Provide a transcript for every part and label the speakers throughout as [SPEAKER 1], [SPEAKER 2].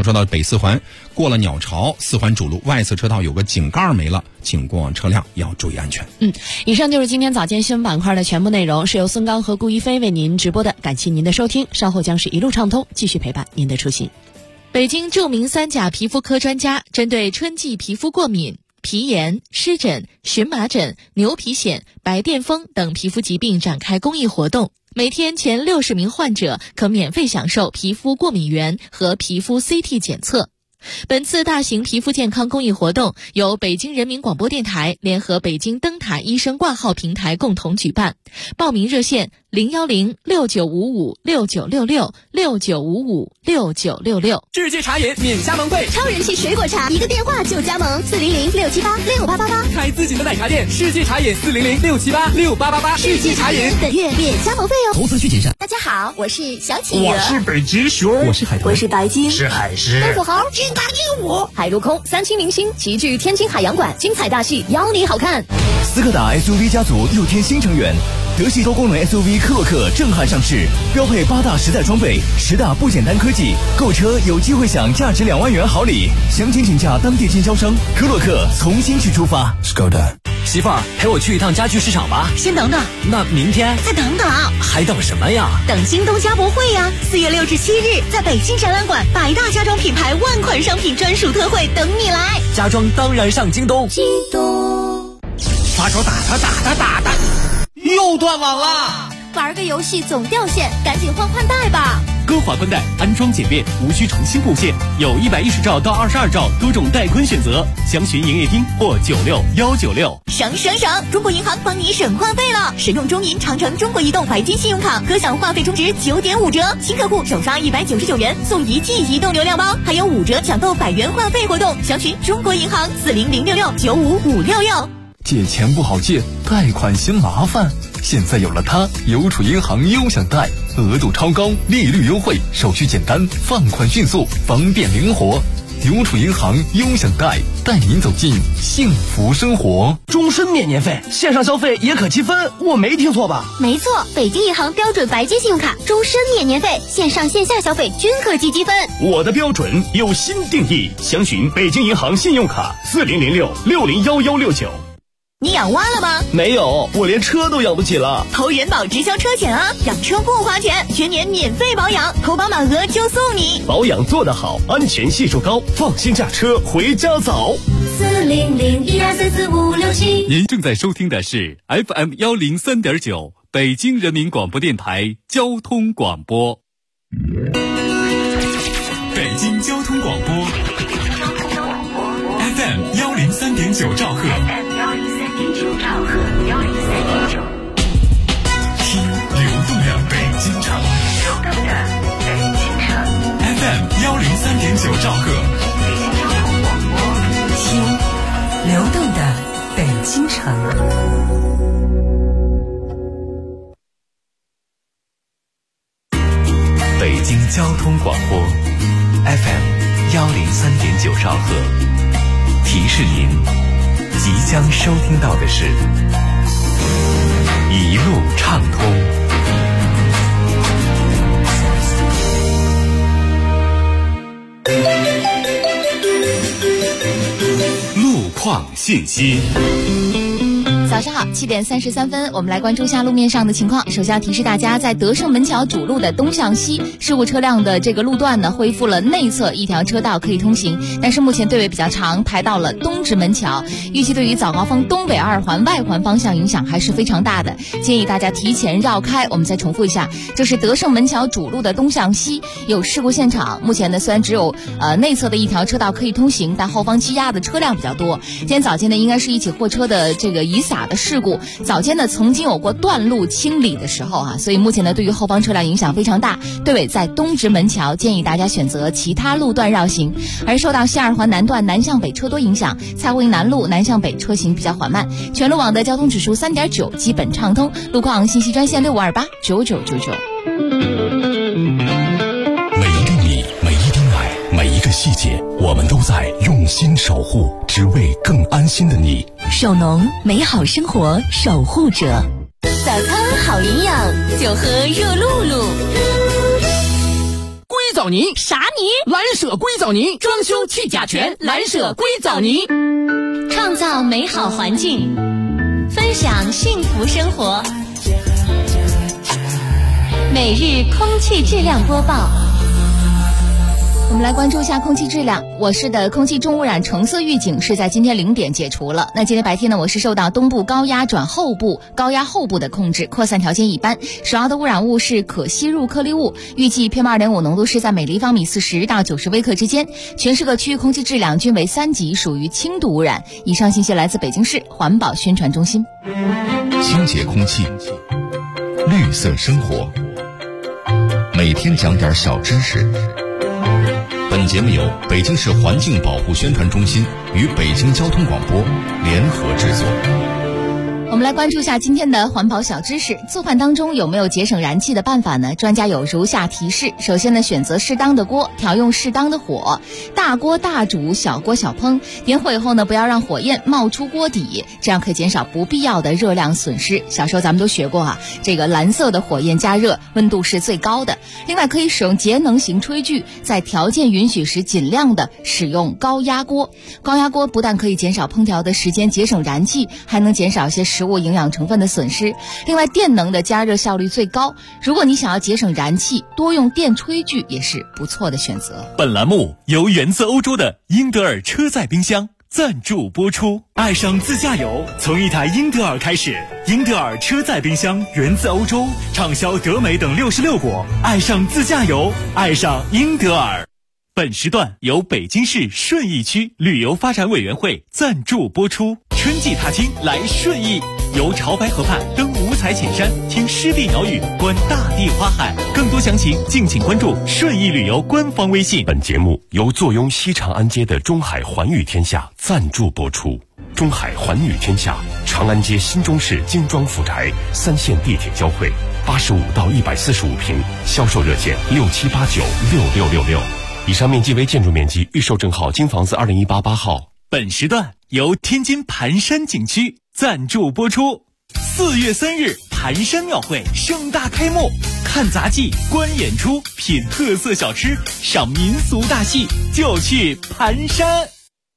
[SPEAKER 1] 们说到北四环过了鸟巢，四环主路外侧车道有个井盖没了，请过往车辆要注意安全。
[SPEAKER 2] 以上就是今天早间新闻板块的全部内容，是由孙刚和顾一飞为您直播的，感谢您的收听，稍后将是一路畅通，继续陪伴您的出行。北京著名3甲皮肤科专家针对春季皮肤过敏、皮炎、湿疹、荨麻疹、牛皮癣、白癜风等皮肤疾病展开公益活动，每天前60名患者可免费享受皮肤过敏原和皮肤 CT 检测。本次大型皮肤健康公益活动由北京人民广播电台联合北京灯塔医生挂号平台共同举办，报名热线0106955696669556966。
[SPEAKER 3] 世界茶饮免加盟费，
[SPEAKER 4] 超人气水果茶，一个电话就加盟，400-678-6888。
[SPEAKER 3] 开自己的奶茶店，世界茶饮400-678-6888。世界茶饮
[SPEAKER 4] 本月免加盟费哦。
[SPEAKER 5] 投资需谨慎。
[SPEAKER 4] 大家好，我是小企鹅，
[SPEAKER 6] 我是北极熊，
[SPEAKER 5] 我是海豚，
[SPEAKER 4] 我是白鲸，
[SPEAKER 6] 是海狮，
[SPEAKER 4] 飞虎猴，劲大劲舞，海陆空3栖明星齐聚天津海洋馆，精彩大戏邀你好看。
[SPEAKER 5] 斯柯达 SUV 家族又添新成员，德系多功能 SUV 科洛克震撼上市，标配8大时代装备，10大不简单科技，购车有机会享价值2万元好礼。详情请假当地经销商。科洛克从新去出发。
[SPEAKER 6] Skoda。
[SPEAKER 3] 媳妇儿，陪我去一趟家居市场吧。
[SPEAKER 7] 先等等，
[SPEAKER 3] 那明天
[SPEAKER 7] 再等等，
[SPEAKER 3] 还等什么呀？
[SPEAKER 7] 等京东家博会呀！4月6至7日，在北京展览馆，100大家装品牌万款商品专属特惠等你来。
[SPEAKER 3] 家装当然上京东。
[SPEAKER 4] 京东，
[SPEAKER 3] 发手打他，又断网了。
[SPEAKER 4] 玩个游戏总掉线，赶紧换宽带吧。
[SPEAKER 8] 歌华宽带安装简便，无需重新布线，有110兆到22兆多种带宽选择，详询营业厅或96196。
[SPEAKER 7] 省！中国银行帮你省话费了，使用中银长城中国移动白金信用卡，可享话费充值9.5折，新客户首刷199元送1G 移动流量包，还有5折抢购100元话费活动，详询中国银行40066955566。
[SPEAKER 9] 借钱不好借，贷款嫌麻烦，现在有了它，邮储银行优享贷，额度超高，利率优惠，手续简单，放款迅速，方便灵活。邮储银行优享贷，带您走进幸福生活。
[SPEAKER 3] 终身免年费，线上消费也可积分，我没听错吧？
[SPEAKER 4] 没错，北京银行标准白金信用卡终身免年费，线上线下消费均可积积分。
[SPEAKER 10] 我的标准有新定义，详询北京银行信用卡4006601169。
[SPEAKER 7] 你养蛙了吗？
[SPEAKER 3] 没有，我连车都养不起了。
[SPEAKER 7] 投人保直销车险啊，养车不花钱，全年免费保养，投保满额就送你。
[SPEAKER 10] 保养做得好，安全系数高，放心驾车回家早。
[SPEAKER 4] 40012344567。
[SPEAKER 8] 您正在收听的是 FM103.9 北京人民广播电台交通广播。北京交通广播 FM103.9 兆赫。听流动的北京城。FM103.9 兆赫。
[SPEAKER 7] 听流动的北京城。
[SPEAKER 11] 北京交通广播 FM103.9 兆赫，提示您即将收听到的是一路畅通。
[SPEAKER 8] 路况信息。
[SPEAKER 2] 早上好，7点33分，我们来关注一下路面上的情况。首先要提示大家，在德胜门桥主路的东向西事故车辆的这个路段呢，恢复了内侧一条车道可以通行，但是目前队尾比较长，排到了东直门桥，预计对于早高峰东北2环外环方向影响还是非常大的，建议大家提前绕开。我们再重复一下，这是德胜门桥主路的东向西有事故现场，目前呢虽然只有内侧的一条车道可以通行，但后方积压的车辆比较多。今天早间呢，应该是一起货车的这个遗撒的事故，早间呢曾经有过断路清理的时候啊，所以目前呢对于后方车辆影响非常大，队尾在东直门桥，建议大家选择其他路段绕行。而受到西2环南段南向北车多影响，蔡湖营南路南向北车行比较缓慢，全路网的交通指数3.9，基本畅通。路况信息专线65289999。
[SPEAKER 12] 每一粒米，每一滴奶，每一个细节，我们都在用心守护，只为更安心的你。
[SPEAKER 7] 手农，美好生活守护者。
[SPEAKER 4] 早餐好营养，就喝热露露。
[SPEAKER 3] 规藻泥。
[SPEAKER 4] 啥泥？
[SPEAKER 3] 蓝舍硅藻泥，装修去甲醛，蓝舍硅藻泥。
[SPEAKER 7] 创造美好环境，分享幸福生活。每日空气质量播报。
[SPEAKER 2] 我们来关注一下空气质量。我市的空气重污染橙色预警是在今天0点解除了。那今天白天呢，我市受到东部高压转后部、高压后部的控制，扩散条件一般，主要的污染物是可吸入颗粒物，预计 PM2.5 浓度是在每立方米40到90微克之间。全市各区域空气质量均为3级，属于轻度污染。以上信息来自北京市环保宣传中心。
[SPEAKER 12] 清洁空气，绿色生活，每天讲点小知识。本节目由北京市环境保护宣传中心与北京交通广播联合制作。
[SPEAKER 2] 我们来关注一下今天的环保小知识。做饭当中有没有节省燃气的办法呢？专家有如下提示。首先呢，选择适当的锅，调用适当的火，大锅大煮，小锅小烹。点火以后呢，不要让火焰冒出锅底，这样可以减少不必要的热量损失。小时候咱们都学过啊，这个蓝色的火焰加热，温度是最高的。另外可以使用节能型炊具，在条件允许时尽量的使用高压锅。高压锅不但可以减少烹调的时间，节省燃气，还能减少一些食物营养成分的损失。另外电能的加热效率最高，如果你想要节省燃气，多用电炊具也是不错的选择。
[SPEAKER 8] 本栏目由源自欧洲的英德尔车载冰箱赞助播出。爱上自驾游，从一台英德尔开始。英德尔车载冰箱源自欧洲，畅销德美等66国。爱上自驾游，爱上英德尔。本时段由北京市顺义区旅游发展委员会赞助播出。春季踏青来顺义，游潮白河畔，登五彩浅山，听湿地鸟语，观大地花海。更多详情敬请关注顺义旅游官方微信。
[SPEAKER 12] 本节目由坐拥西长安街的中海环宇天下赞助播出。中海环宇天下，长安街新中式精装府宅，3线地铁交汇，85到145平，销售热线67896666。以上面积为建筑面积，预售证号京房子20188号。
[SPEAKER 8] 本时段由天津盘山景区赞助播出。4月3日，盘山庙会盛大开幕，看杂技、观演出、品特色小吃、赏民俗大戏，就去盘山。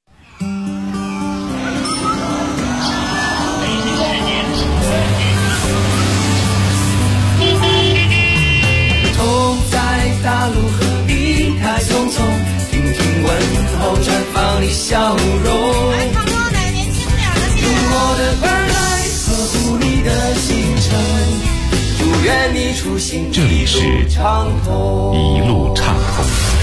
[SPEAKER 6] 走在大路何必太匆匆，听听问候，绽放你笑容。来唱歌的年轻点的，谢谢。用我的耳来呵护你的行程，祝愿你出行
[SPEAKER 12] 这里是一路畅通。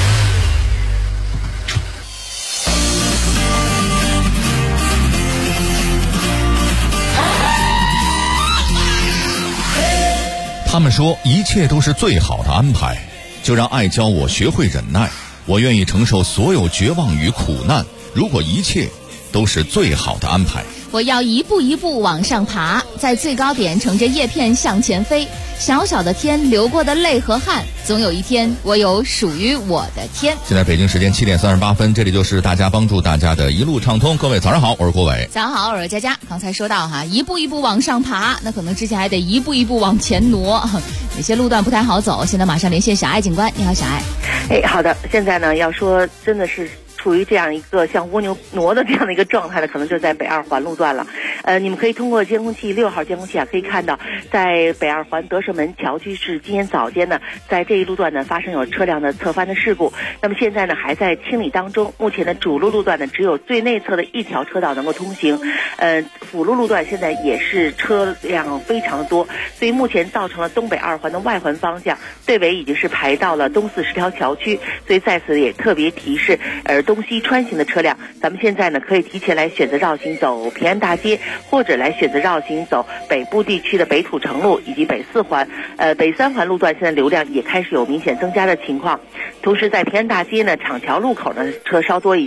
[SPEAKER 12] 他们说一切都是最好的安排，就让爱教我学会忍耐。我愿意承受所有绝望与苦难，如果一切都是最好的安排。
[SPEAKER 2] 我要一步一步往上爬，在最高点乘着叶片向前飞。小小的天，流过的泪和汗，总有一天我有属于我的天。
[SPEAKER 12] 现在北京时间7点38分，这里就是大家帮助大家的一路畅通。各位早上好，我是郭伟。
[SPEAKER 2] 早上好，我是佳佳。刚才说到一步一步往上爬，那可能之前还得一步一步往前挪，有些路段不太好走。现在马上连线小爱警官，你好，小爱。
[SPEAKER 13] 好的，现在呢要说真的是处于这样一个像蜗牛挪的这样的一个状态的，可能就在北二环路段了。你们可以通过监控器6号监控器可以看到，在北二环德胜门桥区是今天早间呢，在这一路段呢发生有车辆的侧翻的事故。那么现在呢还在清理当中，目前的主路路段呢只有最内侧的一条车道能够通行，辅路路段现在也是车辆非常的多，所以目前造成了东北二环的外环方向队尾已经是排到了东四十条桥区，所以在此也特别提示东西穿行的车辆，咱们现在呢可以提前来选择绕行走平安大街，或者来选择绕行走北部地区的北土城路以及北4环。北3环路段现在流量也开始有明显增加的情况。同时在平安大街呢厂桥路口呢车稍多一些，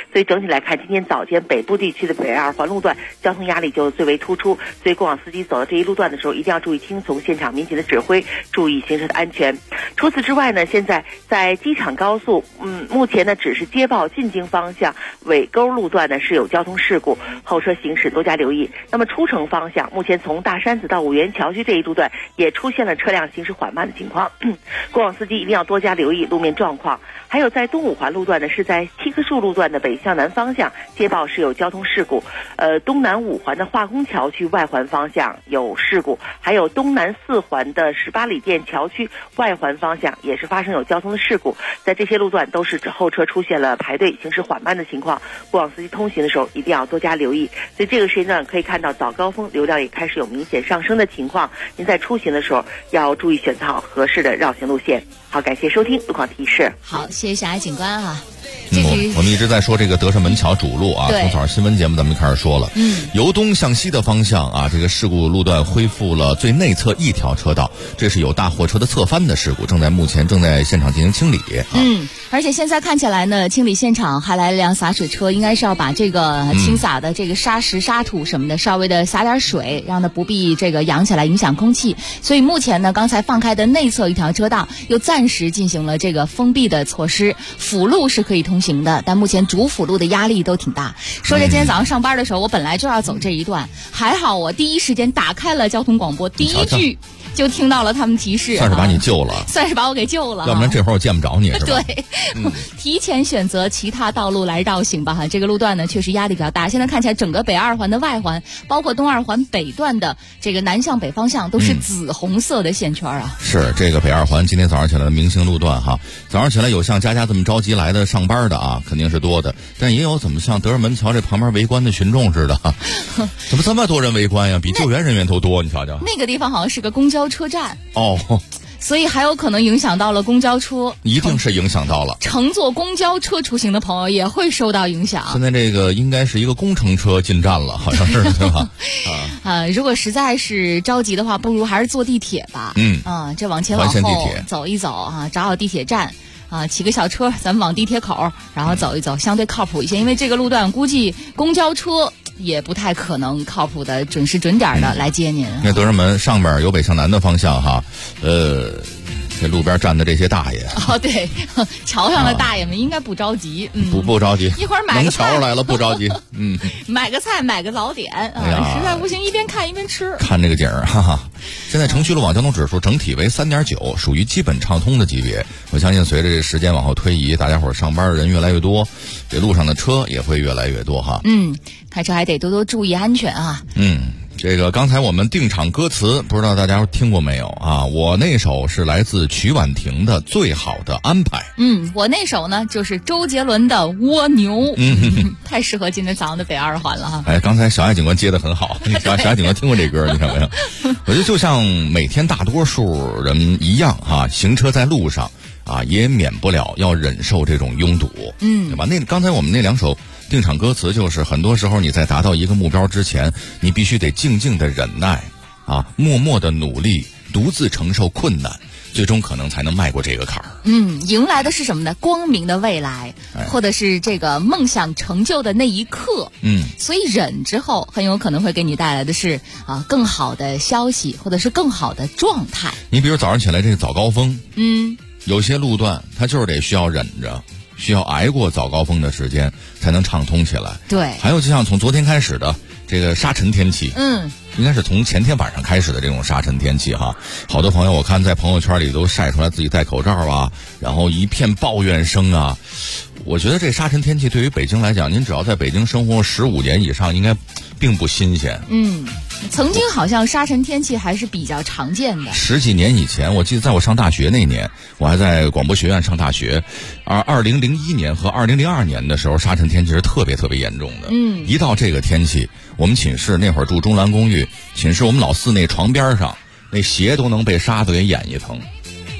[SPEAKER 13] 所以整体来看，今天早间北部地区的北二环路段交通压力就最为突出，所以过往司机走到这一路段的时候，一定要注意听从现场民警的指挥，注意行车的安全。除此之外呢，现在在机场高速，目前呢只是接报进京方向尾沟路段呢是有交通事故，后车行驶多加留意。那么出城方向，目前从大山子到五元桥区这一路段也出现了车辆行驶缓慢的情况，过往司机一定要多加留意路面状况。还有在东五环路段呢，是在七棵树路段的北向南方向接报是有交通事故，东南五环的化工桥区外环方向有事故，还有东南四环的18里店桥区外环方向也是发生有交通的事故，在这些路段都是后车出现了排队行驶缓慢的情况，过往司机通行的时候一定要多加留意。所以这个时间段可以看到早高峰流量也开始有明显上升的情况，您在出行的时候要注意选择好合适的绕行路线。好，感谢收听路况提示。
[SPEAKER 2] 好，谢谢小爱警官啊。
[SPEAKER 14] 我们一直在说这个德胜门桥主路啊，从早上新闻节目咱们就开始说了。由东向西的方向啊，这个事故路段恢复了最内侧一条车道，这是有大货车的侧翻的事故，目前正在现场进行清理。
[SPEAKER 2] 而且现在看起来呢，清理现场还来了辆洒水车，应该是要把这个清洒的这个沙石、沙土什么的稍微的洒点水，让它不必这个扬起来影响空气。所以目前呢，刚才放开的内侧一条车道又暂时进行了这个封闭的措施，辅路是可以通行的，但目前主辅路的压力都挺大。说着今天早上上班的时候，我本来就要走这一段，还好我第一时间打开了交通广播，第一句就听到了他们提示，
[SPEAKER 14] 算是把你救了，
[SPEAKER 2] 算是把我给救了，
[SPEAKER 14] 要不然这会儿我见不着你是吧？
[SPEAKER 2] 对，提前选择其他道路来绕行吧哈。这个路段呢确实压力比较大，现在看起来整个北二环的外环，包括东二环北段的这个南向北方向都是紫红色的线圈啊。
[SPEAKER 14] 是这个北二环今天早上起来的明星路段哈，早上起来有像佳佳这么着急来的上班的啊，肯定是多的，但也有怎么像德胜门桥这旁边围观的群众似的，怎么这么多人围观呀？比救援人员都多，你瞧瞧。
[SPEAKER 2] 那个地方好像是个公交车站
[SPEAKER 14] 哦，
[SPEAKER 2] 所以还有可能影响到了公交车，
[SPEAKER 14] 一定是影响到了。
[SPEAKER 2] 乘坐公交车出行的朋友也会受到影响。
[SPEAKER 14] 现在这个应该是一个工程车进站了，好像是对吧？
[SPEAKER 2] 如果实在是着急的话，不如还是坐地铁吧。这往前往后走一走啊，找地铁站。骑个小车，咱们往地铁口，然后走一走，相对靠谱一些。因为这个路段估计公交车也不太可能靠谱的准时准点的来接您。
[SPEAKER 14] 那德胜门上边有北向南的方向哈，这路边站的这些大爷
[SPEAKER 2] 对，桥上的大爷们应该不着急，
[SPEAKER 14] 不着急，
[SPEAKER 2] 一会儿买个菜
[SPEAKER 14] 能瞧出来了不着急，
[SPEAKER 2] 买个菜买个早点实在不行一边看一边吃，
[SPEAKER 14] 看这个景儿，哈哈。现在城区路网交通指数整体为3.9，属于基本畅通的级别。我相信随着这时间往后推移，大家伙上班人越来越多，这路上的车也会越来越多哈。
[SPEAKER 2] 开车还得多多注意安全啊。
[SPEAKER 14] 这个刚才我们定场歌词，不知道大家听过没有啊？我那首是来自曲婉婷的《最好的安排》。
[SPEAKER 2] 我那首呢就是周杰伦的《蜗牛》。太适合今天早上的北二环了哈。
[SPEAKER 14] 刚才小爱警官接得很好，小爱警官听过这歌，你看没有？我觉得就像每天大多数人一样哈，行车在路上也免不了要忍受这种拥堵，对吧？刚才我们那两首定场歌词就是很多时候你在达到一个目标之前，你必须得静静的忍耐默默的努力，独自承受困难，最终可能才能迈过这个坎儿。
[SPEAKER 2] 迎来的是什么呢？光明的未来，或者是这个梦想成就的那一刻。所以忍之后很有可能会给你带来的是更好的消息，或者是更好的状态。
[SPEAKER 14] 你比如早上起来这个早高峰，有些路段它就是得需要忍着，需要挨过早高峰的时间才能畅通起来。
[SPEAKER 2] 对，
[SPEAKER 14] 还有就像从昨天开始的这个沙尘天气，应该是从前天晚上开始的这种沙尘天气哈。好多朋友我看在朋友圈里都晒出来自己戴口罩然后一片抱怨声我觉得这沙尘天气对于北京来讲，您只要在北京生活15年以上，应该并不新鲜。
[SPEAKER 2] 曾经好像沙尘天气还是比较常见的。
[SPEAKER 14] 10几年以前，我记得在我上大学那年，我还在广播学院上大学，而2001年和2002年的时候，沙尘天气是特别特别严重的。一到这个天气，我们寝室那会儿住中蓝公寓，寝室我们老4那床边上那鞋都能被沙子给掩一层。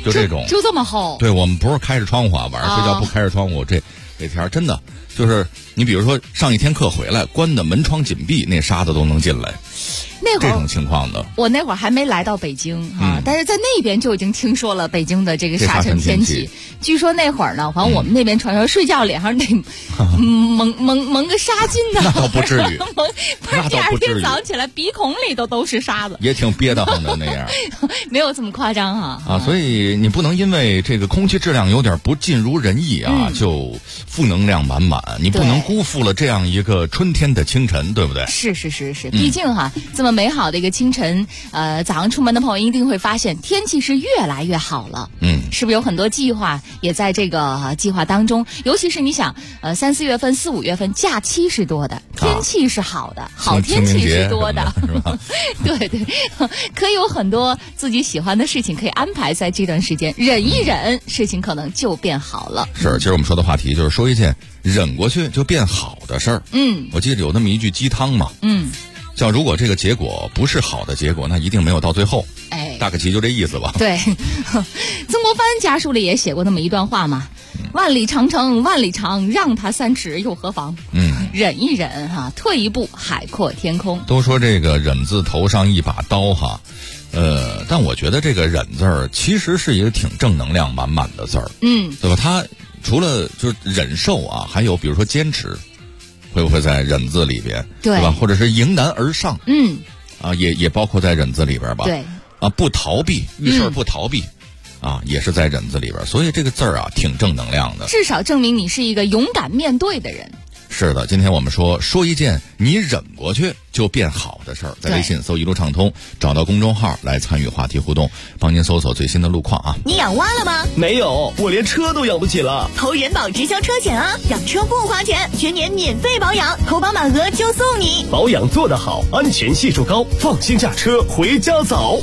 [SPEAKER 14] 就这种，
[SPEAKER 2] 就这么厚。
[SPEAKER 14] 对，我们不是开着窗户啊，晚上睡觉不开着窗户，这天真的就是你比如说上一天课回来，关的门窗紧闭，那沙子都能进来。
[SPEAKER 2] 那会儿
[SPEAKER 14] 这种情况的，
[SPEAKER 2] 我那会儿还没来到北京啊，但是在那边就已经听说了北京的这个沙尘天气。据说那会儿呢，反正我们那边传说睡觉脸上得蒙个纱巾的，
[SPEAKER 14] 那倒不至于，
[SPEAKER 2] 不然第二天早上起来鼻孔里都是沙子，
[SPEAKER 14] 也挺憋得慌的那样。
[SPEAKER 2] 没有这么夸张哈
[SPEAKER 14] 啊，所以你不能因为这个空气质量有点不尽如人意啊，就负能量满满，你不能辜负了这样一个春天的清晨，对不对？
[SPEAKER 2] 是，毕竟哈这么美好的一个清晨，早上出门的朋友一定会发现天气是越来越好了。是不是有很多计划也在这个计划当中？尤其是你想，3、4月份、4、5月份假期是多的，天气是好的，好天气是多的，
[SPEAKER 14] 是吧？
[SPEAKER 2] 对，可以有很多自己喜欢的事情可以安排在这段时间，忍一忍，事情可能就变好了。
[SPEAKER 14] 是，其实我们说的话题就是说一件忍过去就变好的事儿。我记得有那么一句鸡汤嘛。叫如果这个结果不是好的结果，那一定没有到最后。大概其就这意思吧。
[SPEAKER 2] 对，曾国藩家书里也写过那么一段话嘛，万里长城万里长，让它3尺又何妨？忍一忍哈，退一步，海阔天空。
[SPEAKER 14] 都说这个忍字头上一把刀哈，但我觉得这个忍字儿其实是一个挺正能量满满的字儿。对吧？它除了就是忍受啊，还有比如说坚持。会不会在忍字里边，对吧？或者是迎难而上，也包括在忍字里边吧。
[SPEAKER 2] 对
[SPEAKER 14] 啊，不逃避遇事不逃避，也是在忍字里边。所以这个字儿啊，挺正能量的。
[SPEAKER 2] 至少证明你是一个勇敢面对的人。
[SPEAKER 14] 是的，今天我们说一件你忍过去就变好的事儿，在微信搜一路畅通，找到公众号来参与话题互动，帮您搜索最新的路况啊。
[SPEAKER 7] 你养蛙了吗？
[SPEAKER 10] 没有，我连车都养不起了。
[SPEAKER 7] 投人保直销车险啊，养车不花钱，全年免费保养，投保满额就送你。
[SPEAKER 10] 保养做得好，安全系数高，放心驾车回家早。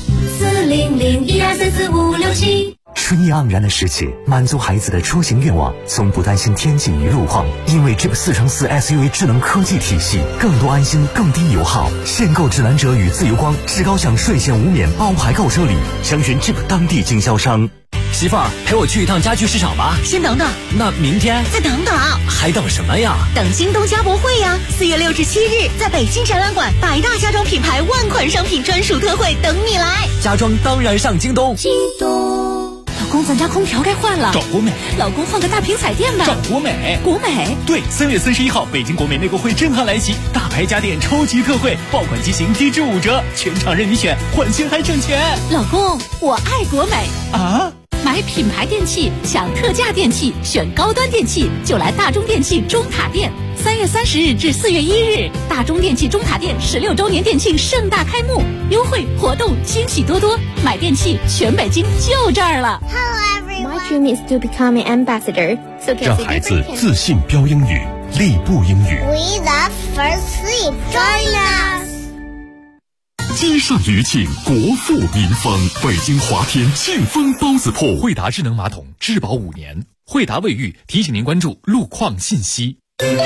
[SPEAKER 15] 40012344567。春意盎然的时节，满足孩子的出行愿望，从不担心天气与路况，因为 Jeep 4×4 SUV 智能科技体系，更多安心，更低油耗。限购指南者与自由光至高享税前无免包牌购车礼，详询 Jeep 当地经销商。
[SPEAKER 16] 媳妇儿，陪我去一趟家具市场吧。
[SPEAKER 7] 先等等，
[SPEAKER 16] 那明天
[SPEAKER 7] 再等等，
[SPEAKER 16] 还等什么呀？
[SPEAKER 7] 等京东家博会呀！4月6至7日，在北京展览馆，100大家装品牌万款商品专属特惠等你来。
[SPEAKER 16] 家装当然上京东。
[SPEAKER 7] 京东。老公，咱家空调该换了，
[SPEAKER 16] 找国美。
[SPEAKER 7] 老公，换个大屏彩电吧，
[SPEAKER 16] 找国美。
[SPEAKER 7] 国美。
[SPEAKER 8] 对，3月31号，北京国美内购会震撼来袭，大牌家电超级特惠，爆款机型低至5折，全场任你选，换新还省钱。
[SPEAKER 7] 老公，我爱国美
[SPEAKER 8] 啊！
[SPEAKER 7] 买品牌电器，抢特价电器，选高端电器，就来大中电器中塔店。3月30日至4月1日，大中电器中塔店16周年店庆盛大开幕，优惠活动惊喜多多，买电器全北京就这儿了。
[SPEAKER 17] My dream is to become an ambassador.
[SPEAKER 12] 让孩子自信标英语，立步英语。
[SPEAKER 17] We love first sleep. Join us.
[SPEAKER 18] 积善余庆，国富民丰。北京华天庆丰包子铺，
[SPEAKER 3] 惠达智能马桶质保5年。惠达卫浴提醒您关注路况信息。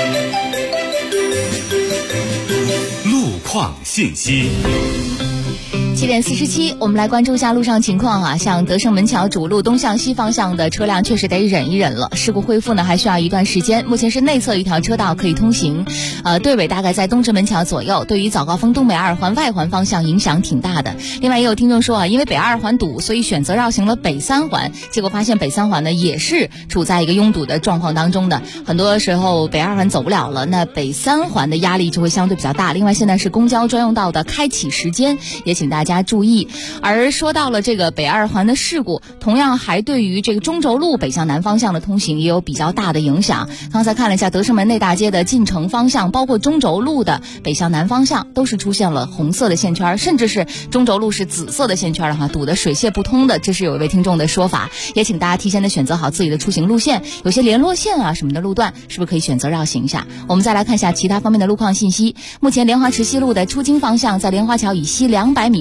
[SPEAKER 12] 路况信息。
[SPEAKER 2] 7点47，我们来关注一下路上情况啊。像德胜门桥主路东向西方向的车辆确实得忍一忍了，事故恢复呢还需要一段时间。目前是内侧一条车道可以通行，队尾大概在东直门桥左右，对于早高峰东北2环外环方向影响挺大的。另外也有听众说啊，因为北2环堵，所以选择绕行了北3环，结果发现北3环呢也是处在一个拥堵的状况当中的，很多时候北2环走不了了，那北3环的压力就会相对比较大。另外现在是公交专用道的开启时间，也请大家注意。而说到了这个北2环的事故，同样还对于这个中轴路北向南方向的通行也有比较大的影响。刚才看了一下德胜门内大街的进城方向，包括中轴路的北向南方向都是出现了红色的线圈，甚至是中轴路是紫色的线圈的话，堵得水泄不通的，这是有一位听众的说法。也请大家提前的选择好自己的出行路线，有些联络线啊什么的路段是不是可以选择绕行一下。我们再来看一下其他方面的路况信息。目前莲花池西路的出京方向，在莲花桥以西200米处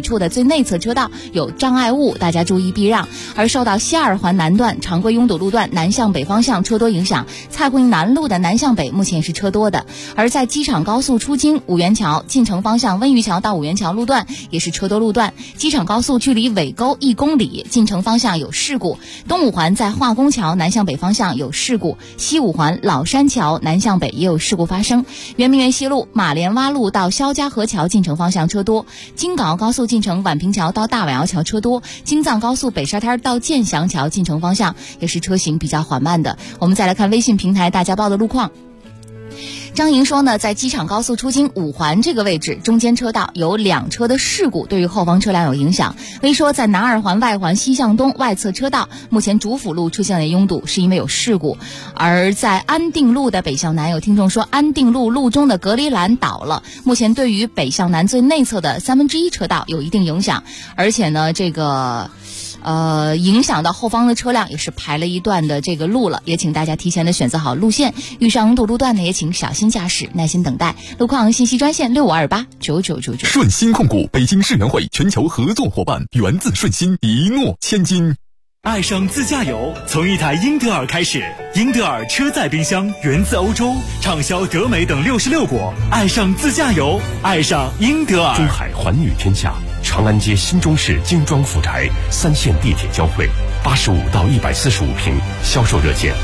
[SPEAKER 2] 处的最内侧车道有障碍物，大家注意避让。而受到西二环南段常规拥堵路段南向北方向车多影响，蔡胡营南路的南向北目前是车多的。而在机场高速出京五元桥进城方向温榆桥到五元桥路段也是车多路段，机场高速距离尾沟1公里，进城方向有事故。东五环在化工桥南向北方向有事故，西五环老山桥南向北也有事故发生。圆明园西路马连洼路到肖家河桥进城方向车多，京港澳高速进城宛平桥到大宛窑桥车多，京藏高速北沙滩到建祥桥进城方向也是车行比较缓慢的。我们再来看微信平台大家报的路况。张莹说呢，在机场高速出京5环这个位置中间车道有2车的事故，对于后方车辆有影响。微说在南二环外环西向东外侧车道，目前主辅路出现了拥堵，是因为有事故。而在安定路的北向南，有听众说安定路路中的隔离栏倒了，目前对于北向南最内侧的1/3车道有一定影响，而且呢这个影响到后方的车辆也是排了一段的这个路了，也请大家提前的选择好路线，遇上拥堵路段呢也请小心驾驶，耐心等待。路况信息专线65289999。
[SPEAKER 18] 顺鑫控股北京世园会全球合作伙伴，源自顺鑫，一诺千金。
[SPEAKER 8] 爱上自驾游，从一台英特尔开始。英特尔车载冰箱源自欧洲，畅销德美等66国。爱上自驾游，爱上英特尔。
[SPEAKER 12] 中海环宇天下，长安街新中式精装复宅，3线地铁交汇，85到145平，销售热线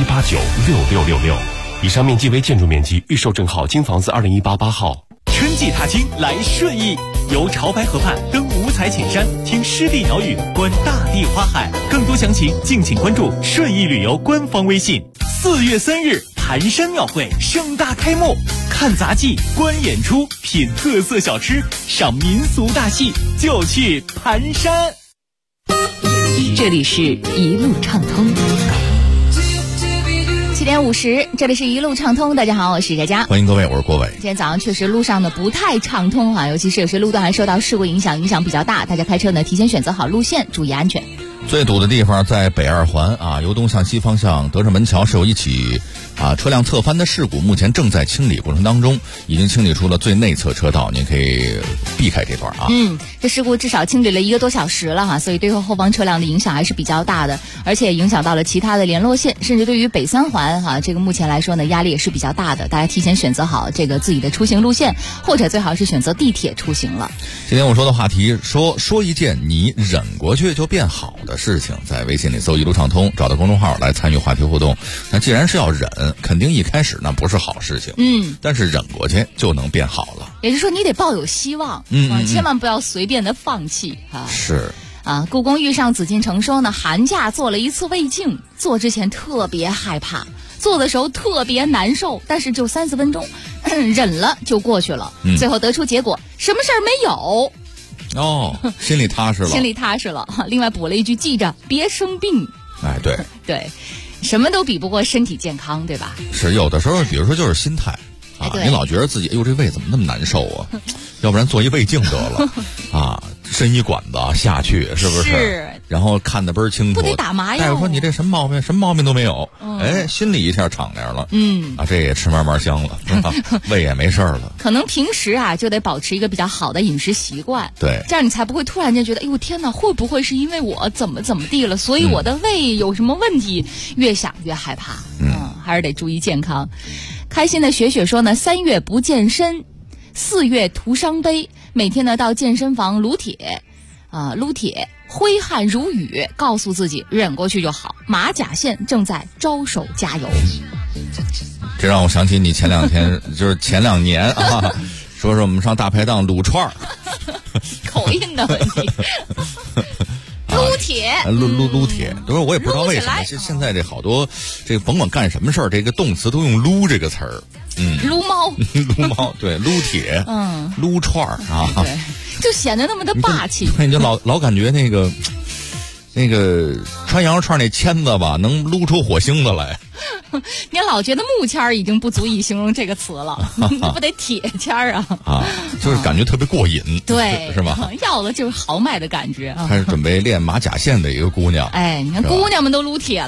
[SPEAKER 12] 67896666。以上面积为建筑面积，预售证号京房子2018-8号。
[SPEAKER 8] 春季踏青来顺义，游潮白河畔，登五彩浅山，听湿地鸟语，观大地花海。更多详情敬请关注顺义旅游官方微信。4月3日，盘山庙会盛大开幕，看杂技、观演出、品特色小吃、赏民俗大戏，就去盘山。
[SPEAKER 2] 这里是一路畅通。7点50，这里是一路畅通。大家好，我是佳佳，
[SPEAKER 14] 欢迎各位，我是郭伟。
[SPEAKER 2] 今天早上确实路上呢不太畅通啊，尤其是有些路段还受到事故影响比较大，大家开车呢提前选择好路线，注意安全。
[SPEAKER 14] 最堵的地方在北二环啊，由东向西方向德胜门桥是有一起车辆侧翻的事故，目前正在清理过程当中，已经清理出了最内侧车道，您可以避开这段啊。
[SPEAKER 2] 这事故至少清理了1个多小时了哈，所以对后方车辆的影响还是比较大的，而且影响到了其他的联络线，甚至对于北3环哈，这个目前来说呢压力也是比较大的，大家提前选择好这个自己的出行路线，或者最好是选择地铁出行了。
[SPEAKER 14] 今天我说的话题说一件你忍过去就变好的事情，在微信里搜一路畅通，找到公众号来参与话题互动。那既然是要忍，肯定一开始那不是好事情，但是忍过去就能变好了。
[SPEAKER 2] 也就是说你得抱有希望，千万不要随便的放弃啊。
[SPEAKER 14] 是
[SPEAKER 2] 啊，故宫遇上紫禁城说呢，寒假做了一次胃镜，做之前特别害怕，做的时候特别难受，但是就30分钟，忍了就过去了。最后得出结果，什么事儿没有。
[SPEAKER 14] 心里踏实了，
[SPEAKER 2] 心里踏实了。另外补了一句，记着别生病。
[SPEAKER 14] 哎，对
[SPEAKER 2] 对，什么都比不过身体健康，对吧？
[SPEAKER 14] 是，有的时候比如说就是心态啊，你老觉得自己这胃怎么那么难受啊，要不然做一胃镜得了啊，伸一管子下去，是不是？是。然后看得倍儿清楚，
[SPEAKER 2] 不得打麻药。
[SPEAKER 14] 大夫说你这什么毛病？什么毛病都没有。心里一下敞亮了。这也吃慢慢香了，胃也没事了。
[SPEAKER 2] 可能平时就得保持一个比较好的饮食习惯。
[SPEAKER 14] 对，
[SPEAKER 2] 这样你才不会突然间觉得，哎呦天哪，会不会是因为我怎么地了，所以我的胃有什么问题？越想越害怕。还是得注意健康。开心的雪雪说呢，3月不健身，4月徒伤悲，每天呢到健身房撸铁，挥汗如雨，告诉自己忍过去就好。马甲线正在招手加油。
[SPEAKER 14] 这让我想起你前2天就是前2年啊，说我们上大排档撸串儿，
[SPEAKER 2] 口音的问题。撸铁，
[SPEAKER 14] 撸铁，都是我也不知道为什么，现在这好多这个甭管干什么事儿，这个动词都用撸这个词儿。
[SPEAKER 2] 撸猫，
[SPEAKER 14] 对，撸铁，撸串儿啊，
[SPEAKER 2] 对，就显得那么的霸气。
[SPEAKER 14] 你就老感觉那个穿羊肉串那签子吧，能撸出火星子来。
[SPEAKER 2] 你老觉得木签已经不足以形容这个词了，那不得铁签啊？
[SPEAKER 14] 就是感觉特别过瘾，
[SPEAKER 2] 对，
[SPEAKER 14] 是吧？
[SPEAKER 2] 要的就是豪迈的感觉啊。
[SPEAKER 14] 她是准备练马甲线的一个姑娘。
[SPEAKER 2] 你看姑娘们都撸铁了，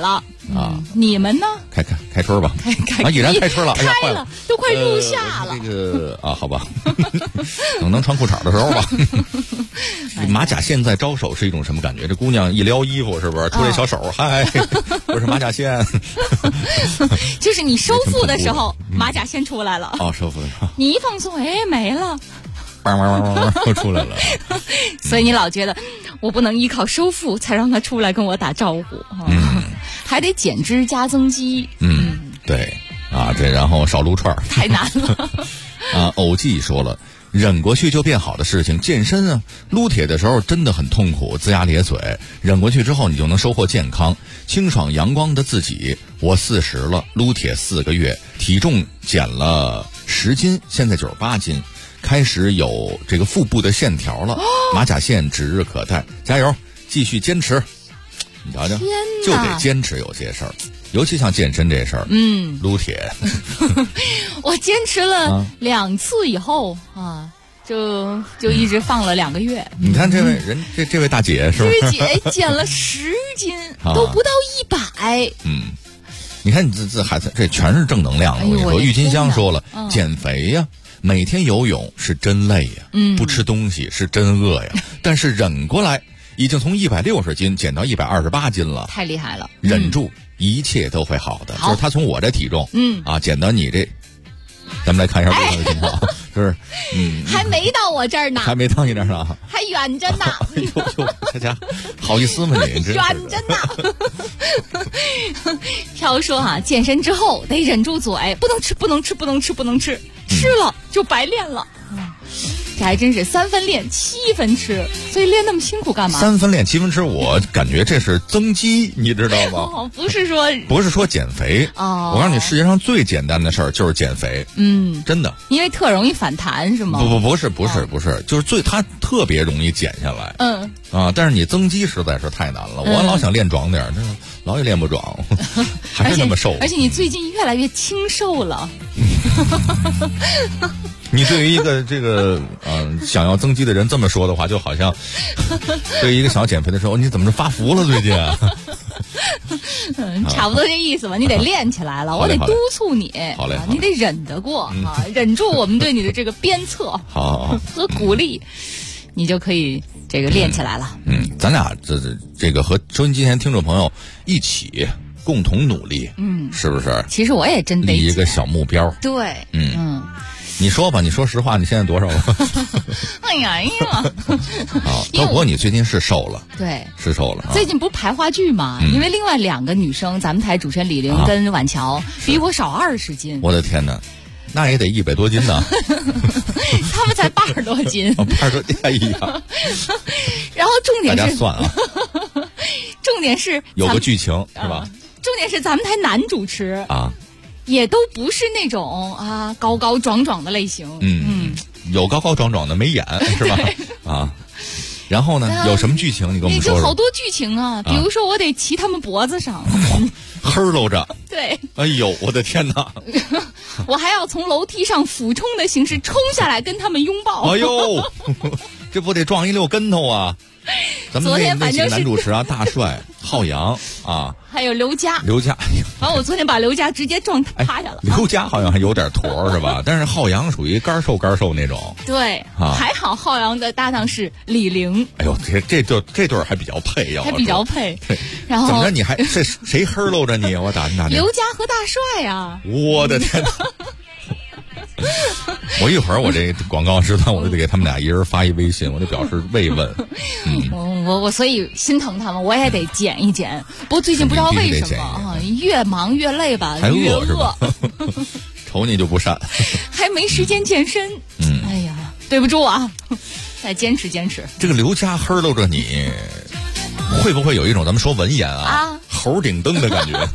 [SPEAKER 14] 啊。
[SPEAKER 2] 你们呢？
[SPEAKER 14] 开春吧，已然开春了，哎呀，
[SPEAKER 2] 开了，都快入夏了。
[SPEAKER 14] 这个啊，好吧，等能穿裤衩的时候吧。马甲线在招手是一种什么感觉？这姑娘一撩衣服，是不是出来小手？嗨，我是马甲线。
[SPEAKER 2] 就是你收腹的时候，马甲线出来了。
[SPEAKER 14] 哦，收腹的时候，
[SPEAKER 2] 你一放松，哎，没了。
[SPEAKER 14] 又出来了。
[SPEAKER 2] 所以你老觉得我不能依靠收腹才让他出来跟我打招呼，还得减脂加增肌。
[SPEAKER 14] 对啊，这然后少撸串
[SPEAKER 2] 太难了。
[SPEAKER 14] 啊，偶记说了，忍过去就变好的事情，健身啊，撸铁的时候真的很痛苦，龇牙咧嘴，忍过去之后你就能收获健康、清爽、阳光的自己。我40了，撸铁4个月，体重减了10斤，现在98斤。开始有这个腹部的线条了，马甲线指日可待，加油，继续坚持。你瞧瞧，就得坚持有些事儿，尤其像健身这事儿，撸铁。
[SPEAKER 2] 我坚持了2次以后啊，就一直放了2个月。
[SPEAKER 14] 你看这位人，这位大姐是不是？
[SPEAKER 2] 这位姐减了10斤，都不到100。
[SPEAKER 14] 你看你这全是正能量了。我跟你说，郁金香说了，减肥呀。每天游泳是真累呀，不吃东西是真饿呀，但是忍过来，已经从160斤减到128斤了，
[SPEAKER 2] 太厉害了！
[SPEAKER 14] 忍住，一切都会好的。就是他从我这体重，减到你这，咱们来看一下对方的情况，就是
[SPEAKER 2] 还没到我这儿呢，
[SPEAKER 14] 还没到你这儿呢，
[SPEAKER 2] 还远着呢。
[SPEAKER 14] 哎呦，大家好意思吗你？
[SPEAKER 2] 远着呢。飘说健身之后得忍住嘴，不能吃。吃了就白练了，这还真是3分练7分吃，所以练那么辛苦干嘛
[SPEAKER 14] ？3分练7分吃，我感觉这是增肌，你知道吗？
[SPEAKER 2] 不是说减
[SPEAKER 14] 肥我告诉你，世界上最简单的事儿就是减肥，真的，
[SPEAKER 2] 因为特容易反弹是吗？
[SPEAKER 14] 不是，就是它特别容易减下来，但是你增肌实在是太难了，我老想练壮点，这老也练不壮，还是那么瘦，
[SPEAKER 2] 而且你最近越来越清瘦了。
[SPEAKER 14] 你对于一个这个想要增肌的人这么说的话，就好像对于一个想要减肥的时候，你怎么是发福了最近啊？
[SPEAKER 2] 差不多这意思吧，你得练起来了，我得督促你，你得忍得过忍住我们对你的这个鞭策和鼓励，你就可以这个练起来了。
[SPEAKER 14] 咱俩这个和收音机前听众朋友一起共同努力，是不是？
[SPEAKER 2] 其实我也真得
[SPEAKER 14] 立一个小目标。
[SPEAKER 2] 对，
[SPEAKER 14] 你说吧，你说实话，你现在多少了？
[SPEAKER 2] 哎呀，
[SPEAKER 14] 不过你最近是瘦了，
[SPEAKER 2] 对，
[SPEAKER 14] 是瘦了。
[SPEAKER 2] 最近不是排话剧吗？因为另外2个女生，咱们台主持人李玲跟婉乔比我少20斤。
[SPEAKER 14] 我的天哪，那也得100多斤呢。
[SPEAKER 2] 他们才80多斤。
[SPEAKER 14] 80多斤，哎呀！
[SPEAKER 2] 然后重点是，
[SPEAKER 14] 大家算啊。
[SPEAKER 2] 重点是
[SPEAKER 14] 有个剧情是吧？
[SPEAKER 2] 重点是咱们台男主持也都不是那种高高壮壮的类型。
[SPEAKER 14] 有高高壮壮的没演是吧？然后呢，有什么剧情？你跟我们说说。
[SPEAKER 2] 就好多剧情比如说我得骑他们脖子上，
[SPEAKER 14] 哼搂着。
[SPEAKER 2] 对。
[SPEAKER 14] 哎呦，我的天哪！
[SPEAKER 2] 我还要从楼梯上俯冲的形式冲下来跟他们拥抱。
[SPEAKER 14] 哎呦，这不得撞一溜跟头啊！咱们那几个男主持大帅、浩洋
[SPEAKER 2] 还有刘佳，反正我昨天把刘佳直接撞趴下了。
[SPEAKER 14] 刘佳好像还有点坨是吧？但是浩洋属于干瘦那种。
[SPEAKER 2] 对，还好浩洋的搭档是李玲。
[SPEAKER 14] 哎呦，这对还比较配，
[SPEAKER 2] 还比较配。
[SPEAKER 14] 对，
[SPEAKER 2] 然后
[SPEAKER 14] 怎么着？你还谁哼搂着你？我打
[SPEAKER 2] 刘佳和大帅呀！
[SPEAKER 14] 我的天哪！我一会儿我这广告时段我就得给他们俩一人发一微信，我就表示慰问。
[SPEAKER 2] 我所以心疼他们，我也得减一减。不过最近不知道为什么越忙越累吧，越饿。
[SPEAKER 14] 瞅你就不善，
[SPEAKER 2] 还没时间健身。哎呀，对不住啊，再坚持。
[SPEAKER 14] 这个刘佳哼搂着你，会不会有一种咱们说文言猴顶灯的感觉？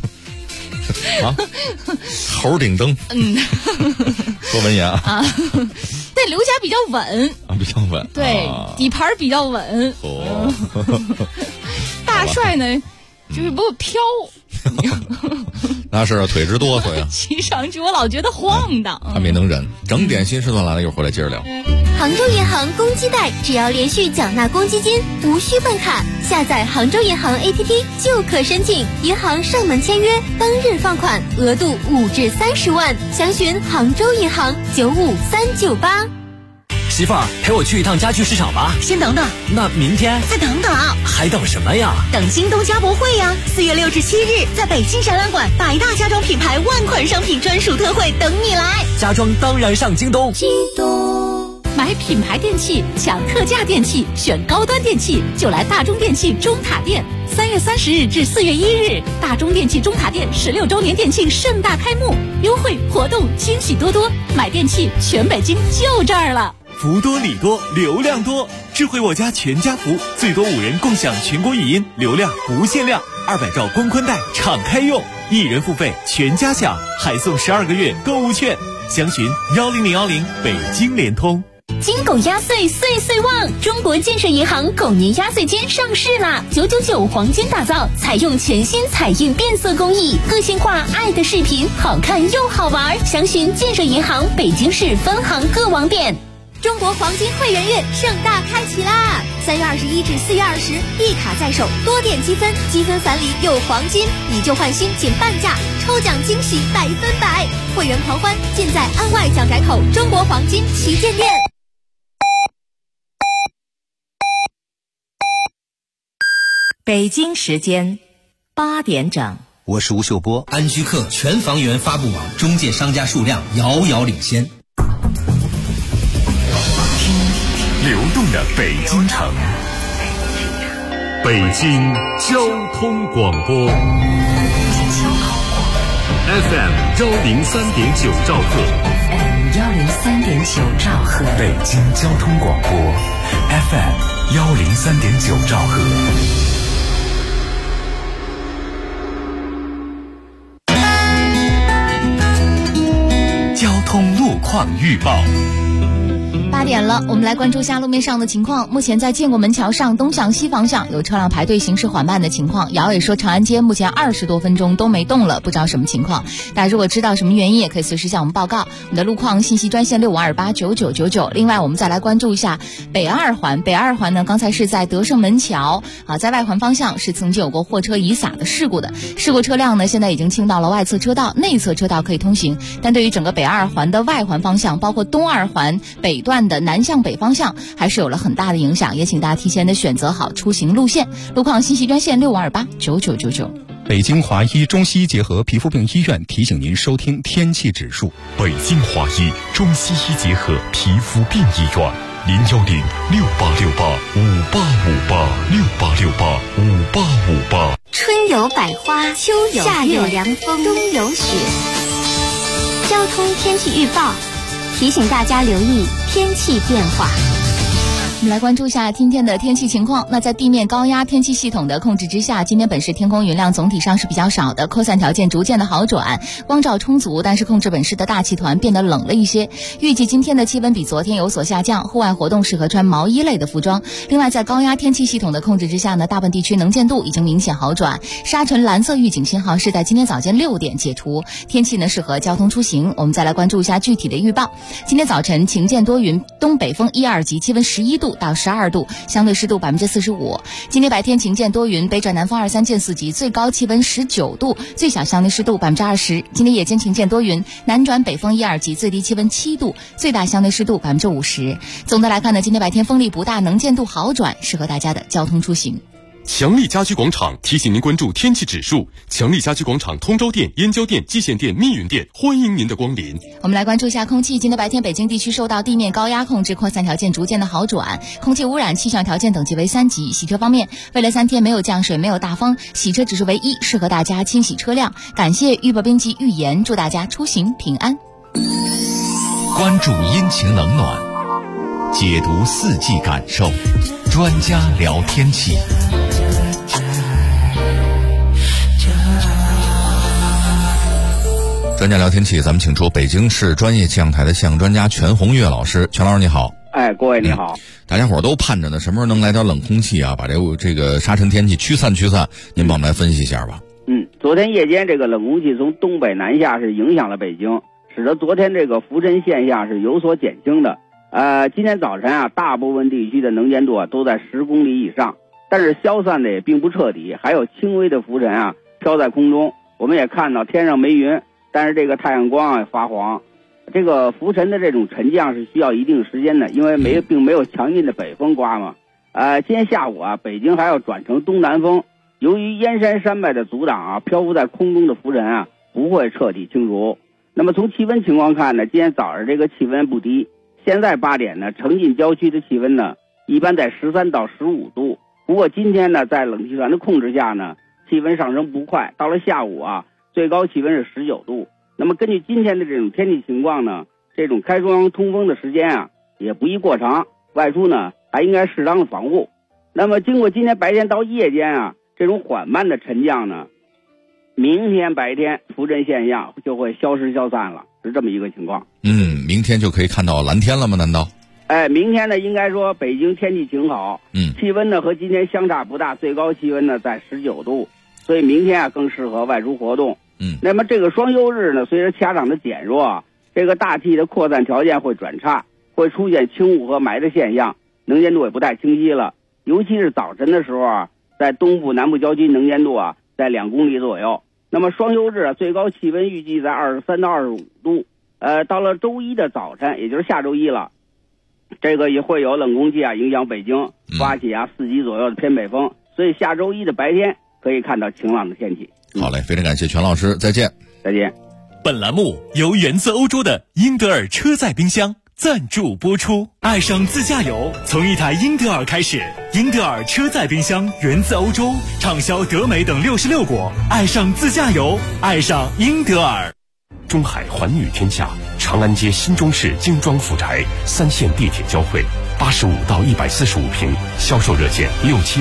[SPEAKER 14] 猴顶灯，说文言
[SPEAKER 2] 但刘佳比较稳
[SPEAKER 14] 比较稳，
[SPEAKER 2] 对，底盘比较稳。大帅呢，就是不飘，
[SPEAKER 14] 那是腿直哆嗦呀。
[SPEAKER 2] 骑上去我老觉得晃荡，
[SPEAKER 14] 还没能忍。整点新时段来了，一会儿回来接着聊。
[SPEAKER 7] 杭州银行公积贷，只要连续缴纳公积金，无需办卡，下载杭州银行 APP 就可申请，银行上门签约，当日放款，额度5至30万。详询杭州银行95398。
[SPEAKER 16] 媳妇儿，陪我去一趟家具市场吧。
[SPEAKER 7] 先等等，
[SPEAKER 16] 那明天
[SPEAKER 7] 再等等，
[SPEAKER 16] 还等什么呀？
[SPEAKER 7] 等京东家博会呀！4月6至7日，在北京展览馆，百大家装品牌万款商品专属特惠等你来。
[SPEAKER 16] 家装当然上京东。
[SPEAKER 7] 京东买品牌电器，抢特价电器，选高端电器就来大中电器中塔店。3月30日至4月1日，大中电器中塔店16周年店庆盛大开幕，优惠活动惊喜多多，买电器全北京就这儿了。
[SPEAKER 8] 福多礼多，流量多，智慧我家全家福，最多5人共享全国语音，流量不限量，200兆光宽带敞开用，1人付费全家享，还送12个月购物券。详询10010北京联通。
[SPEAKER 7] 金狗压岁岁岁旺！中国建设银行狗年压岁金上市啦！999黄金打造，采用全新彩印变色工艺，个性化爱的视频，好看又好玩。详询建设银行北京市分行各网点。中国黄金会员月盛大开启啦！3月21至4月20，一卡在手，多点积分，积分返礼有黄金，以旧换新减半价，抽奖惊喜100分百，会员狂欢尽在安外蒋宅口中国黄金旗舰店。
[SPEAKER 19] 北京时间8点整。
[SPEAKER 20] 我是吴秀波。安居客全房源发布网中介商家数量遥遥领先。
[SPEAKER 18] 流动的北京城，北京交通广播 FM 103.9兆赫
[SPEAKER 19] 103.9兆赫，
[SPEAKER 9] 北京交通广播 FM 103.9兆赫。
[SPEAKER 8] 交通路况预报。
[SPEAKER 2] 8点了，我们来关注下路面上的情况。目前在建国门桥上东向西方向有车辆排队行驶缓慢的情况。姚伟说长安街目前20多分钟都没动了，不知道什么情况。大家如果知道什么原因，也可以随时向我们报告。我们的路况信息专线65289999。另外我们再来关注一下北二环。北二环呢，刚才是在德胜门桥在外环方向是曾经有过货车遗撒的事故的。事故车辆呢现在已经清到了外侧车道，内侧车道可以通行，但对于整个北二环的外环方向，包括东二环北段的南向北方向还是有了很大的影响，也请大家提前的选择好出行路线。路况信息专线65289999。
[SPEAKER 1] 北京华医中西医结合皮肤病医院提醒您收听天气指数。
[SPEAKER 18] 北京华医中西医结合皮肤病医院，0106868586868685858。
[SPEAKER 7] 春有百花，秋有夏有凉风，冬有雪。交通天气预报提醒大家留意天气变化。
[SPEAKER 2] 我们来关注一下今天的天气情况。那在地面高压天气系统的控制之下，今天本市天空云量总体上是比较少的，扩散条件逐渐的好转，光照充足，但是控制本市的大气团变得冷了一些。预计今天的气温比昨天有所下降，户外活动适合穿毛衣类的服装。另外在高压天气系统的控制之下呢，大部分地区能见度已经明显好转，沙尘蓝色预警信号是在今天早间6点解除，天气呢适合交通出行。我们再来关注一下具体的预报。今天早晨晴间多云，东北风1、2级，气温11度到12度，相对湿度45%。今天白天晴间多云，北转南风2、3见4级，最高气温19度，最小相对湿度20%。今天夜间晴间多云，南转北风1、2级，最低气温7度，最大相对湿度50%。总的来看呢，今天白天风力不大，能见度好转，适合大家的交通出行。
[SPEAKER 12] 强力家居广场提醒您关注天气指数。强力家居广场通州店、燕郊店、蓟县店、密云店，欢迎您的光临。
[SPEAKER 2] 我们来关注一下空气。今天白天北京地区受到地面高压控制，扩散条件逐渐的好转，空气污染气象条件等级为3级。洗车方面，未来3天没有降水，没有大风，洗车指数为1，适合大家清洗车辆。感谢预报编辑预言，祝大家出行平安。
[SPEAKER 11] 关注阴晴冷暖，解读四季感受，专家聊天气。
[SPEAKER 14] 专家聊天气，咱们请出北京市专业气象台的气象专家全红月老师。全老师你好。
[SPEAKER 21] 各位你好。
[SPEAKER 14] 大家伙都盼着呢，什么时候能来点冷空气啊，把这个沙尘天气驱散。您帮我们来分析一下吧。
[SPEAKER 21] 昨天夜间这个冷空气从东北南下是影响了北京，使得昨天这个浮尘现象是有所减轻的。今天早晨啊，大部分地区的能见度啊都在10公里以上，但是消散的也并不彻底，还有轻微的浮尘啊飘在空中。我们也看到天上没云，但是这个太阳光啊发黄。这个浮尘的这种沉降是需要一定时间的，因为并没有强劲的北风刮嘛。今天下午啊，北京还要转成东南风。由于燕山山脉的阻挡啊，漂浮在空中的浮尘啊不会彻底清除。那么从气温情况看呢，今天早上这个气温不低，现在8点呢，城近郊区的气温呢一般在13到15度。不过今天呢，在冷气团的控制下呢，气温上升不快，到了下午啊，最高气温是19度。那么根据今天的这种天气情况呢，这种开窗通风的时间啊也不宜过长，外出呢还应该适当的防护。那么经过今天白天到夜间啊这种缓慢的沉降呢，明天白天浮尘现象就会消失消散了，是这么一个情况。
[SPEAKER 14] 明天就可以看到蓝天了吗？难道？
[SPEAKER 21] 明天呢，应该说北京天气晴好，气温呢和今天相差不大，最高气温呢在19度，所以明天啊更适合外出活动。那么这个双休日呢，随着掐场的减弱，这个大气的扩散条件会转差，会出现轻雾和霾的现象，能见度也不太清晰了。尤其是早晨的时候啊，在东部南部郊区能见度啊在2公里左右。那么双休日啊，最高气温预计在23到25度。到了周一的早晨，也就是下周一了，这个也会有冷空气啊影响北京，刮起啊4级左右的偏北风，所以下周一的白天可以看到晴朗的天气。
[SPEAKER 14] 好嘞，非常感谢全老师，再见。
[SPEAKER 21] 再见。
[SPEAKER 8] 本栏目由源自欧洲的英德尔车载冰箱赞助播出。爱上自驾游，从一台英德尔开始。英德尔车载冰箱源自欧洲，畅销德美等66国。爱上自驾游，爱上英德尔。
[SPEAKER 12] 中海寰宇天下，长安街新中式精装复宅，3线地铁交汇，85到145平，销售热线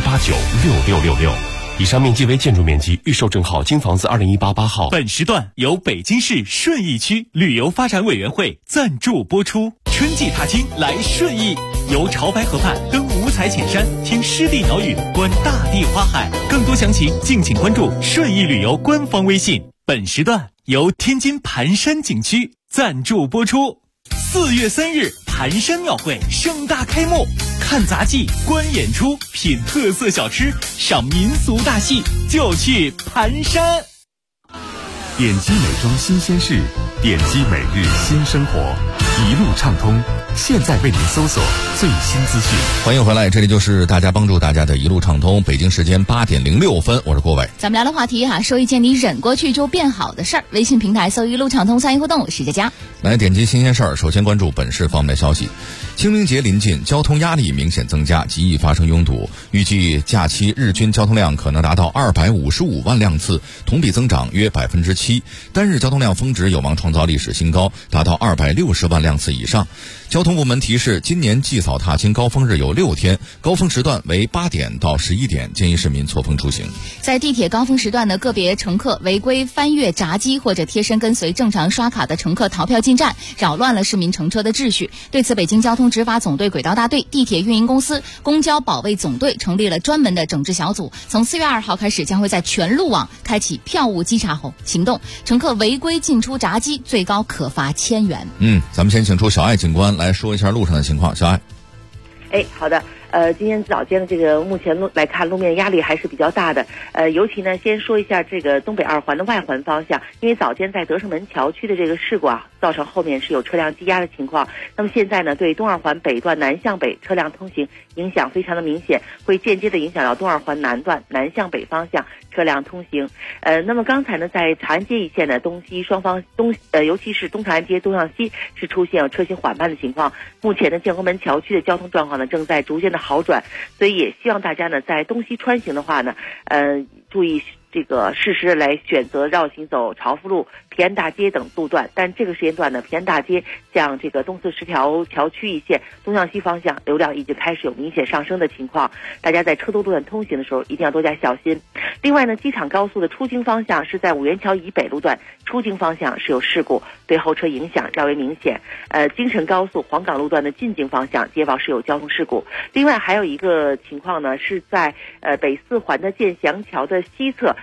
[SPEAKER 12] 67896666。以上面积为建筑面积，预售证号京房子20188号。
[SPEAKER 8] 本时段由北京市顺义区旅游发展委员会赞助播出。春季踏青来顺义，游潮白河畔，登五彩浅山，听湿地鸟语，观大地花海。更多详情敬请关注顺义旅游官方微信。本时段由天津盘山景区赞助播出。4月3日，盘山庙会盛大开幕，看杂技、观演出、品特色小吃、赏民俗大戏，就去盘山。
[SPEAKER 18] 点击美妆新鲜事，点击每日新生活，一路畅通。现在为您搜索最新资讯。
[SPEAKER 14] 欢迎回来，这里就是大家帮助大家的一路畅通。北京时间8点06分，我是郭伟。
[SPEAKER 2] 咱们聊的话题说一件你忍过去就变好的事儿。微信平台搜一路畅通参与互动，我是佳佳。
[SPEAKER 14] 来点击新鲜事儿，首先关注本市方面的消息。清明节临近，交通压力明显增加，极易发生拥堵。预计假期日均交通量可能达到255万辆次，同比增长约7%，单日交通量峰值有望创造历史新高，达到260万辆次以上。交通部门提示，今年祭扫踏青高峰日有6天，高峰时段为8点到11点，建议市民错峰出行。
[SPEAKER 2] 在地铁高峰时段呢，个别乘客违规翻越闸机或者贴身跟随正常刷卡的乘客逃票进站，扰乱了市民乘车的秩序。对此，北京交通执法总队轨道大队、地铁运营公司、公交保卫总队成立了专门的整治小组，从4月2号开始，将会在全路网开启票务稽查行动，乘客违规进出闸机，最高可罚1000元。
[SPEAKER 14] 咱们先请出小爱警官来说一下路上的情况。小爱。
[SPEAKER 13] 好的。今天早间的这个目前来看，路面压力还是比较大的。尤其呢，先说一下这个东北2环的外环方向，因为早间在德胜门桥区的这个事故造成后面是有车辆积压的情况。那么现在呢，对东2环北段南向北车辆通行影响非常的明显，会间接的影响到东2环南段南向北方向车辆通行。那么刚才呢，在长安街一线的东西双方尤其是东长安街东向西是出现车行缓慢的情况。目前呢，建国门桥区的交通状况呢正在逐渐的好转，所以也希望大家呢在东西穿行的话呢，注意这个适时来选择绕行走朝福路、平安大街等路段。但这个时间段呢，平安大街向这个东四十条桥区一线东向西方向流量已经开始有明显上升的情况，大家在车多路段通行的时候一定要多加小心。另外呢，机场高速的出京方向是在五元桥以北路段出京方向是有事故，对后车影响较为明显。京承高速黄岗路段的进京方向接报是有交通事故。另外还有一个情况呢，是在北4环的建祥桥的西侧，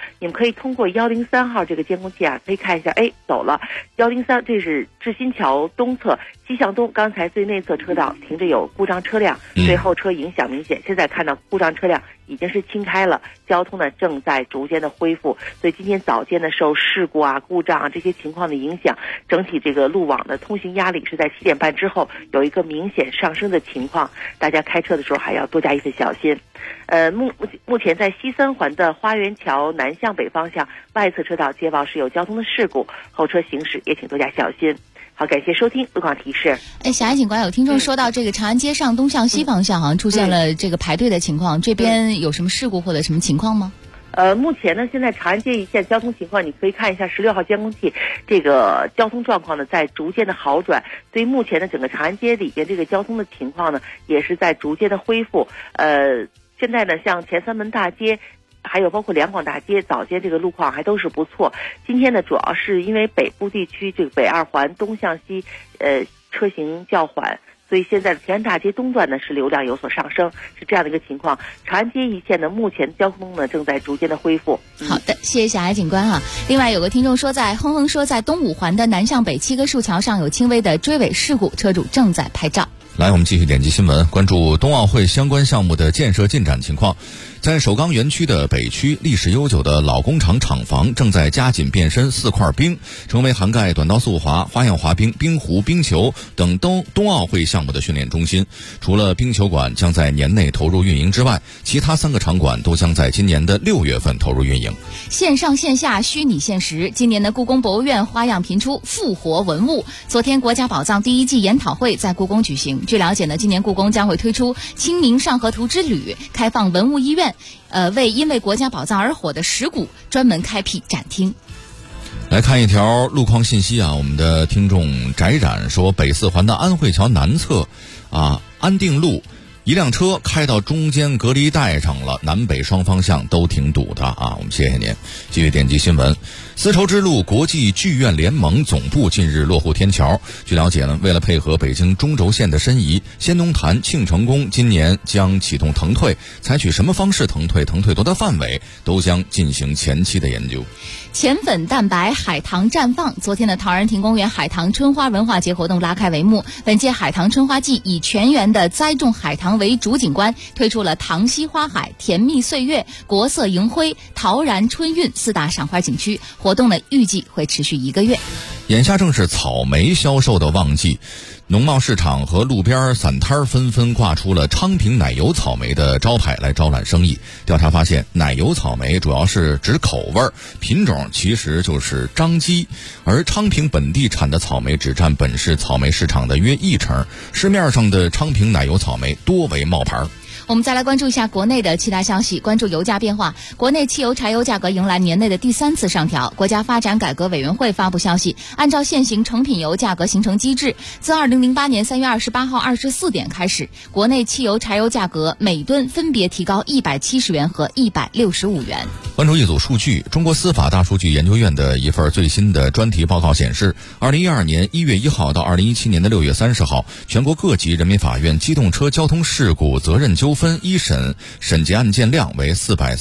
[SPEAKER 13] 你们可以通过103号这个监控器啊，可以看一下，走了103，这是志新桥东侧西向东，刚才最内侧车道停着有故障车辆，对后车影响明显。现在看到故障车辆已经是清开了，交通呢正在逐渐的恢复。所以今天早间呢，受事故啊、故障啊这些情况的影响，整体这个路网的通行压力是在7点半之后有一个明显上升的情况，大家开车的时候还要多加一份小心。目前在西三环的花园桥南向北方向外侧车道接报是有交通的事故，后车行驶也请多加小心。好，感谢收听路况提示。
[SPEAKER 2] 小艾警官，有听众说到这个长安街上东向西方向好像出现了这个排队的情况，这边有什么事故或者什么情况吗？
[SPEAKER 13] 目前呢，现在长安街一线交通情况，你可以看一下16号监控器，这个交通状况呢在逐渐的好转。所以目前呢，整个长安街里边这个交通的情况呢，也是在逐渐的恢复。现在呢，像前三门大街，还有包括两广大街早间这个路况还都是不错。今天呢，主要是因为北部地区这个北二环东向西，车行较缓。所以现在的田安大街东段呢是流量有所上升，是这样的一个情况。长安街一线呢，目前交通呢正在逐渐的恢复。
[SPEAKER 2] 好的，谢谢小艾警官哈。另外有个听众说，在东五环的南向北7棵树桥上有轻微的追尾事故，车主正在拍照。
[SPEAKER 14] 来，我们继续点击新闻，关注冬奥会相关项目的建设进展情况。在首钢园区的北区，历史悠久的老工厂厂房正在加紧变身4块冰，成为涵盖短道速滑、花样滑冰、冰壶、冰球等冬奥会项目的训练中心。除了冰球馆将在年内投入运营之外，其他3个场馆都将在今年的6月份投入运营。
[SPEAKER 2] 线上线下虚拟现实，今年的故宫博物院花样频出，复活文物。昨天国家宝藏第1季研讨会在故宫举行。据了解呢，今年故宫将会推出清明上河图之旅，开放文物医院，为因为国家宝藏而火的石鼓专门开辟展厅。
[SPEAKER 14] 来看一条路况信息啊，我们的听众翟冉说，北4环的安慧桥南侧安定路一辆车开到中间隔离带上了，南北双方向都挺堵的啊。我们谢谢您。继续点击新闻，丝绸之路国际剧院联盟总部近日落户天桥。据了解呢，为了配合北京中轴线的申遗，先农坛、庆成宫今年将启动腾退，采取什么方式腾退多大范围，都将进行前期的研究。
[SPEAKER 2] 浅粉蛋白海棠绽放，昨天的陶然亭公园海棠春花文化节活动拉开帷幕。本届海棠春花季以全园的栽种海棠为主景观，推出了塘西花海、甜蜜岁月、国色迎辉、陶然春韵4大赏花景区。活动呢预计会持续1个月。
[SPEAKER 14] 眼下正是草莓销售的旺季，农贸市场和路边散摊纷纷挂出了昌平奶油草莓的招牌来招揽生意。调查发现，奶油草莓主要是指口味，品种其实就是张基，而昌平本地产的草莓只占本市草莓市场的约1成，市面上的昌平奶油草莓多为冒牌。
[SPEAKER 2] 我们再来关注一下国内的其他消息，关注油价变化。国内汽油、柴油价格迎来年内的第3次上调。国家发展改革委员会发布消息，按照现行成品油价格形成机制，自2008年3月28号24点开始，国内汽油、柴油价格每吨分别提高170元和165元。
[SPEAKER 14] 关注一组数据，中国司法大数据研究院的一份最新的专题报告显示，2012年1月1号到2017年的6月30号，全国各级人民法院机动车交通事故责任纠纷一审审结案件量为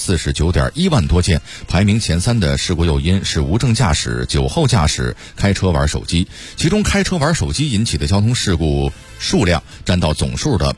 [SPEAKER 14] 449.1万多件，排名前3的事故诱因是无证驾驶、酒后驾驶、开车玩手机，其中开车玩手机引起的交通事故数量占到总数的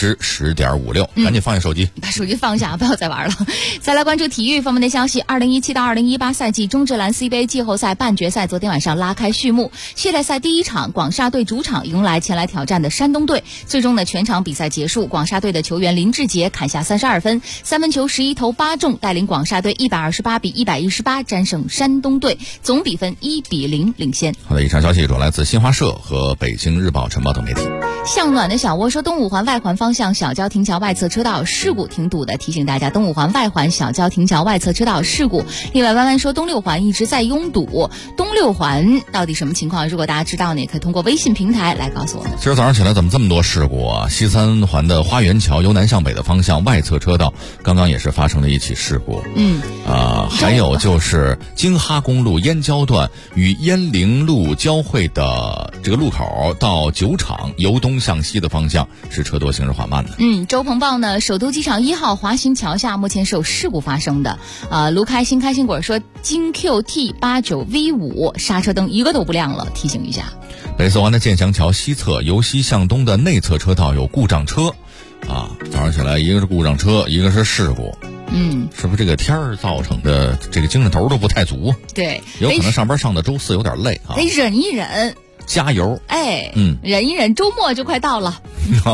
[SPEAKER 14] 10.56%。赶紧放下手机，
[SPEAKER 2] 把手机放下，不要再玩了。再来关注体育方面的消息，2017到2018赛季中职篮 CBA 季后赛半决赛昨天晚上拉开序幕。系列赛第1场，广沙队主场迎来前来挑战的山东队。最终呢，全场比赛结束，广沙队的球员林志杰砍下32分，3分球11投8中，带领广沙队128比118战胜山东队，总比分1比0领先。
[SPEAKER 14] 好的，以上消息主要来自新华社和北京日报晨报等媒体。
[SPEAKER 2] 向暖的小窝说，东五环外环方向小郊亭桥外侧车道事故挺堵的，提醒大家东五环外环小郊亭桥外侧车道事故。另外弯弯说，东六环一直在拥堵，东六环到底什么情况？如果大家知道呢，也可以通过微信平台来告诉我们。
[SPEAKER 14] 今儿早上起来怎么这么多事故啊？西三环的花园桥由南向北的方向外侧车道刚刚也是发生了一起事故。还有就是京哈公路燕郊段与燕陵路交汇的这个路口到酒厂由东向西的方向是车多行驶缓慢的。
[SPEAKER 2] 周鹏报呢，首都机场1号华新桥下目前是有事故发生的。卢开心开心果说，京 QT 89V5刹车灯一个都不亮了，提醒一下。
[SPEAKER 14] 北四环的建祥桥西侧由西向东的内侧车道有故障车，早上起来一个是故障车，一个是事故。是不是这个天儿造成的？这个精神头都不太足。对，有可能上班上的周4有点累啊，
[SPEAKER 2] 得忍一忍。
[SPEAKER 14] 加油！
[SPEAKER 2] 忍一忍，周末就快到了。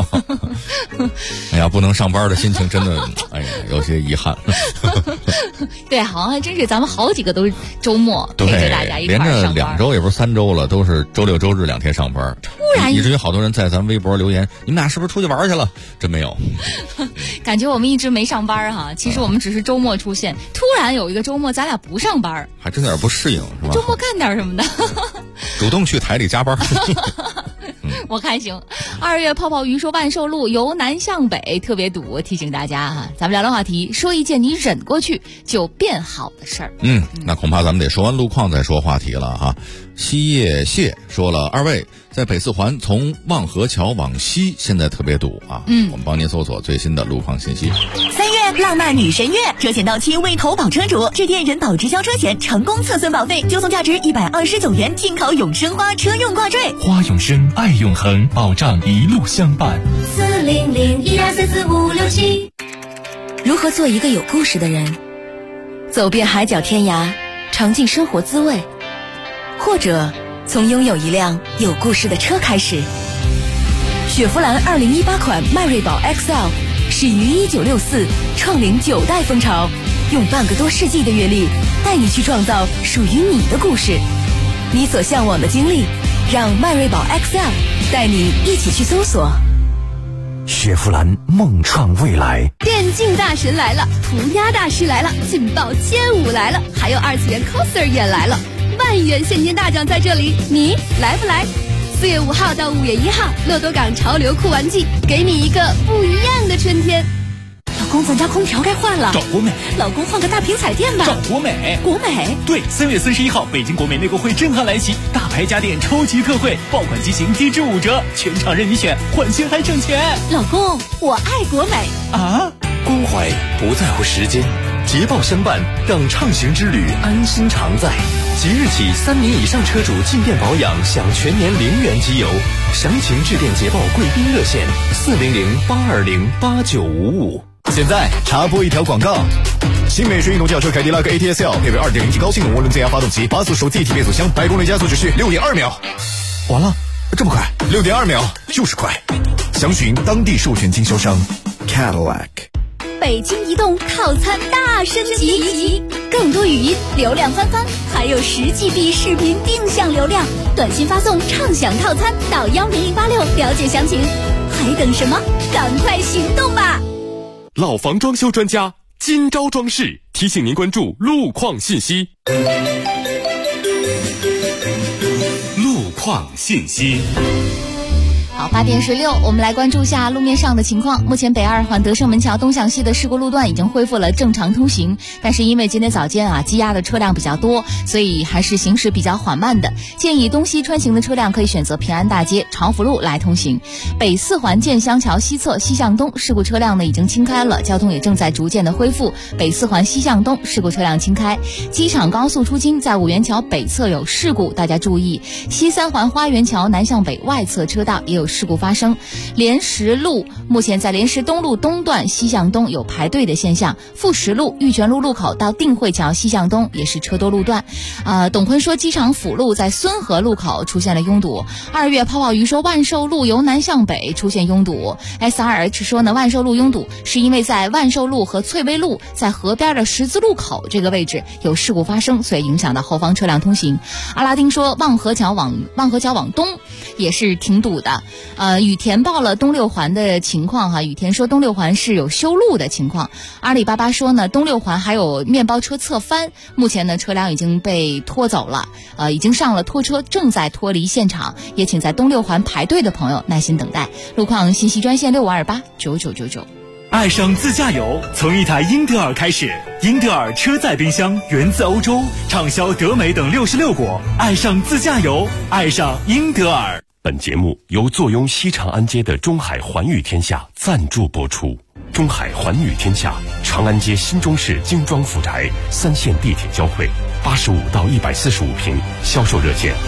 [SPEAKER 14] 哎呀，不能上班的心情真的，有些遗憾。
[SPEAKER 2] 对，好像还真是咱们好几个都是周末陪着大家一块儿上班，
[SPEAKER 14] 连着2周也不是3周了，都是周6周日2天上班。突然，以至于好多人在咱微博留言：“你们俩是不是出去玩去了？”真没有，
[SPEAKER 2] 感觉我们一直没上班哈。其实我们只是周末出现，突然有一个周末咱俩不上班，
[SPEAKER 14] 还真有点不适应，是吧？
[SPEAKER 2] 周末干点什么的，
[SPEAKER 14] 主动去台里加班。
[SPEAKER 2] 我看行。2月泡泡鱼说，万寿路由南向北特别堵，提醒大家哈。咱们聊聊话题，说一件你忍过去就变好的事儿。
[SPEAKER 14] 那恐怕咱们得说完路况再说话题了哈。西叶谢说了，2位在北四环从望河桥往西现在特别堵啊。我们帮您搜索最新的路况信息。
[SPEAKER 7] 3月浪漫女神月，车险到期未投保车主致电人保直销车险成功测算保费，就送价值129元进口永生花车用挂坠。
[SPEAKER 8] 花永生，爱永恒，保障一路相伴。
[SPEAKER 4] 40012344567。
[SPEAKER 7] 如何做一个有故事的人？走遍海角天涯，尝尽生活滋味，或者从拥有一辆有故事的车开始。雪佛兰2018款迈锐宝 XL 始于1964，创领9代风潮，用半个多世纪的阅历带你去创造属于你的故事，你所向往的经历，让迈锐宝 XL 带你一起去搜索。
[SPEAKER 15] 雪佛兰梦创未来，
[SPEAKER 4] 电竞大神来了，涂鸦大师来了，劲爆街舞来了，还有2次元 coser 也来了，万元现金大奖在这里，你来不来？4月5号到5月1号，乐多港潮流酷玩季，给你一个不一样的春天。
[SPEAKER 7] 老公，咱家空调该换了，
[SPEAKER 8] 找国美。
[SPEAKER 7] 老公，换个大屏彩电吧，
[SPEAKER 8] 找国美。
[SPEAKER 7] 国美？
[SPEAKER 8] 对，3月31号，北京国美内购会震撼来袭，大牌家电超级特惠，爆款机型低至5折，全场任你选，换新还省钱。
[SPEAKER 7] 老公，我爱国美
[SPEAKER 8] 啊！
[SPEAKER 5] 关怀不在乎时间，捷豹相伴，让畅行之旅安心常在。即日起，3年以上车主进店保养享全年0元机油，详情致电捷豹贵宾热线400-820-8955。
[SPEAKER 22] 现在插播一条广告。新美式运动轿车凯迪拉克 ATS-L 配备 2.0T 高性能涡轮增压发动机，8速手自一体变速箱，100公里加速只需6.2秒。完了，这么快？6.2秒就是快。详询当地授权经销商 Cadillac。
[SPEAKER 4] 北京移动套餐大升级，更多语音流量翻番，还有10GB 视频定向流量，短信发送畅享套餐到10086，了解详情。还等什么？赶快行动吧！
[SPEAKER 10] 老房装修专家今朝装饰提醒您关注路况信息。路况信息。
[SPEAKER 2] 好，8点16，我们来关注下路面上的情况。目前北2环德胜门桥东向西的事故路段已经恢复了正常通行，但是因为今天早间积压的车辆比较多，所以还是行驶比较缓慢的。建议东西穿行的车辆可以选择平安大街、长福路来通行。北4环建湘桥西侧西向东事故车辆呢已经清开了，交通也正在逐渐的恢复。北4环西向东事故车辆清开。机场高速出京在五元桥北侧有事故，大家注意。西3环花园桥南向北外侧车道也有事故发生。莲石路目前在莲石东路东段西向东有排队的现象，富石路玉泉路路口到定慧桥西向东也是车多路段。董坤说机场辅路在孙河路口出现了拥堵。2月泡泡鱼说万寿路由南向北出现拥堵。SRH 说呢万寿路拥堵是因为在万寿路和翠微路在河边的十字路口这个位置有事故发生，所以影响到后方车辆通行。阿拉丁说望河桥往东也是挺堵的。雨田报了东六环的情况哈，雨田说东六环是有修路的情况。阿里巴巴说呢东六环还有面包车侧翻，目前呢车辆已经被拖走了，已经上了拖车，正在脱离现场，也请在东六环排队的朋友耐心等待。路况信息专线65289999。
[SPEAKER 8] 爱上自驾游，从一台英特尔开始。英特尔车载冰箱源自欧洲，畅销德美等66国。爱上自驾游，爱上英特尔。
[SPEAKER 12] 本节目由坐拥西长安街的中海环宇天下赞助播出。中海环宇天下，长安街新中式精装复宅，3线地铁交汇，85到145平，销售热线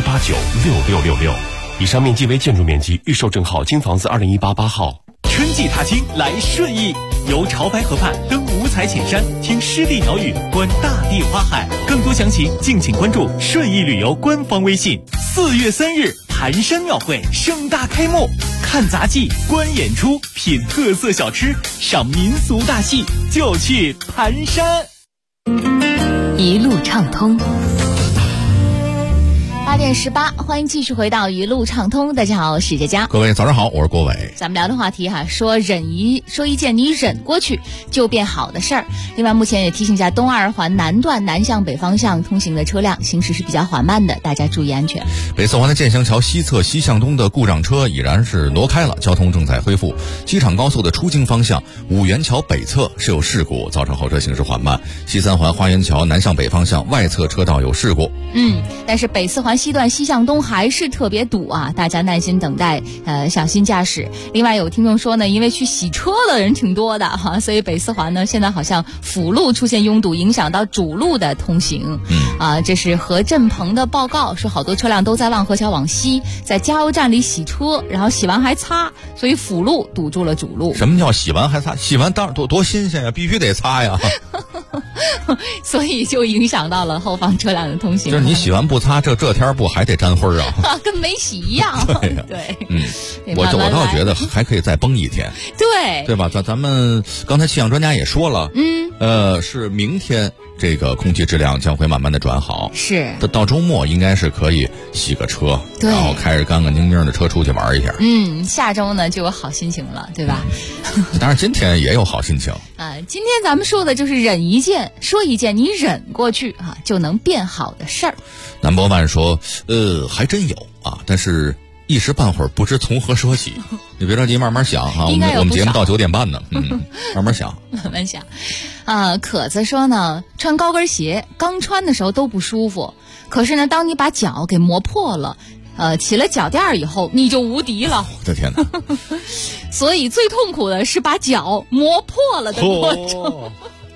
[SPEAKER 12] 67896666。以上面积为建筑面积，预售证号京房子2018-8号。
[SPEAKER 8] 春季踏青来顺义，游潮白河畔，登五彩浅山，听湿地鸟语，观大地花海。更多详情敬请关注顺义旅游官方微信。4月3日，盘山庙会盛大开幕，看杂技、观演出、品特色小吃、赏民俗大戏，就去盘山。
[SPEAKER 2] 一路畅通。8点18，欢迎继续回到一路畅通。大家好，我是佳佳。
[SPEAKER 14] 各位早上好，我是郭伟。
[SPEAKER 2] 咱们聊的话题说一件你忍过去就变好的事儿。另外，目前也提醒一下东二环南段南向北方向通行的车辆行驶是比较缓慢的，大家注意安全。
[SPEAKER 14] 北四环的建祥桥西侧西向东的故障车已然是挪开了，交通正在恢复。机场高速的出京方向五元桥北侧是有事故，造成后车行驶缓慢。西三环花园桥南向北方向外侧车道有事故。
[SPEAKER 2] 但是北四环西段西向东还是特别堵啊，大家耐心等待，小心驾驶。另外有听众说呢，因为去洗车的人挺多的哈，所以北四环呢现在好像辅路出现拥堵，影响到主路的通行。这是何振鹏的报告，说好多车辆都在望河桥往西，在加油站里洗车，然后洗完还擦，所以辅路堵住了主路。
[SPEAKER 14] 什么叫洗完还擦？洗完当然多新鲜呀，必须得擦呀。
[SPEAKER 2] 所以就影响到了后方车辆的通行。
[SPEAKER 14] 就是你洗完不擦，这天不还得沾灰啊？
[SPEAKER 2] 跟没洗一样。
[SPEAKER 14] 对呀，
[SPEAKER 2] 对，
[SPEAKER 14] 我倒觉得还可以再绷一天。对吧？咱们刚才气象专家也说了，是明天这个空气质量将会慢慢的转好。
[SPEAKER 2] 是
[SPEAKER 14] 到周末应该是可以洗个车，然后开着干干净净的车出去玩一下。
[SPEAKER 2] 下周呢就有好心情了，对吧？
[SPEAKER 14] 当然今天也有好心情。
[SPEAKER 2] 今天咱们说的就是说一件你忍过去就能变好的事儿。
[SPEAKER 14] 南博万说，还真有啊，但是一时半会儿不知从何说起。你别着急，慢慢想啊。我们节目到9点半呢，慢慢想。
[SPEAKER 2] 慢慢想。可子说呢，穿高跟鞋刚穿的时候都不舒服，可是呢，当你把脚给磨破了，起了脚垫以后，你就无敌了。
[SPEAKER 14] 我的天哪！
[SPEAKER 2] 所以最痛苦的是把脚磨破了的过程。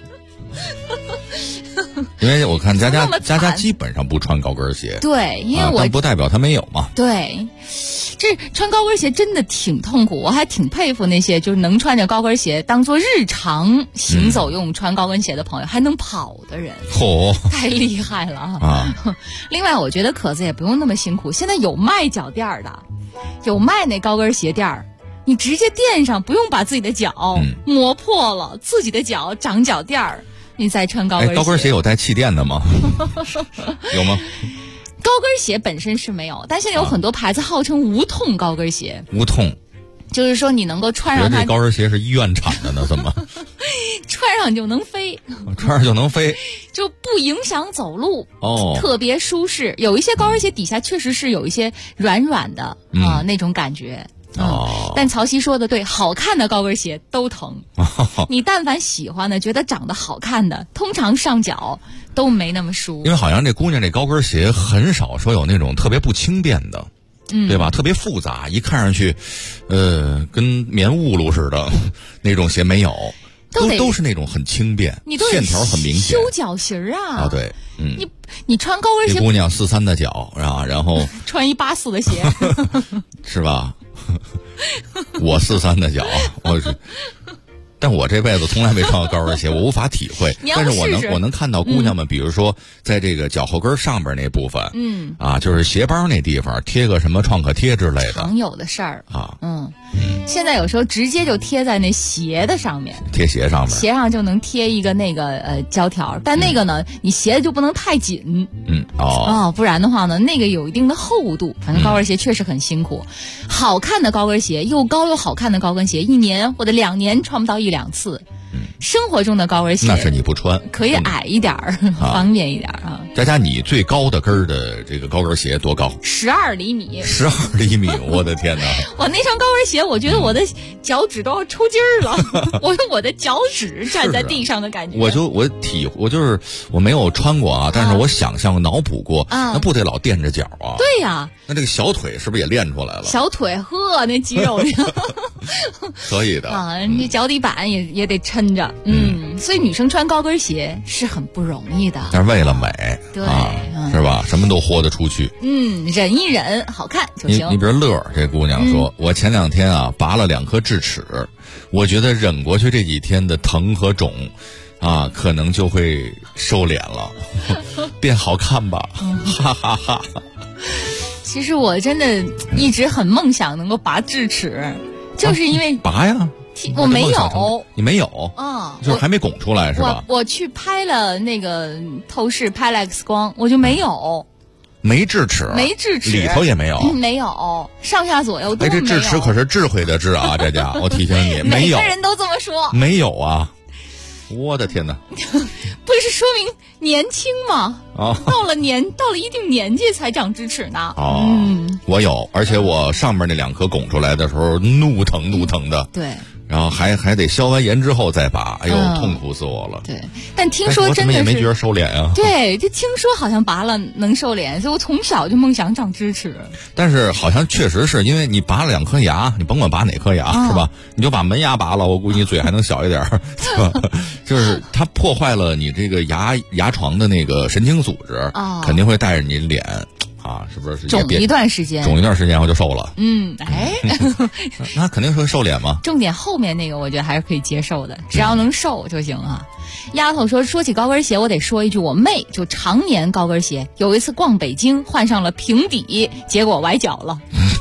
[SPEAKER 14] 因为我看佳佳基本上不穿高跟鞋。
[SPEAKER 2] 对，因为
[SPEAKER 14] 但不代表她没有嘛。
[SPEAKER 2] 对，这穿高跟鞋真的挺痛苦，我还挺佩服那些就是能穿着高跟鞋当做日常行走用穿高跟鞋的朋友，还能跑的人。太厉害了啊！另外，我觉得可子也不用那么辛苦，现在有卖脚垫的，有卖那高跟鞋垫儿。你直接垫上，不用把自己的脚磨破了，自己的脚长脚垫儿，你再穿高跟鞋。
[SPEAKER 14] 高跟鞋有带气垫的吗？有吗？
[SPEAKER 2] 高跟鞋本身是没有，但现在有很多牌子号称无痛高跟鞋。
[SPEAKER 14] 无痛，
[SPEAKER 2] 就是说你能够穿上它。
[SPEAKER 14] 这高跟鞋是医院产的呢？怎么？
[SPEAKER 2] 穿上就能飞，
[SPEAKER 14] 穿上就能飞，
[SPEAKER 2] 就不影响走路特别舒适。有一些高跟鞋底下确实是有一些软软的那种感觉。但曹曦说的对，好看的高跟鞋都疼。你但凡喜欢的，觉得长得好看的，通常上脚都没那么舒服。
[SPEAKER 14] 因为好像这姑娘这高跟鞋很少说有那种特别不轻便的，对吧？特别复杂，一看上去，跟棉袄袄似的那种鞋没有，都是那种很轻便，线条很明显。
[SPEAKER 2] 修脚型啊！
[SPEAKER 14] 对，
[SPEAKER 2] 你穿高跟鞋，
[SPEAKER 14] 这姑娘43的脚啊，然后
[SPEAKER 2] 穿184的鞋，
[SPEAKER 14] 是吧？我43的脚，但我这辈子从来没穿过高跟鞋，我无法体会。但是我能看到姑娘们，比如说在这个脚后跟上边那部分，就是鞋帮那地方贴个什么创可贴之类的，
[SPEAKER 2] 常有的事儿啊。现在有时候直接就贴在那鞋的上面，
[SPEAKER 14] 贴鞋上面，
[SPEAKER 2] 鞋上就能贴一个那个胶条，但那个呢，你鞋子就不能太紧，不然的话呢，那个有一定的厚度。反正高跟鞋确实很辛苦，好看的高跟鞋，又高又好看的高跟鞋，1年或者2年穿不到1-2次。生活中的高跟鞋，
[SPEAKER 14] 那是你不穿，
[SPEAKER 2] 可以矮一点儿，方便一点啊。
[SPEAKER 14] 佳佳，你最高的跟儿的这个高跟鞋多高
[SPEAKER 2] ？12厘米。
[SPEAKER 14] 12厘米，我的天哪！
[SPEAKER 2] 我那双高跟鞋，我觉得我的脚趾都要抽筋儿了，我用我的脚趾站在地上的感觉。
[SPEAKER 14] 我就是我没有穿过啊，但是我想象脑补过，那不得老垫着脚啊？
[SPEAKER 2] 对呀。
[SPEAKER 14] 那这个小腿是不是也练出来了？
[SPEAKER 2] 小腿呵，那肌肉
[SPEAKER 14] 可以的
[SPEAKER 2] 啊，你脚底板也得抻着，所以女生穿高跟鞋是很不容易的。
[SPEAKER 14] 但是为了美，
[SPEAKER 2] 对，
[SPEAKER 14] 是吧？什么都豁得出去。
[SPEAKER 2] 忍一忍，好看就行。
[SPEAKER 14] 你比如乐这姑娘说，我前2天啊拔了2颗智齿，我觉得忍过去这几天的疼和肿，啊，可能就会收敛了，变好看吧，哈哈哈。
[SPEAKER 2] 其实我真的一直很梦想能够拔智齿，就是因为
[SPEAKER 14] 拔呀。
[SPEAKER 2] 我没有，
[SPEAKER 14] 你没有
[SPEAKER 2] 啊？
[SPEAKER 14] 就是还没拱出来是吧？
[SPEAKER 2] 我去拍了那个透视，拍了 X 光，我就没有。
[SPEAKER 14] 没智齿，
[SPEAKER 2] 没智齿，
[SPEAKER 14] 里头也没有，
[SPEAKER 2] 没有，上下左右都没有。
[SPEAKER 14] 这智齿可是智慧的智啊，佳佳，我提醒你，没有。
[SPEAKER 2] 每个人都这么说。
[SPEAKER 14] 没有啊！我的天哪！
[SPEAKER 2] 不是说明年轻吗？到了一定年纪才长智齿呢。
[SPEAKER 14] 我有，而且我上面那2颗拱出来的时候，怒疼的。对。然后还得消完炎之后再拔，哎呦，痛苦死我了。
[SPEAKER 2] 对，但听说真的是
[SPEAKER 14] 我怎么也没觉得收敛啊。
[SPEAKER 2] 对，就听说好像拔了能收敛，所以我从小就梦想长智齿。
[SPEAKER 14] 但是好像确实是因为你拔了2颗牙，你甭管拔哪颗牙是吧？你就把门牙拔了，我估计你嘴还能小一点，就是它破坏了你这个牙床的那个神经组织，肯定会带着你脸。啊，是不是
[SPEAKER 2] 肿一段时间？
[SPEAKER 14] 肿一段时间我就瘦了。那肯定是会瘦脸嘛。
[SPEAKER 2] 重点后面那个我觉得还是可以接受的，只要能瘦就行啊。丫头说起高跟鞋，我得说一句，我妹就常年高跟鞋，有一次逛北京换上了平底，结果崴脚了。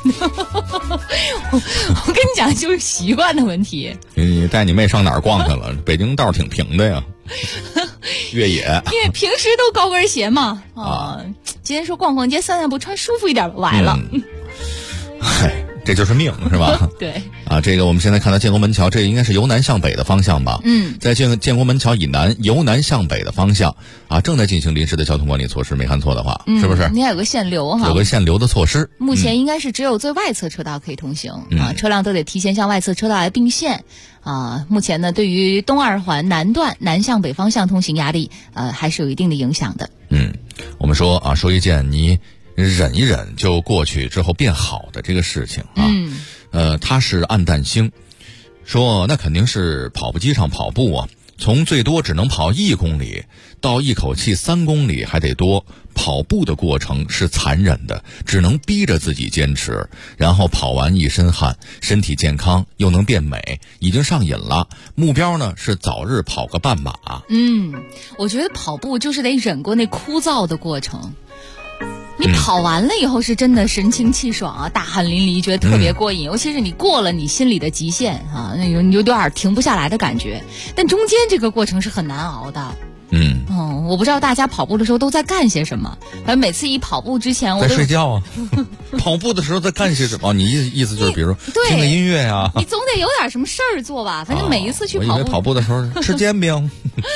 [SPEAKER 2] 我跟你讲，就是习惯的问题。
[SPEAKER 14] 你带你妹上哪儿逛去了？北京道挺平的呀。越野，
[SPEAKER 2] 因为平时都高跟鞋嘛今天说逛街散步穿舒服一点崴了。
[SPEAKER 14] 嗨，这就是命是吧？
[SPEAKER 2] 对
[SPEAKER 14] 啊，这个我们现在看到建国门桥，这应该是由南向北的方向吧？在建国门桥以南由南向北的方向啊，正在进行临时的交通管理措施，没看错的话，是不是？
[SPEAKER 2] 应该有个限流哈，
[SPEAKER 14] 有个限流的措施。
[SPEAKER 2] 目前应该是只有最外侧车道可以通行啊，车辆都得提前向外侧车道来并线。目前呢，对于东2环南段南向北方向通行压力，还是有一定的影响的。
[SPEAKER 14] 我们说啊，说一件你忍一忍就过去之后变好的这个事情啊，他是暗淡星，说那肯定是跑步机上跑步啊，从最多只能跑1公里到一口气3公里还得多。跑步的过程是残忍的，只能逼着自己坚持，然后跑完一身汗，身体健康又能变美，已经上瘾了。目标呢是早日跑个半马。
[SPEAKER 2] 我觉得跑步就是得忍过那枯燥的过程。你跑完了以后是真的神清气爽啊，大汗淋漓，觉得特别过瘾。尤其是你过了你心里的极限啊，那种你就有点停不下来的感觉。但中间这个过程是很难熬的。我不知道大家跑步的时候都在干些什么。反正每次一跑步之前，我
[SPEAKER 14] 在睡觉啊。跑步的时候在干些什么？你意思就是，比如听个音乐呀？
[SPEAKER 2] 你总得有点什么事儿做吧？反正每一次去跑步，
[SPEAKER 14] 我以为跑步的时候吃煎饼。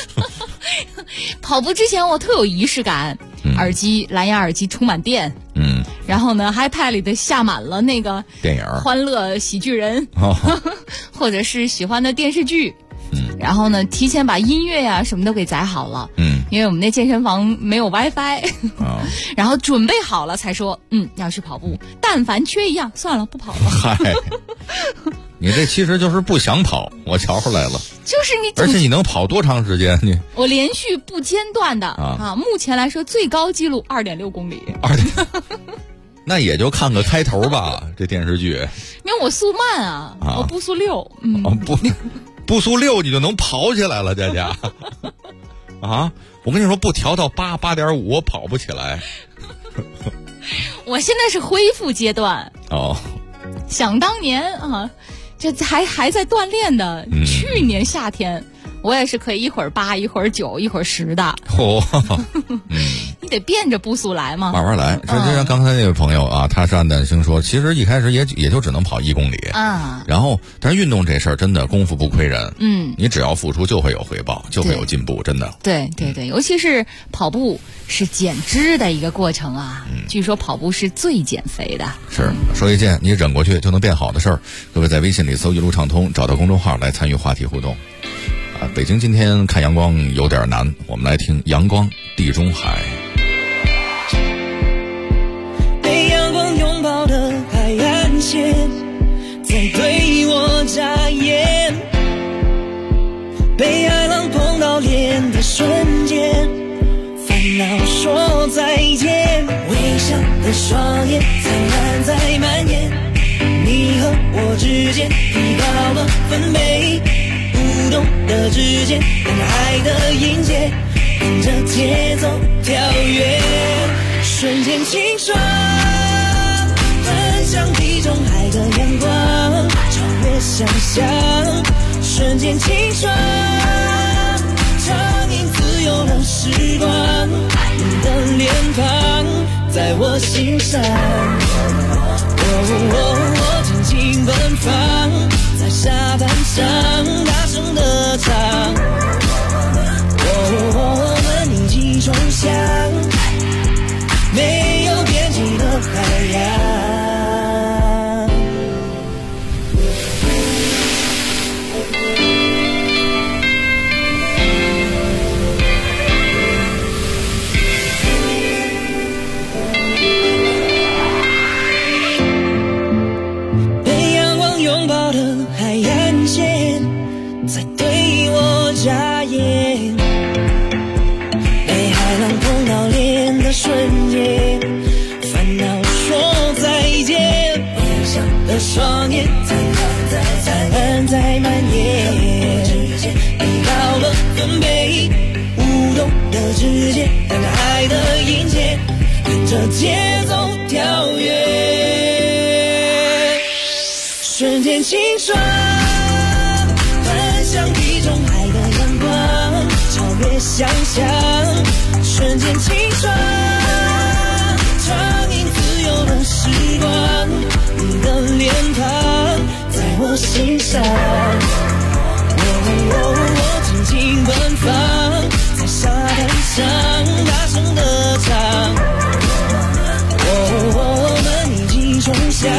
[SPEAKER 2] 跑步之前我特有仪式感，蓝牙耳机充满电。然后呢 ，iPad 里的下满了那个
[SPEAKER 14] 电影、
[SPEAKER 2] 欢乐喜剧人，或者是喜欢的电视剧。然后呢，提前把音乐呀什么都给载好了。因为我们那健身房没有 WiFi，然后准备好了才说，要去跑步。但凡缺一样，算了，不跑了。
[SPEAKER 14] 嗨，你这其实就是不想跑，我瞧出来了。
[SPEAKER 2] 就是你，
[SPEAKER 14] 而且你能跑多长时间？
[SPEAKER 2] 我连续不间断的目前来说最高纪录2.6公里。
[SPEAKER 14] 那也就看个开头吧，这电视剧。
[SPEAKER 2] 因为我速慢啊，我步速6。
[SPEAKER 14] 步速6你就能跑起来了，佳佳。啊，我跟你说，不调到8.5，我跑不起来。
[SPEAKER 2] 我现在是恢复阶段。想当年啊，这还在锻炼的，去年夏天我也是可以一会儿8，一会儿9，一会儿10的。你得变着步速来嘛，
[SPEAKER 14] 慢慢来。就像刚才那位朋友啊，他是按担心说，其实一开始也就只能跑1公里啊。然后，但是运动这事儿真的功夫不亏人，你只要付出就会有回报，就会有进步，真的。
[SPEAKER 2] 对，尤其是跑步是减脂的一个过程啊。据说跑步是最减肥的。
[SPEAKER 14] 是，说一件你忍过去就能变好的事儿。各位在微信里搜一路畅通，找到公众号来参与话题互动。北京今天看阳光有点难，我们来听阳光地中海。
[SPEAKER 6] 被阳光拥抱的海岸线在对我眨眼，被海浪碰到脸的瞬间，烦恼说再见，微笑的双眼灿烂在蔓延，你和我之间提高了分贝，舞动的指尖跟爱的音节，跟着节奏跳跃，瞬间清爽，奔向地中海的阳光，超越想象，瞬间清爽，畅饮自由的时光，你的脸庞在我心上，我尽情奔放，在沙滩上大声的唱，我们一起冲向没有边际的海洋。被阳光拥抱的海岸线在对我眨眼，被海浪碰到脸的瞬间，烦恼说再见，微笑的双眼灿烂在蔓延，提高了分贝，舞动的指尖跟爱的音节，跟着节奏跳跃，瞬间清爽，奔向地中海的阳光，超越想象，瞬间清爽，畅饮自由的时光，你的脸庞在我心上，我尽情奔放，在沙滩上大声的唱，我们一起冲向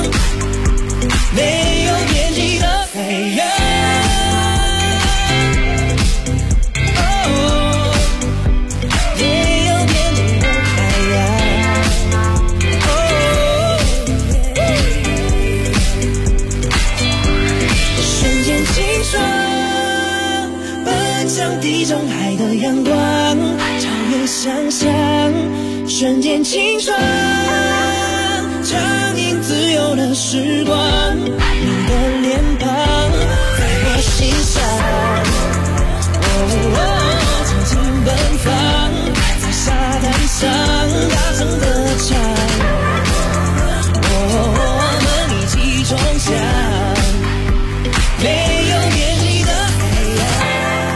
[SPEAKER 6] 没有边际的海洋。地中海的阳光，超越想象，瞬间清爽，畅饮自由的时光，你的脸庞在我心上，我尽情奔放，在沙滩上大声的唱，我们一起冲向没有边际的海洋。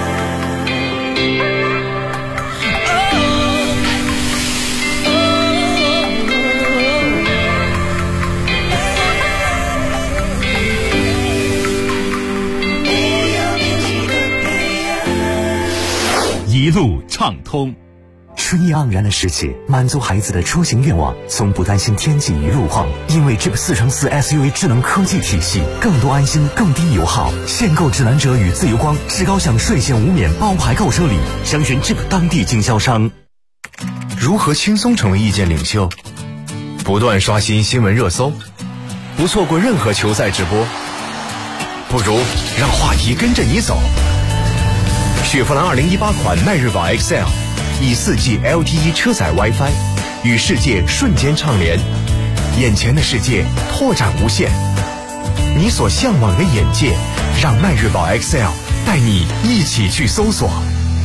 [SPEAKER 10] 一路畅通，
[SPEAKER 15] 春意盎然的世界，满足孩子的出行愿望，从不担心天气与路况，因为 Jeep 4x4 SUV 智能科技体系，更多安心，更低油耗。限购指南者与自由光至高享税前无免包牌购车礼，详询 Jeep 当地经销商。
[SPEAKER 22] 如何轻松成为意见领袖？不断刷新新闻热搜，不错过任何球赛直播，不如让话题跟着你走。雪佛兰2018款迈锐宝 XL 以4G LTE 车载 WiFi 与世界瞬间畅联，眼前的世界拓展无限，你所向往的眼界，让迈锐宝 XL 带你一起去搜索。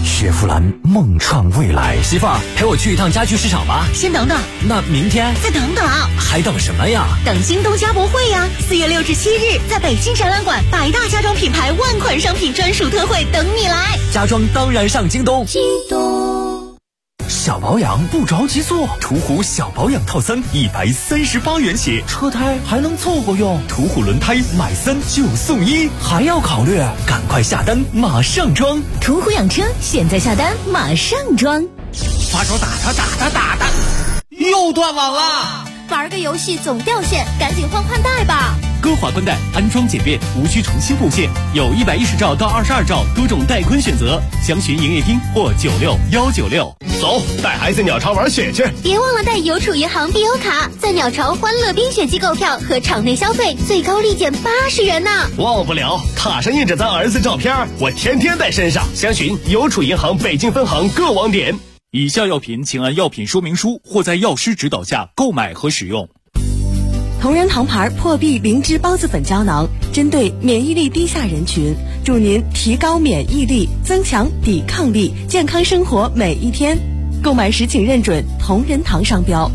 [SPEAKER 15] 雪佛兰梦创未来。
[SPEAKER 16] 媳妇儿，陪我去一趟家具市场吧。
[SPEAKER 7] 先等等，
[SPEAKER 16] 那明天
[SPEAKER 7] 再等等，
[SPEAKER 16] 还等什么呀？
[SPEAKER 7] 等京东家博会呀！4月6至7日，在北京展览馆，100大家装品牌万款商品专属特惠等你来。
[SPEAKER 16] 家装当然上京东。
[SPEAKER 7] 京东。
[SPEAKER 16] 小保养不着急做，途虎小保养套餐138元起，车胎还能凑合用。途虎轮胎买3就送1，还要考虑？赶快下单，马上装。
[SPEAKER 4] 途虎养车，现在下单马上装。
[SPEAKER 3] 发烧打他，又断网了。
[SPEAKER 4] 玩个游戏总掉线，赶紧换宽带吧。
[SPEAKER 8] 歌华宽带安装简便，无需重新布线，有110兆到22兆多种带宽选择，详询营业厅或96196。
[SPEAKER 10] 走，带孩子鸟巢玩雪去。
[SPEAKER 4] 别忘了带邮储银行必游卡，在鸟巢欢乐冰雪季购票和场内消费最高立减80元呢。
[SPEAKER 10] 忘不了，卡上印着咱儿子照片，我天天带身上。详询邮储银行北京分行各网点。
[SPEAKER 8] 以下药品请按药品说明书或在药师指导下购买和使用。
[SPEAKER 17] 同仁堂牌破壁灵芝孢子粉胶囊，针对免疫力低下人群，助您提高免疫力，增强抵抗力，健康生活每一天。购买时请认准同仁堂商标。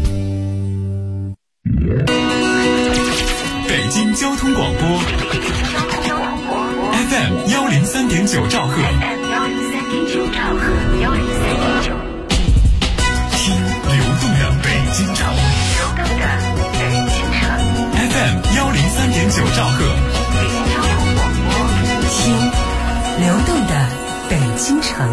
[SPEAKER 23] 北京交通广播 FM 103.9兆赫，听流动的北京城。FM 103.9兆赫，
[SPEAKER 17] 听流动的北京城。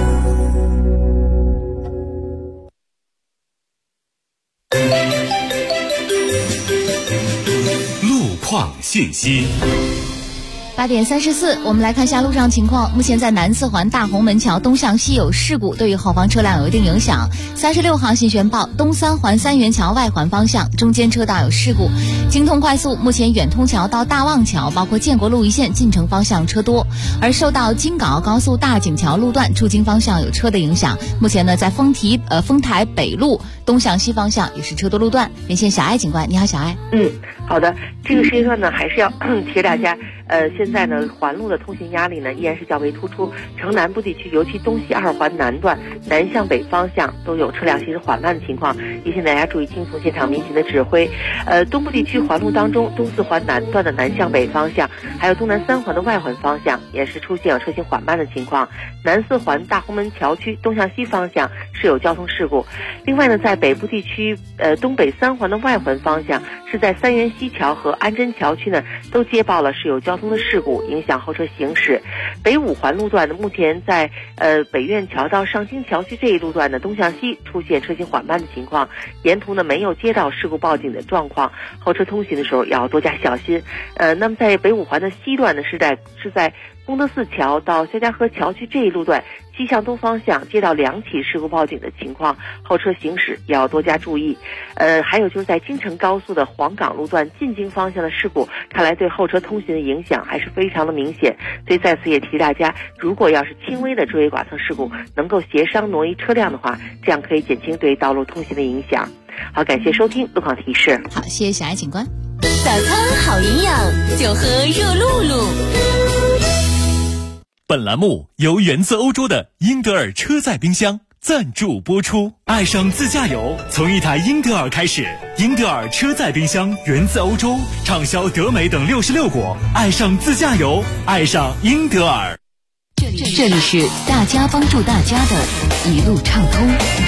[SPEAKER 23] 路况信息。
[SPEAKER 2] 8点34，我们来看一下路上情况。目前在南四环大红门桥东向西有事故，对于后方车辆有一定影响。36号信宣报，东三环三元桥外环方向中间车道有事故。京通快速目前远通桥到大望桥，包括建国路一线进城方向车多，而受到京港澳高速大井桥路段出京方向有车的影响。目前呢，在丰台北路东向西方向也是车多路段。连线小爱警官，你好，小爱。
[SPEAKER 13] 好的，这个时间段呢，还是要提示大家。现在呢，环路的通行压力呢依然是较为突出，城南部地区，尤其东西2环南段南向北方向都有车辆行驶缓慢的情况，提醒大家注意听从现场民警的指挥。东部地区环路当中，东4环南段的南向北方向，还有东南3环的外环方向也是出现了车行缓慢的情况。南4环大红门桥区东向西方向是有交通事故。另外呢，在北部地区，东北3环的外环方向是在三元西桥和安贞桥区呢都接报了是有交通的事故，影响后车行驶。北5环路段呢，目前在北苑桥到上京桥区这一路段呢，东向西出现车行缓慢的情况，沿途呢没有接到事故报警的状况，后车通行的时候要多加小心。那么在北5环的西段呢，是在功德寺桥到肖家河桥区这一路段西向东方向接到2起事故报警的情况，后车行驶也要多加注意。还有就是在京承高速的黄岗路段进京方向的事故，看来对后车通行的影响还是非常的明显，所以在此也提大家，如果要是轻微的追尾剐蹭事故，能够协商挪移车辆的话，这样可以减轻对道路通行的影响。好，感谢收听路况提示。
[SPEAKER 2] 好，谢谢小爱警官。
[SPEAKER 4] 早餐好营养，就喝热露露。
[SPEAKER 8] 本栏目由源自欧洲的英德尔车载冰箱赞助播出。爱上自驾游，从一台英德尔开始。英德尔车载冰箱源自欧洲，畅销德美等66国。爱上自驾游，爱上英德尔。
[SPEAKER 24] 这里是大家帮助大家的一路畅通。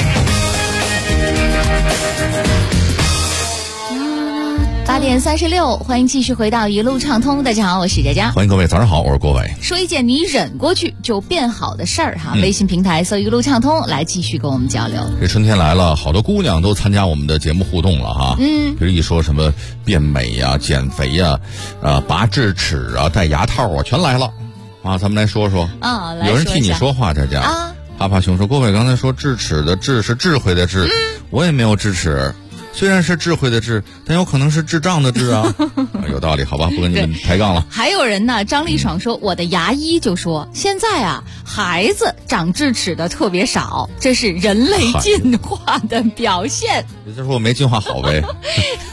[SPEAKER 2] 8点36，欢迎继续回到一路畅通。大家好，我是佳佳。
[SPEAKER 14] 欢迎各位，早上好，我是郭伟。
[SPEAKER 2] 说一件你忍过去就变好的事儿哈，微信平台搜一路畅通来继续跟我们交流。
[SPEAKER 14] 这春天来了，好多姑娘都参加我们的节目互动了哈。比如一说什么变美呀、减肥呀、拔智齿啊、戴牙套啊，全来了啊。咱们来说说啊，有人替你说话，佳佳啊。啪啪熊说，郭伟刚才说智齿的智是智慧的智，我也没有智齿。虽然是智慧的智，但有可能是智障的智啊。有道理，好吧，不跟你们抬杠了。
[SPEAKER 2] 还有人呢，张立爽说，我的牙医就说，现在啊，孩子长智齿的特别少，这是人类进化的表现。
[SPEAKER 14] 也就是说我没进化好呗。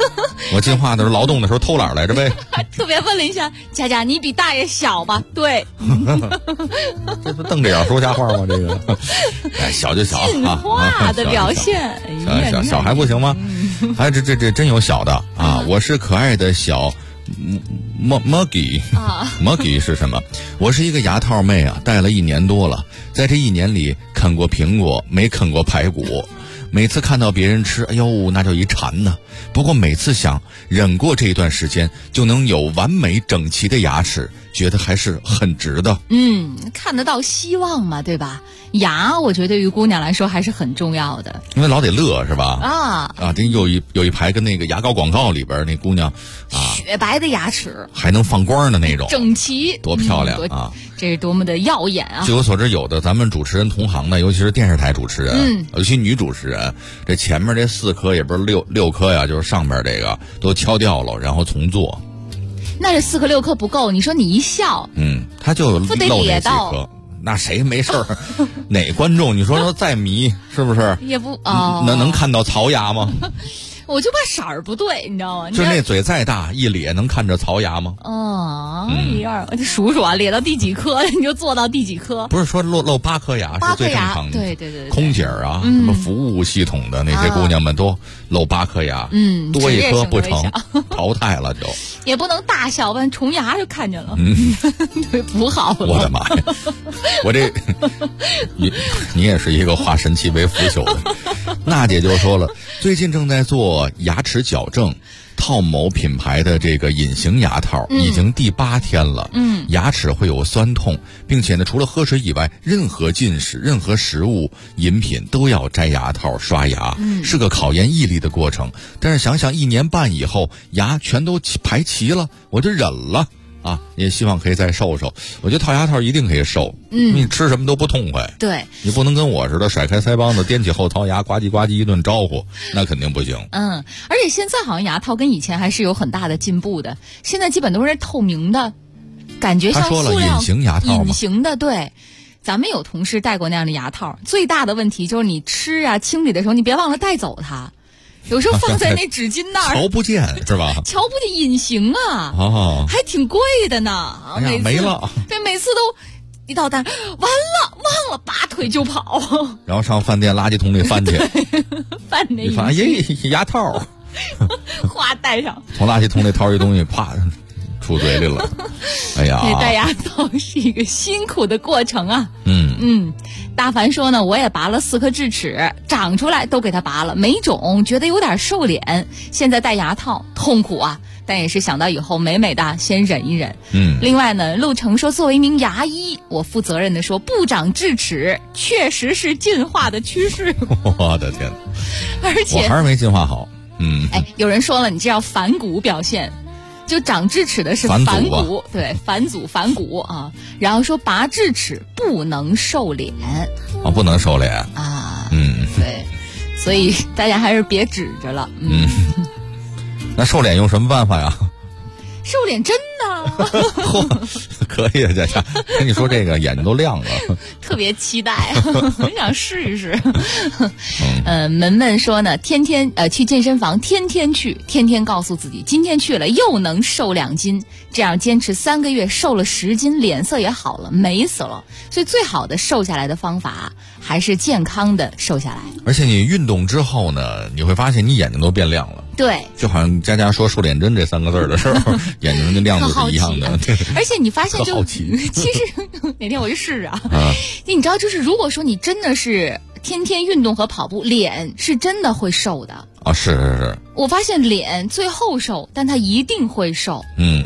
[SPEAKER 14] 我进化的时候劳动的时候偷懒来着呗。
[SPEAKER 2] 特别问了一下佳佳，你比大爷小吧？对。
[SPEAKER 14] 这不瞪着眼说瞎话吗？这个，哎，小就小，
[SPEAKER 2] 进化的表现。
[SPEAKER 14] 小还不行吗？哎，这真有小的啊！我是可爱的小。Muggy 啊 ，Muggy 是什么？我是一个牙套妹啊，戴了1年多了，在这1年里啃过苹果，没啃过排骨。每次看到别人吃，哎呦，那叫一馋呢。不过每次想忍过这一段时间，就能有完美整齐的牙齿，觉得还是很值的。
[SPEAKER 2] 看得到希望嘛，对吧？牙，我觉得对于姑娘来说还是很重要的，
[SPEAKER 14] 因为老得乐是吧？这有一排跟那个牙膏广告里边那姑娘啊，
[SPEAKER 2] 雪白的牙齿，
[SPEAKER 14] 还能放光的那种，
[SPEAKER 2] 整齐，
[SPEAKER 14] 多漂亮啊！
[SPEAKER 2] 这是多么的耀眼啊！
[SPEAKER 14] 据我所知，有的咱们主持人同行的，尤其是电视台主持人，尤其女主持人，这前面这4颗也不是六颗呀，就是上面这个都敲掉了，然后重做。
[SPEAKER 2] 那这4颗6颗不够，你说你一笑，
[SPEAKER 14] 他就漏那几颗。那谁没事儿？哪观众？你说再迷是不是？
[SPEAKER 2] 也不
[SPEAKER 14] 能看到槽牙吗？
[SPEAKER 2] 我就怕色儿不对，你知道吗？
[SPEAKER 14] 就那嘴再大一咧，能看着槽牙吗？
[SPEAKER 2] 数数啊，咧到第几颗你就做到第几颗。
[SPEAKER 14] 不是说漏8颗牙是最正常的。
[SPEAKER 2] 对。
[SPEAKER 14] 空姐啊，什么服务系统的那些姑娘们都漏8颗牙，多一颗不成，淘汰了就。
[SPEAKER 2] 也不能大小，不然虫牙就看见了。对，不好了。
[SPEAKER 14] 我的妈呀！我这你也是一个化神奇为腐朽的。娜姐就说了，最近正在做牙齿矫正，套某品牌的这个隐形牙套，已经第8天了。牙齿会有酸痛，并且呢，除了喝水以外，任何进食、任何食物、饮品都要摘牙套、刷牙，是个考验毅力的过程。但是想想1年半以后，牙全都排齐了，我就忍了。也希望可以再瘦瘦。我觉得套牙套一定可以瘦，你吃什么都不痛快。
[SPEAKER 2] 对，
[SPEAKER 14] 你不能跟我似的甩开腮帮子，掂起后槽牙，呱唧呱唧一顿招呼，那肯定不行。
[SPEAKER 2] 而且现在好像牙套跟以前还是有很大的进步的，现在基本都是透明的，感觉像塑料。
[SPEAKER 14] 他说了隐形牙套吗？
[SPEAKER 2] 隐形的，对。咱们有同事戴过那样的牙套，最大的问题就是你吃啊清理的时候，你别忘了带走它。有时候放在那纸巾那儿，
[SPEAKER 14] 瞧不见是吧？
[SPEAKER 2] 瞧不见，隐形啊，还挺贵的呢。
[SPEAKER 14] 没了，
[SPEAKER 2] 对，每次都一到单，完了忘了，拔腿就跑，
[SPEAKER 14] 然后上饭店垃圾桶里翻去，
[SPEAKER 2] 翻那
[SPEAKER 14] 一翻，牙套，
[SPEAKER 2] 哗带上，
[SPEAKER 14] 从垃圾桶里掏一东西，啪出嘴里了。哎呀，
[SPEAKER 2] 这戴牙套是一个辛苦的过程啊。大凡说呢，我也拔了4颗智齿，长出来都给它拔了，没肿，觉得有点瘦脸。现在戴牙套痛苦啊，但也是想到以后美美的先忍一忍。另外呢，陆程说，作为一名牙医，我负责任的说，不长智齿确实是进化的趋势。
[SPEAKER 14] 我的天，
[SPEAKER 2] 而且
[SPEAKER 14] 我还是没进化好。
[SPEAKER 2] 有人说了，你这叫反骨表现。就长智齿的是反骨，对，反骨啊。然后说拔智齿不能瘦脸，
[SPEAKER 14] 不能瘦脸
[SPEAKER 2] 啊。对，所以大家还是别指着了。
[SPEAKER 14] 那瘦脸用什么办法呀？
[SPEAKER 2] 瘦脸针呢？
[SPEAKER 14] 可以啊，佳佳，跟你说这个眼睛都亮了，
[SPEAKER 2] 特别期待，很想试一试。门门说呢，天天去健身房，天天去，天天告诉自己今天去了又能瘦2斤，这样坚持3个月，瘦了10斤，脸色也好了，美死了。所以最好的瘦下来的方法还是健康的瘦下来。
[SPEAKER 14] 而且你运动之后呢，你会发现你眼睛都变亮了。
[SPEAKER 2] 对，
[SPEAKER 14] 就好像佳佳说瘦脸针这3个字的时候，眼睛跟亮子是一样的。
[SPEAKER 2] 而且你发现就其实哪天我去试啊。你知道，就是如果说你真的是天天运动和跑步，脸是真的会瘦的。
[SPEAKER 14] 是。
[SPEAKER 2] 我发现脸最后瘦，但它一定会瘦。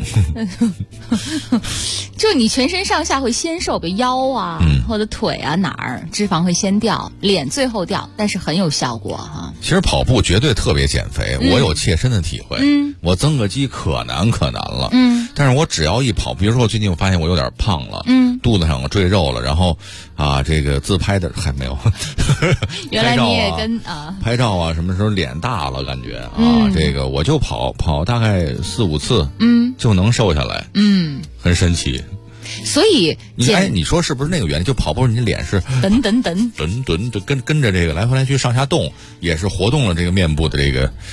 [SPEAKER 2] 就你全身上下会先瘦，比如腰啊，或者腿啊哪儿脂肪会先掉，脸最后掉，但是很有效果哈。
[SPEAKER 14] 其实跑步绝对特别减肥，我有切身的体会。我增个肌可难了。但是我只要一跑，比如说我最近我发现我有点胖了，肚子上有赘肉了，然后这个自拍的还没有。
[SPEAKER 2] 原来你也跟
[SPEAKER 14] 拍照啊，什么时候脸大了感觉这个我就跑大概4-5次，就能瘦下来，很神奇。
[SPEAKER 2] 所以
[SPEAKER 14] 你说是不是那个原理？就跑步你脸是
[SPEAKER 2] 噔
[SPEAKER 14] 跟着这个来回来去上下动，也是活动了这个面部的这个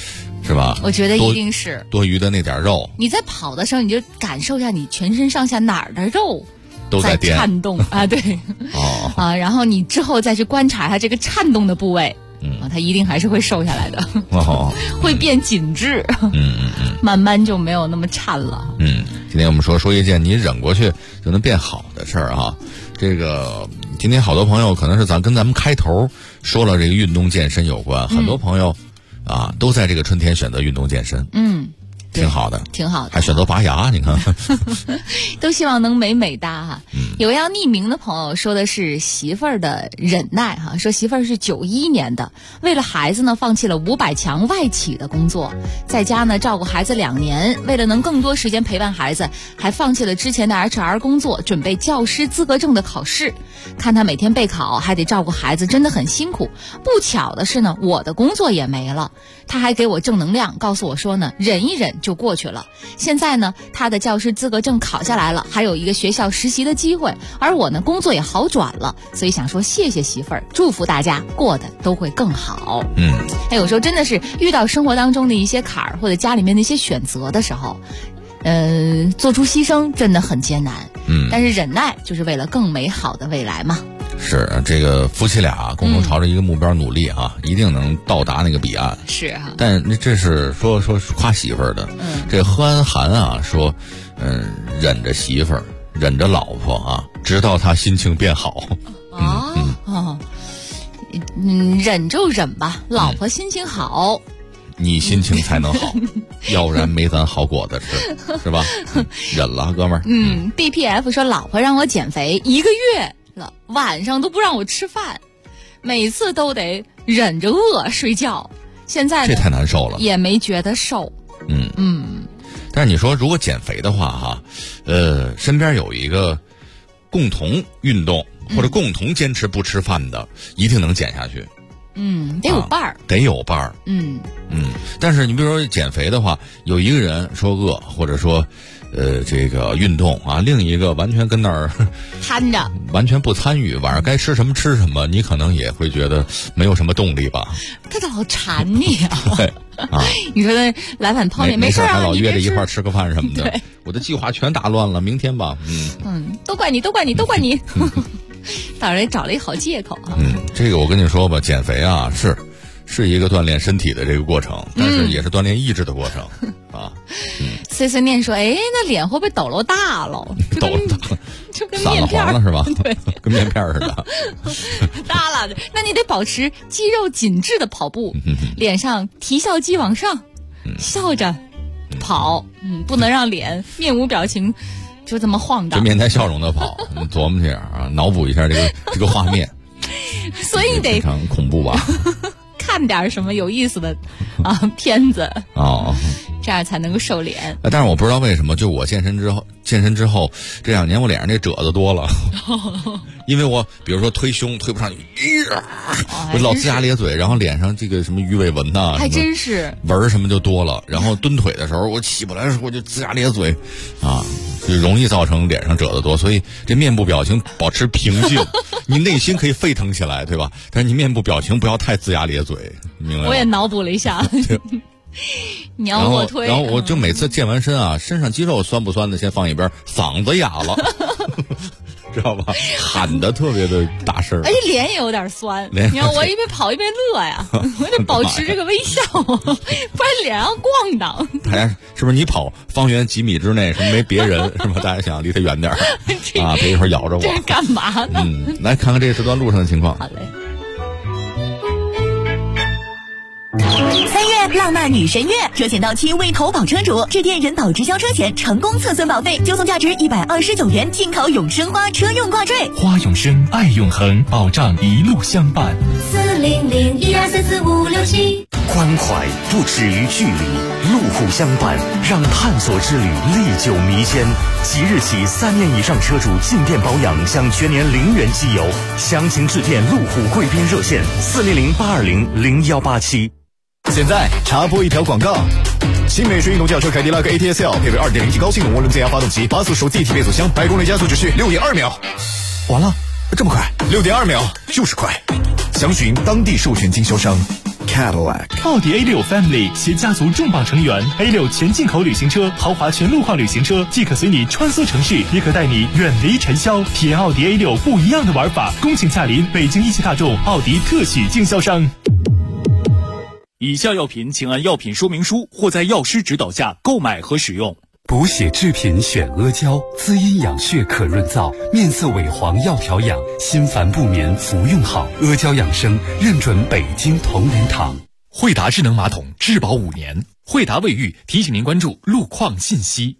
[SPEAKER 14] 是吧？
[SPEAKER 2] 我觉得一定是
[SPEAKER 14] 多余的那点肉。
[SPEAKER 2] 你在跑的时候，你就感受一下你全身上下哪儿的肉
[SPEAKER 14] 都在
[SPEAKER 2] 颤动啊，对，然后你之后再去观察它这个颤动的部位，它一定还是会瘦下来的，会变紧致，慢慢就没有那么颤了。
[SPEAKER 14] 今天我们说一件你忍过去就能变好的事儿啊。这个今天好多朋友可能是咱们开头说了这个运动健身有关，很多朋友啊都在这个春天选择运动健身，挺好的，
[SPEAKER 2] 挺好的，
[SPEAKER 14] 还选择拔牙，你看，
[SPEAKER 2] 都希望能美美哒哈。有位要匿名的朋友说的是媳妇儿的忍耐哈，说媳妇儿是91年的，为了孩子呢放弃了500强外企的工作，在家呢照顾孩子2年，为了能更多时间陪伴孩子，还放弃了之前的 HR 工作，准备教师资格证的考试。看他每天备考，还得照顾孩子，真的很辛苦。不巧的是呢，我的工作也没了。他还给我正能量，告诉我说呢，忍一忍就过去了。现在呢，他的教师资格证考下来了，还有一个学校实习的机会，而我呢，工作也好转了，所以想说谢谢媳妇儿，祝福大家过得都会更好。有时候真的是遇到生活当中的一些坎儿，或者家里面的一些选择的时候，做出牺牲真的很艰难。但是忍耐就是为了更美好的未来嘛。
[SPEAKER 14] 是这个夫妻俩共同朝着一个目标努力啊，一定能到达那个彼岸。
[SPEAKER 2] 是啊，
[SPEAKER 14] 但这是说夸媳妇儿的。这何安涵啊说，忍着媳妇儿，忍着老婆啊，直到她心情变好。
[SPEAKER 2] 忍就忍吧，老婆心情好。
[SPEAKER 14] 你心情才能好，要不然没咱好果子吃，是吧？忍了，哥们儿。
[SPEAKER 2] BPF 说老婆让我减肥1个月了，晚上都不让我吃饭，每次都得忍着饿睡觉。现在
[SPEAKER 14] 这太难受了，
[SPEAKER 2] 也没觉得瘦。
[SPEAKER 14] 但是你说如果减肥的话哈，身边有一个共同运动或者共同坚持不吃饭的，一定能减下去。
[SPEAKER 2] 得有伴儿，
[SPEAKER 14] 得有伴儿。但是你比如说减肥的话，有一个人说饿，或者说这个运动啊，另一个完全跟那儿
[SPEAKER 2] 瘫着，
[SPEAKER 14] 完全不参与，晚上该吃什么吃什么，你可能也会觉得没有什么动力吧。
[SPEAKER 2] 他老馋你啊！你说那来碗泡面没事啊，
[SPEAKER 14] 还老约着一块吃个饭什么的，我的计划全打乱了，明天吧。
[SPEAKER 2] 都怪你。当然找了一好借口啊。
[SPEAKER 14] 这个我跟你说吧，减肥啊是一个锻炼身体的这个过程，但是也是锻炼意志的过程啊。
[SPEAKER 2] 碎碎念说，那脸会不会抖搂大了？
[SPEAKER 14] 抖搂大，
[SPEAKER 2] 就跟面片
[SPEAKER 14] 了是吧？
[SPEAKER 2] 对，
[SPEAKER 14] 跟面片似的。
[SPEAKER 2] 大了，那你得保持肌肉紧致的跑步，脸上提笑肌往上，笑着跑，不能让脸面无表情。就这么晃荡，
[SPEAKER 14] 就面带笑容的跑，琢磨去啊，脑补一下这个画面，
[SPEAKER 2] 所以得
[SPEAKER 14] 非常恐怖吧？
[SPEAKER 2] 看点什么有意思的片子这样才能够瘦脸。
[SPEAKER 14] 但是我不知道为什么，就我健身之后这2年我脸上这褶子多了，因为我比如说推胸推不上去，我老龇牙咧嘴，然后脸上这个什么鱼尾纹呐，
[SPEAKER 2] 还真是
[SPEAKER 14] 纹什么就多了。然后蹲腿的时候，我起不来的时候我就龇牙咧嘴啊，就容易造成脸上褶子多。所以这面部表情保持平静，你内心可以沸腾起来，对吧？但是你面部表情不要太龇牙咧嘴，明白吗？
[SPEAKER 2] 我也脑补了一下。你要我推，
[SPEAKER 14] 然后我就每次健完身啊，身上肌肉酸不酸的先放一边，嗓子哑了，知道吧？喊得特别的大声，
[SPEAKER 2] 而且脸也有点酸。你看我一边跑一边乐呀，我得保持这个微笑，不然脸上咣当。
[SPEAKER 14] 大家是不是你跑方圆几米之内是没别人是吧？大家想离他远点啊，别一会儿咬着我。
[SPEAKER 2] 这是干嘛呢？
[SPEAKER 14] 来看看这时段路上的情况。
[SPEAKER 2] 好嘞。
[SPEAKER 7] 3月浪漫女神月，车险到期未投保车主致电人保直销车险成功测算保费，就送价值129元进口永生花车用挂坠。
[SPEAKER 8] 花永生，爱永恒，保障一路相伴。
[SPEAKER 4] 40012344567。
[SPEAKER 15] 关怀不止于距离，路虎相伴，让探索之旅历久弥坚。即日起，3年以上车主进店保养享全年0元机油，详情致电路虎贵宾热线40082000187。
[SPEAKER 22] 现在插播一条广告。新美式运动轿车凯迪拉克 ATS-L 配备 2.0T 高性能涡轮增压发动机，8速手自一体变速箱，100公里加速只需6.2秒。
[SPEAKER 15] 完了，这么快
[SPEAKER 22] ？6.2秒就是快。 详询当地授权经销商。Cadillac
[SPEAKER 8] 奥迪 A6 Family 携家族重磅成员 A6 全进口旅行车，豪华全路况旅行车，既可随你穿梭城市，也可带你远离尘嚣，体验奥迪 A6 不一样的玩法。恭请驾临北京一汽大众奥迪特许经销商。以下药品请按药品说明书或在药师指导下购买和使用。
[SPEAKER 18] 补血制品选阿胶，滋阴养血可润燥，面色萎黄要调养，心烦不眠服用好。阿胶养生认准北京同仁堂。
[SPEAKER 8] 惠达智能马桶质保5年。惠达卫浴提醒您关注路况信息。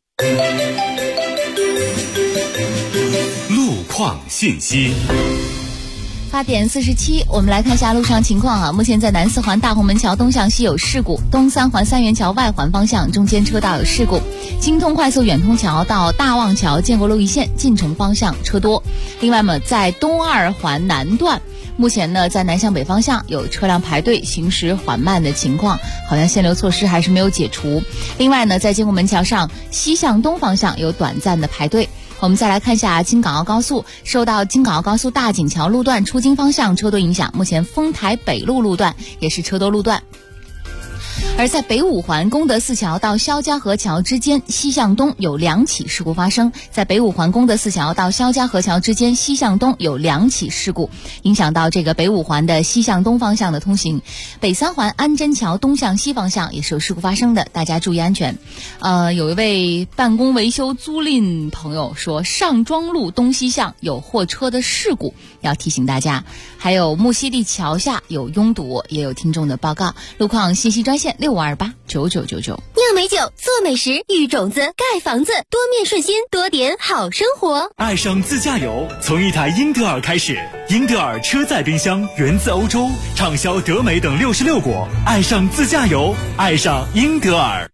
[SPEAKER 23] 路况信息。
[SPEAKER 2] 8点47，我们来看一下路上情况啊。目前在南4环大红门桥东向西有事故，东3环三元桥外环方向中间车道有事故，京通快速远通桥到大望桥建国路一线进城方向车多。另外嘛，在东2环南段，目前呢在南向北方向有车辆排队行驶缓慢的情况，好像限流措施还是没有解除。另外呢，在建国门桥上西向东方向有短暂的排队。我们再来看一下京港澳高速，受到京港澳高速大井桥路段出京方向车多影响，目前丰台北路路段也是车多路段。而在北5环功德寺桥到肖家河桥之间西向东有2起事故发生，在北5环功德寺桥到肖家河桥之间西向东有2起事故，影响到这个北5环的西向东方向的通行。北3环安贞桥东向西方向也是有事故发生的，大家注意安全。有一位办公维修租赁朋友说，上庄路东西向有货车的事故，要提醒大家。还有木樨地桥下有拥堵，也有听众的报告。路况信息专线65289999。
[SPEAKER 4] 酿美酒，做美食，育种子，盖房子，多面顺心，多点好生活。
[SPEAKER 8] 爱上自驾游，从一台英德尔开始。英德尔车载冰箱源自欧洲，畅销德美等66国。爱上自驾游，爱上英德尔。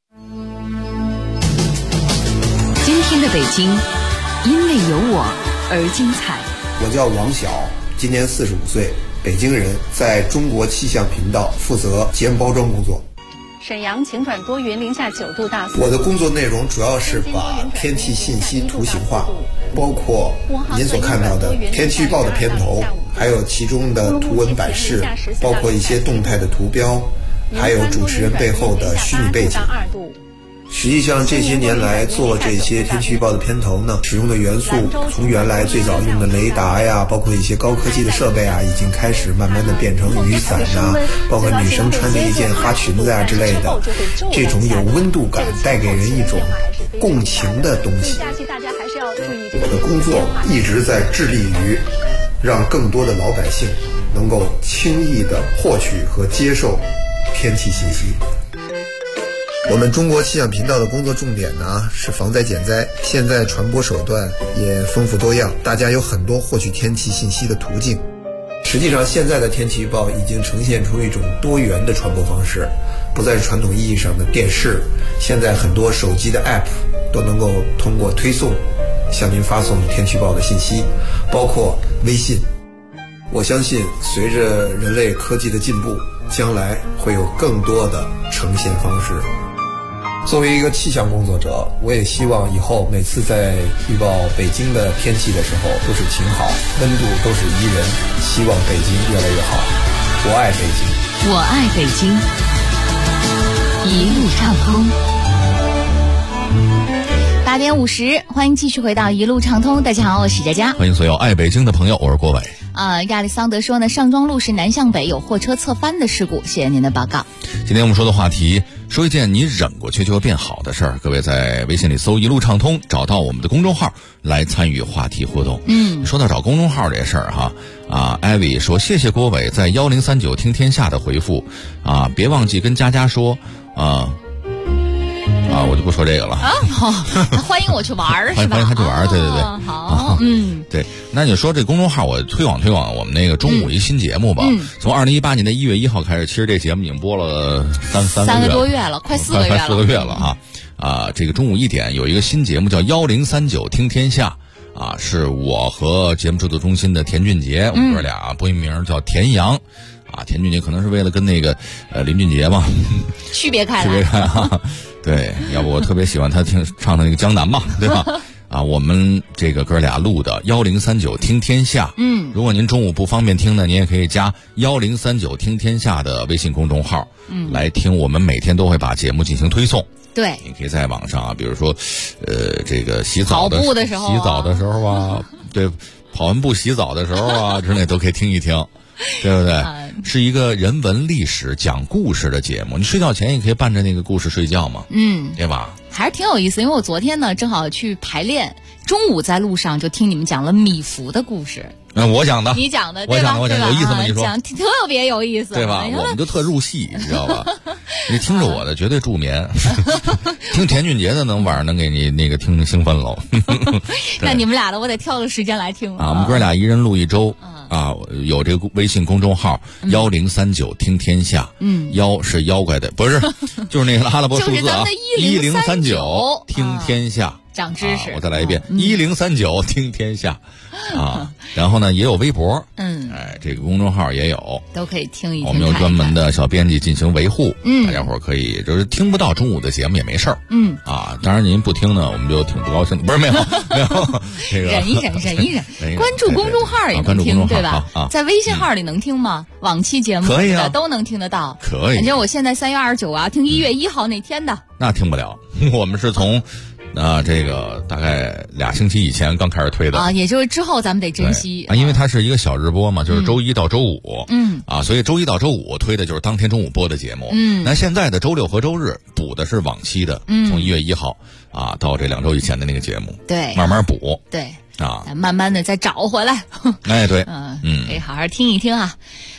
[SPEAKER 24] 今天的北京，因为有我而精彩。
[SPEAKER 1] 我叫王晓，今年45岁，北京人，在中国气象频道负责节目包装工作。
[SPEAKER 9] 沈阳晴转多云，零下9度大。
[SPEAKER 1] 我的工作内容主要是把天气信息图形化，包括您所看到的天气预报的片头，还有其中的图文版式，包括一些动态的图标，还有主持人背后的虚拟背景。实际上这些年来做这些天气预报的片头呢，使用的元素从原来最早用的雷达呀，包括一些高科技的设备啊，已经开始慢慢的变成雨伞啊，包括女生穿的一件花裙子啊之类的，这种有温度感带给人一种共情的东西。我的工作一直在致力于让更多的老百姓能够轻易的获取和接受天气信息。我们中国气象频道的工作重点呢是防灾减灾，现在传播手段也丰富多样，大家有很多获取天气信息的途径。实际上现在的天气预报已经呈现出一种多元的传播方式，不再是传统意义上的电视，现在很多手机的 app 都能够通过推送向您发送天气预报的信息，包括微信。我相信随着人类科技的进步，将来会有更多的呈现方式。作为一个气象工作者，我也希望以后每次在预报北京的天气的时候都是晴好，温度都是宜人，希望北京越来越好。我爱北京，
[SPEAKER 24] 我爱北京，一路畅通。
[SPEAKER 2] 8点50，欢迎继续回到一路畅通。大家好，我是佳佳。
[SPEAKER 14] 欢迎所有爱北京的朋友，我是郭伟。
[SPEAKER 2] 亚历桑德说呢，上庄路是南向北有货车侧翻的事故。谢谢您的报告。
[SPEAKER 14] 今天我们说的话题，说一件你忍过去就会变好的事儿。各位在微信里搜一路畅通，找到我们的公众号来参与话题互动。说到找公众号这事儿哈，艾薇说谢谢郭伟在1039听天下的回复别忘记跟佳佳说我就不说这个了
[SPEAKER 2] 好，欢迎我去玩是吧？
[SPEAKER 14] 欢迎他去玩对对对。
[SPEAKER 2] 好，
[SPEAKER 14] 对，那你说这公众号我推广我们那个中午一新节目吧。从2018年的1月1号开始，其实这节目已经播了3个多月了，
[SPEAKER 2] 快4个月了
[SPEAKER 14] 这个中午1点有一个新节目叫1039听天下是我和节目制作中心的田俊杰，我们哥俩播音名叫田阳田俊杰可能是为了跟那个林俊杰嘛区别开
[SPEAKER 2] 来
[SPEAKER 14] 对，要不我特别喜欢他唱的那个江南嘛，对吧？ 啊，我们这个哥俩录的1039听天下。如果您中午不方便听呢，您也可以加1039听天下的微信公众号，来听。我们每天都会把节目进行推送。
[SPEAKER 2] 对，
[SPEAKER 14] 你可以在网上啊，比如说，这个洗澡的时候啊，对，跑完步洗澡的时候啊之类都可以听一听。对不对？是一个人文历史讲故事的节目，你睡觉前也可以伴着那个故事睡觉嘛，对吧？
[SPEAKER 2] 还是挺有意思，因为我昨天呢正好去排练，中午在路上就听你们讲了米芾的故事。
[SPEAKER 14] 我讲的，
[SPEAKER 2] 你讲的，
[SPEAKER 14] 我讲的有意思吗？你说
[SPEAKER 2] 讲特别有意思，
[SPEAKER 14] 对吧？我们就特入戏，你知道吧？你听着我的绝对助眠，听田俊杰的晚上能给你那个听兴奋喽。
[SPEAKER 2] 那你们俩的我得挑个时间来听
[SPEAKER 14] 啊。我们哥俩一人录一周。啊，有这个微信公众号1039听天下，妖是妖怪的，不是，就是那个阿拉伯数字啊，1039听天下，
[SPEAKER 2] 长知识。
[SPEAKER 14] 我再来一遍，1039听天下，啊，然后呢也有微博，这个公众号也有，
[SPEAKER 2] 都可以听一听。
[SPEAKER 14] 我们有专门的小编辑进行维护，大家伙可以就是听不到中午的节目也没事儿，啊，当然您不听呢，我们就挺不高兴的，不是没有，这个
[SPEAKER 2] 忍一忍，关注公众号也能听，对吧？在微信号里能听吗？往期节目
[SPEAKER 14] 可以啊，
[SPEAKER 2] 都能听得到。
[SPEAKER 14] 可以。
[SPEAKER 2] 反正我现在3月29啊，听1月1号那天的。
[SPEAKER 14] 那听不了，我们是从这个大概2星期以前刚开始推的
[SPEAKER 2] 啊，也就是之后咱们得珍惜
[SPEAKER 14] 啊，因为它是一个小日播嘛，就是周一到周五，所以周一到周五推的就是当天中午播的节目，那现在的周六和周日补的是往期的，从1月1号啊到这2周以前的那个节目，
[SPEAKER 2] 对，
[SPEAKER 14] 慢慢补，
[SPEAKER 2] 对
[SPEAKER 14] 啊，
[SPEAKER 2] 慢慢的再找回来，
[SPEAKER 14] 哎，对，
[SPEAKER 2] 可以好好听一听啊。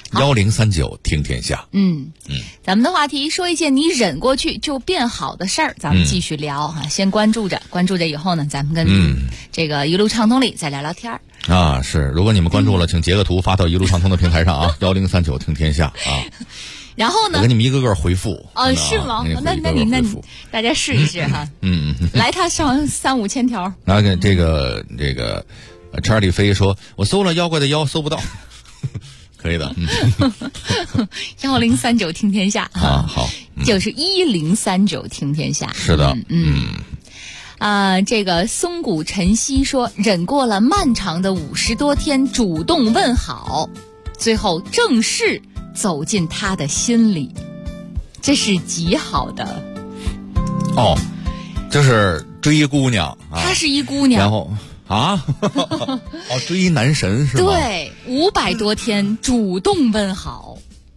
[SPEAKER 14] 1039听天下，
[SPEAKER 2] 咱们的话题说一件你忍过去就变好的事儿，咱们继续聊哈。先关注着以后呢，咱们跟这个一路畅通里再聊聊天儿
[SPEAKER 14] 啊。是，如果你们关注了，请截个图发到一路畅通的平台上啊，1039听天下啊。
[SPEAKER 2] 然后呢，
[SPEAKER 14] 我给你们一个个回复
[SPEAKER 2] 啊，是吗？那你大家试一试哈。来，他上3-5千条。
[SPEAKER 14] 然后这个查理飞说，我搜了妖怪的妖搜不到。可以的
[SPEAKER 2] ，1039听天下
[SPEAKER 14] 啊，好，
[SPEAKER 2] 就是1039听天下，
[SPEAKER 14] 是的，
[SPEAKER 2] 这个松谷晨曦说，忍过了漫长的50多天，主动问好，最后正式走进他的心里，这是极好的。
[SPEAKER 14] 哦，这是追姑娘啊，
[SPEAKER 2] 她是一姑娘，
[SPEAKER 14] 然后。追男神是吗？
[SPEAKER 2] 对，500多天主动问好。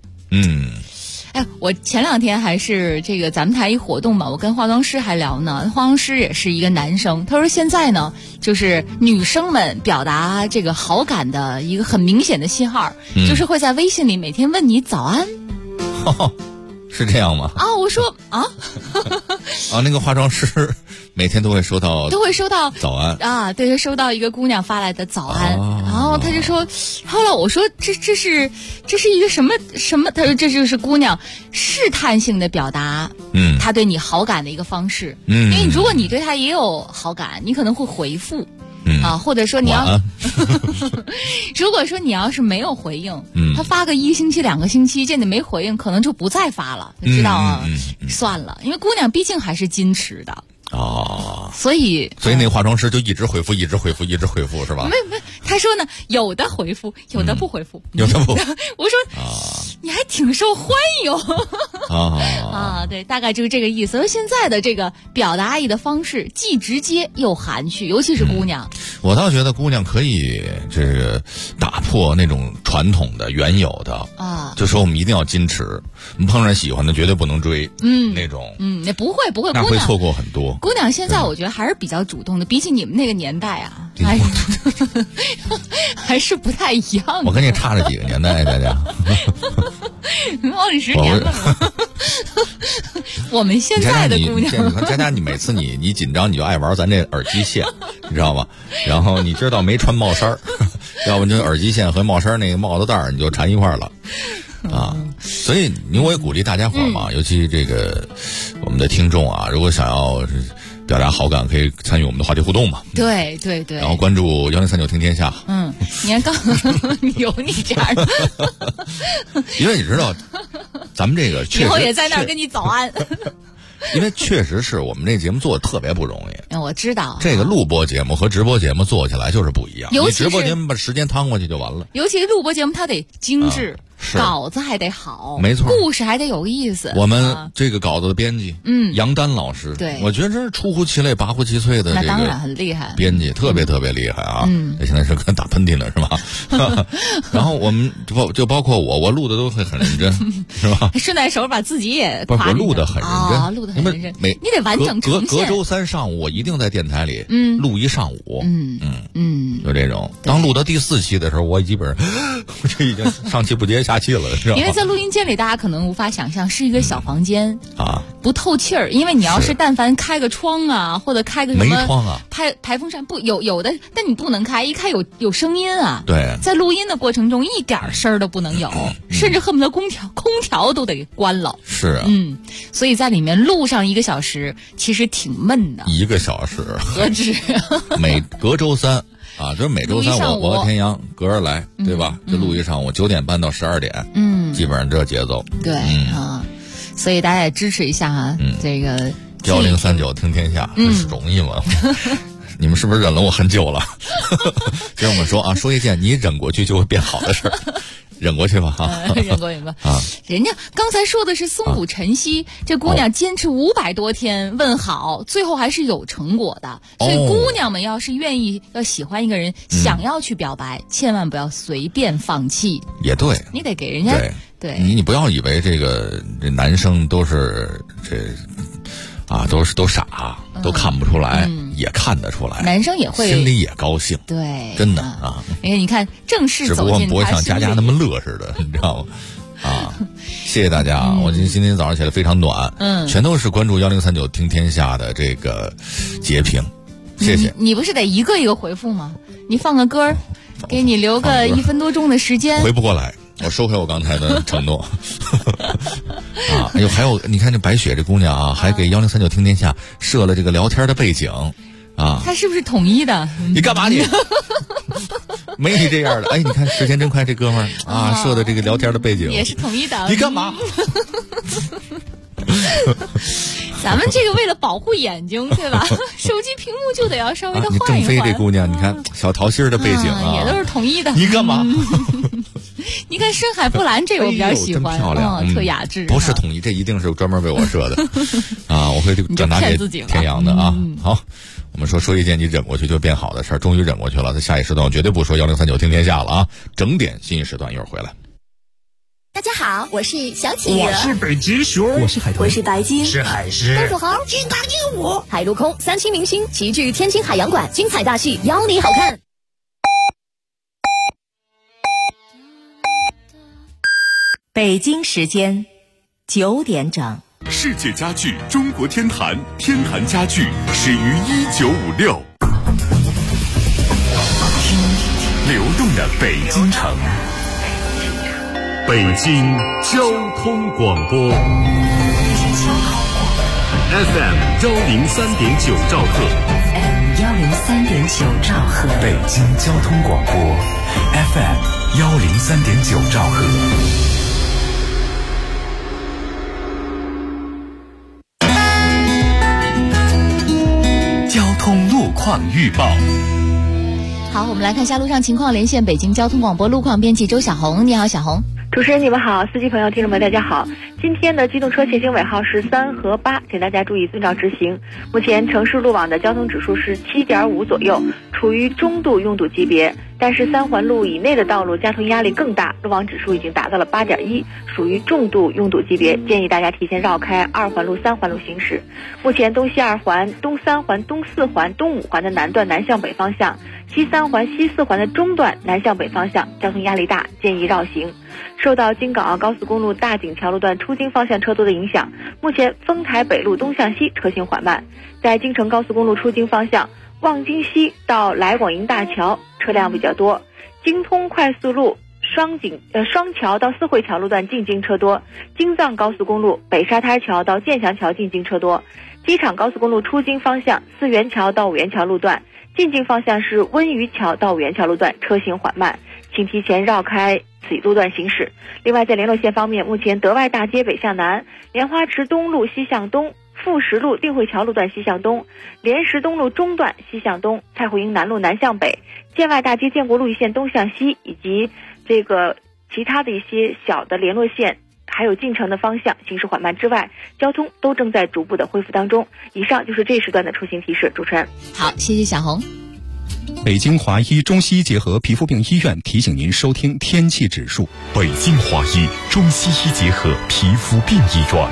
[SPEAKER 2] 我前2天还是这个咱们台一活动嘛，我跟化妆师还聊呢，化妆师也是一个男生，他说现在呢，就是女生们表达这个好感的一个很明显的信号，就是会在微信里每天问你早安。
[SPEAKER 14] 是这样吗？
[SPEAKER 2] 啊，我说啊，
[SPEAKER 14] 那个化妆师每天都会收到
[SPEAKER 2] 早安啊，对，收到一个姑娘发来的早安，然后他就说，后来我说这是一个什么，他说这就是姑娘试探性的表达，他对你好感的一个方式，因为如果你对他也有好感，你可能会回复。或者说你要，如果说你要是没有回应，他发个1个星期、2个星期，见你没回应，可能就不再发了，就知道啊，算了，因为姑娘毕竟还是矜持的。所以
[SPEAKER 14] 那个化妆师就一直回复是吧？
[SPEAKER 2] 没，他说呢，有的回复，有的不回复，
[SPEAKER 14] 有的不。
[SPEAKER 2] 我说你还挺受欢迎对，大概就是这个意思。而现在的这个表达爱意的方式既直接又含蓄，尤其是姑娘。
[SPEAKER 14] 我倒觉得姑娘可以这个打破那种传统的原有的就说我们一定要矜持，碰上喜欢的绝对不能追，那种
[SPEAKER 2] 那不会，
[SPEAKER 14] 那会错过很多。
[SPEAKER 2] 姑娘现在我觉得还是比较主动的，比起你们那个年代啊，还是不太一样的。
[SPEAKER 14] 我跟你差了几个年代，大家
[SPEAKER 2] 20年了。我们现在的姑娘，
[SPEAKER 14] 佳佳，你每次你紧张你就爱玩咱这耳机线，你知道吗？然后你知道没穿帽衫要不就耳机线和帽衫那个帽子带你就缠一块了。所以我也鼓励大家伙嘛，尤其这个我们的听众啊，如果想要表达好感，可以参与我们的话题互动嘛。
[SPEAKER 2] 对，
[SPEAKER 14] 然后关注1039听天下。
[SPEAKER 2] 你看有你这样的，
[SPEAKER 14] 因为你知道，咱们这个
[SPEAKER 2] 以后也在那儿跟你早安。
[SPEAKER 14] 因为确实是我们这节目做的特别不容易。
[SPEAKER 2] 我知道
[SPEAKER 14] 这个录播节目和直播节目做起来就是不一样。
[SPEAKER 2] 尤其是
[SPEAKER 14] 你直播节目把时间趟过去就完了。
[SPEAKER 2] 尤其是录播节目，它得精致。
[SPEAKER 14] 是
[SPEAKER 2] 稿子还得好，
[SPEAKER 14] 没错，
[SPEAKER 2] 故事还得有意思。
[SPEAKER 14] 我们这个稿子的编辑，杨丹老师，
[SPEAKER 2] 对，
[SPEAKER 14] 我觉得这是出乎其类拔乎其萃的，
[SPEAKER 2] 那当然很厉害，
[SPEAKER 14] 编辑特别厉害啊！这现在是跟打喷嚏呢，是吧？然后我们就包括我录的都会很认真，是吧？
[SPEAKER 2] 顺带手把自己也
[SPEAKER 14] 不是我录的很认真，
[SPEAKER 2] 录的很认真，你得完整呈现。
[SPEAKER 14] 隔周三上午我一定在电台里录一上午，就这种。当录到第4期的时候，我基本上这已经上气不接下气了，是吧？
[SPEAKER 2] 因为在录音间里，大家可能无法想象是一个小房间不透气儿。因为你要是但凡开个窗啊，或者开个什么
[SPEAKER 14] 没窗啊，
[SPEAKER 2] 排风扇不有的，但你不能开，一开有声音啊。
[SPEAKER 14] 对，
[SPEAKER 2] 在录音的过程中一点声都不能有，甚至恨不得空调都得关了。
[SPEAKER 14] 是啊，
[SPEAKER 2] 所以在里面录上1个小时，其实挺闷的。
[SPEAKER 14] 1个小时
[SPEAKER 2] 何止？
[SPEAKER 14] 隔周三。就是每周三我和田阳隔着来，对吧？就录一上午，9点半到12点，基本上这节奏。
[SPEAKER 2] 对所以大家也支持一下哈，这个
[SPEAKER 14] 1039听天下，是容易吗？你们是不是忍了我很久了？就我们说说一件你忍过去就会变好的事儿。忍过去吧
[SPEAKER 2] 忍过人家刚才说的是松浦晨曦，这姑娘坚持500多天问好，最后还是有成果的。所以姑娘们要是愿意要喜欢一个人，想要去表白，千万不要随便放弃。
[SPEAKER 14] 也对，
[SPEAKER 2] 你得给人家对
[SPEAKER 14] 你不要以为这男生都是都傻，都看不出来，也看得出来。
[SPEAKER 2] 男生也会
[SPEAKER 14] 心里也高兴，
[SPEAKER 2] 对，
[SPEAKER 14] 真的
[SPEAKER 2] 因为你看正式走进他，
[SPEAKER 14] 只不过不会像佳佳那么乐似的，你知道吗？谢谢大家！我今天早上起来非常暖，全都是关注1039听天下的这个截屏，谢谢。
[SPEAKER 2] 你不是得一个一个回复吗？你放个歌，给你留个1分多钟的时间，
[SPEAKER 14] 回不过来。我收回我刚才的承诺还有你看这白雪这姑娘还给1039听天下设了这个聊天的背景
[SPEAKER 2] 她是不是统一的？
[SPEAKER 14] 你干嘛你？没你这样的。你看时间真快，这哥们儿设的这个聊天的背景
[SPEAKER 2] 也是统一的。
[SPEAKER 14] 你干嘛？
[SPEAKER 2] 咱们这个为了保护眼睛，对吧？手机屏幕就得要稍微的换一换。
[SPEAKER 14] 你郑飞这姑娘，你看小桃心的背景
[SPEAKER 2] 也都是统一的。
[SPEAKER 14] 你干嘛？
[SPEAKER 2] 你看深海波澜，这个我比较喜欢，
[SPEAKER 14] 真漂亮，
[SPEAKER 2] 特雅致。
[SPEAKER 14] 不是统一，这一定是专门为我设的我会转达给田阳的好，我们说一件你忍过去就变好的事儿，终于忍过去了。在下一时段我绝对不说1039听天下了整点新一时段一会儿回来。
[SPEAKER 7] 大家好，我是小企鹅，
[SPEAKER 3] 我是北极熊，
[SPEAKER 17] 我是海豚，
[SPEAKER 7] 我是白鲸，
[SPEAKER 3] 是海狮，
[SPEAKER 7] 公主猴，金刚鹦鹉，海陆空3栖明星齐聚天津海洋馆，精彩大戏邀你好看。北京时间9点整。
[SPEAKER 23] 世界家具中国天坛，天坛家具始于1956。流动的北京城，北京交通广播 FM 103.9兆赫
[SPEAKER 24] 103.9兆赫，
[SPEAKER 18] 北京交通广播 FM 103.9兆赫。
[SPEAKER 23] 交通路况预报。
[SPEAKER 2] 好，我们来看一下路上情况，连线北京交通广播路况编辑周小红。你好，小红。
[SPEAKER 13] 主持人你们好，司机朋友听众们大家好。今天的机动车限行尾号是3和8，请大家注意遵照执行。目前城市路网的交通指数是7.5左右，处于中度拥堵级别，但是3环路以内的道路交通压力更大，路网指数已经达到了8.1，属于重度拥堵级别，建议大家提前绕开2环路、3环路行驶。目前东西2环、东3环、东4环、东5环的南段南向北方向，西3环、西4环的中段南向北方向交通压力大，建议绕行。受到京港澳高速公路大井桥路段出京方向车多的影响，目前丰台北路东向西车行缓慢。在京承高速公路出京方向，望京西到来广营大桥车辆比较多。京通快速路双桥到四惠桥路段进京车多。京藏高速公路北沙滩桥到建祥桥进京车多。机场高速公路出京方向，四元桥到五元桥路段进京方向是温榆桥到五元桥路段车行缓慢，请提前绕开此路段行驶。另外在联络线方面，目前德外大街北向南、莲花池东路西向东、 富实路定慧桥路段西向东，莲石东路中段西向东，蔡湖营南路南向北，建外大街建国路一线东向西，以及这个其他的一些小的联络线还有进城的方向行驶缓慢之外，交通都正在逐步的恢复当中。以上就是这时段的出行提示。主持人，
[SPEAKER 2] 好，谢谢小红。
[SPEAKER 11] 北京华医中西医结合皮肤病医院提醒您收听天气指数。
[SPEAKER 22] 北京华医中西医结合皮肤病医院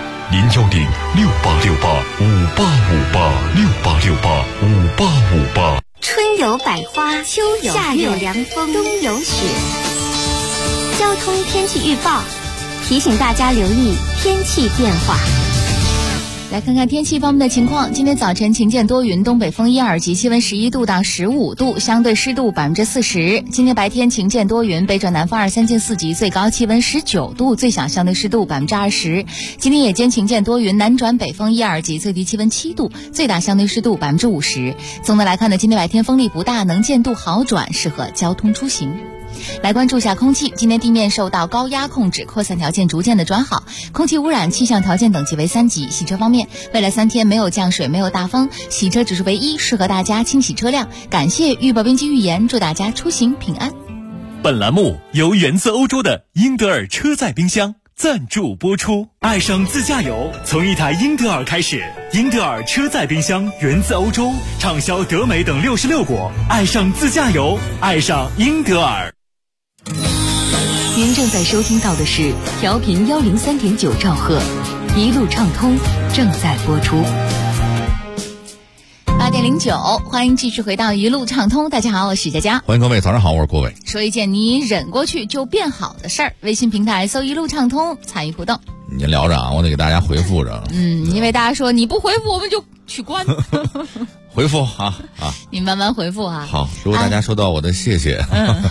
[SPEAKER 22] ，0106868586868685858。
[SPEAKER 4] 春有百花，秋有夏有凉风，冬有雪。交通天气预报提醒大家留意天气变化。
[SPEAKER 2] 来看看天气方面的情况。今天早晨晴间多云，东北风1、2级，气温11度到15度，相对湿度40%。今天白天晴间多云，北转南风2、3进4级，最高气温19度，最小相对湿度20%。今天夜间晴间多云，南转北风1、2级，最低气温7度，最大相对湿度50%。总的来看呢，今天白天风力不大，能见度好转，适合交通出行。来关注一下空气，今天地面受到高压控制，扩散条件逐渐的转好，空气污染气象条件等级为3级。洗车方面，未来3天没有降水，没有大风，洗车指数为1，适合大家清洗车辆。感谢预报边机预言，祝大家出行平安。
[SPEAKER 8] 本栏目由源自欧洲的英德尔车载冰箱赞助播出。爱上自驾游，从一台英德尔开始。英德尔车载冰箱源自欧洲，畅销德美等66国。爱上自驾游，爱上英德尔。
[SPEAKER 24] 您正在收听到的是调频103.9兆赫，一路畅通正在播出。
[SPEAKER 2] 8点09，欢迎继续回到一路畅通。大家好，我是佳佳。
[SPEAKER 14] 欢迎各位，早上好，我是郭伟。
[SPEAKER 2] 说一件你忍过去就变好的事儿，微信平台搜一路畅通，参与互动。
[SPEAKER 14] 您聊着啊，我得给大家回复着。
[SPEAKER 2] 因为大家说你不回复我们就取关。
[SPEAKER 14] 回复啊，
[SPEAKER 2] 你慢慢回复啊。
[SPEAKER 14] 好，如果大家收到我的谢谢。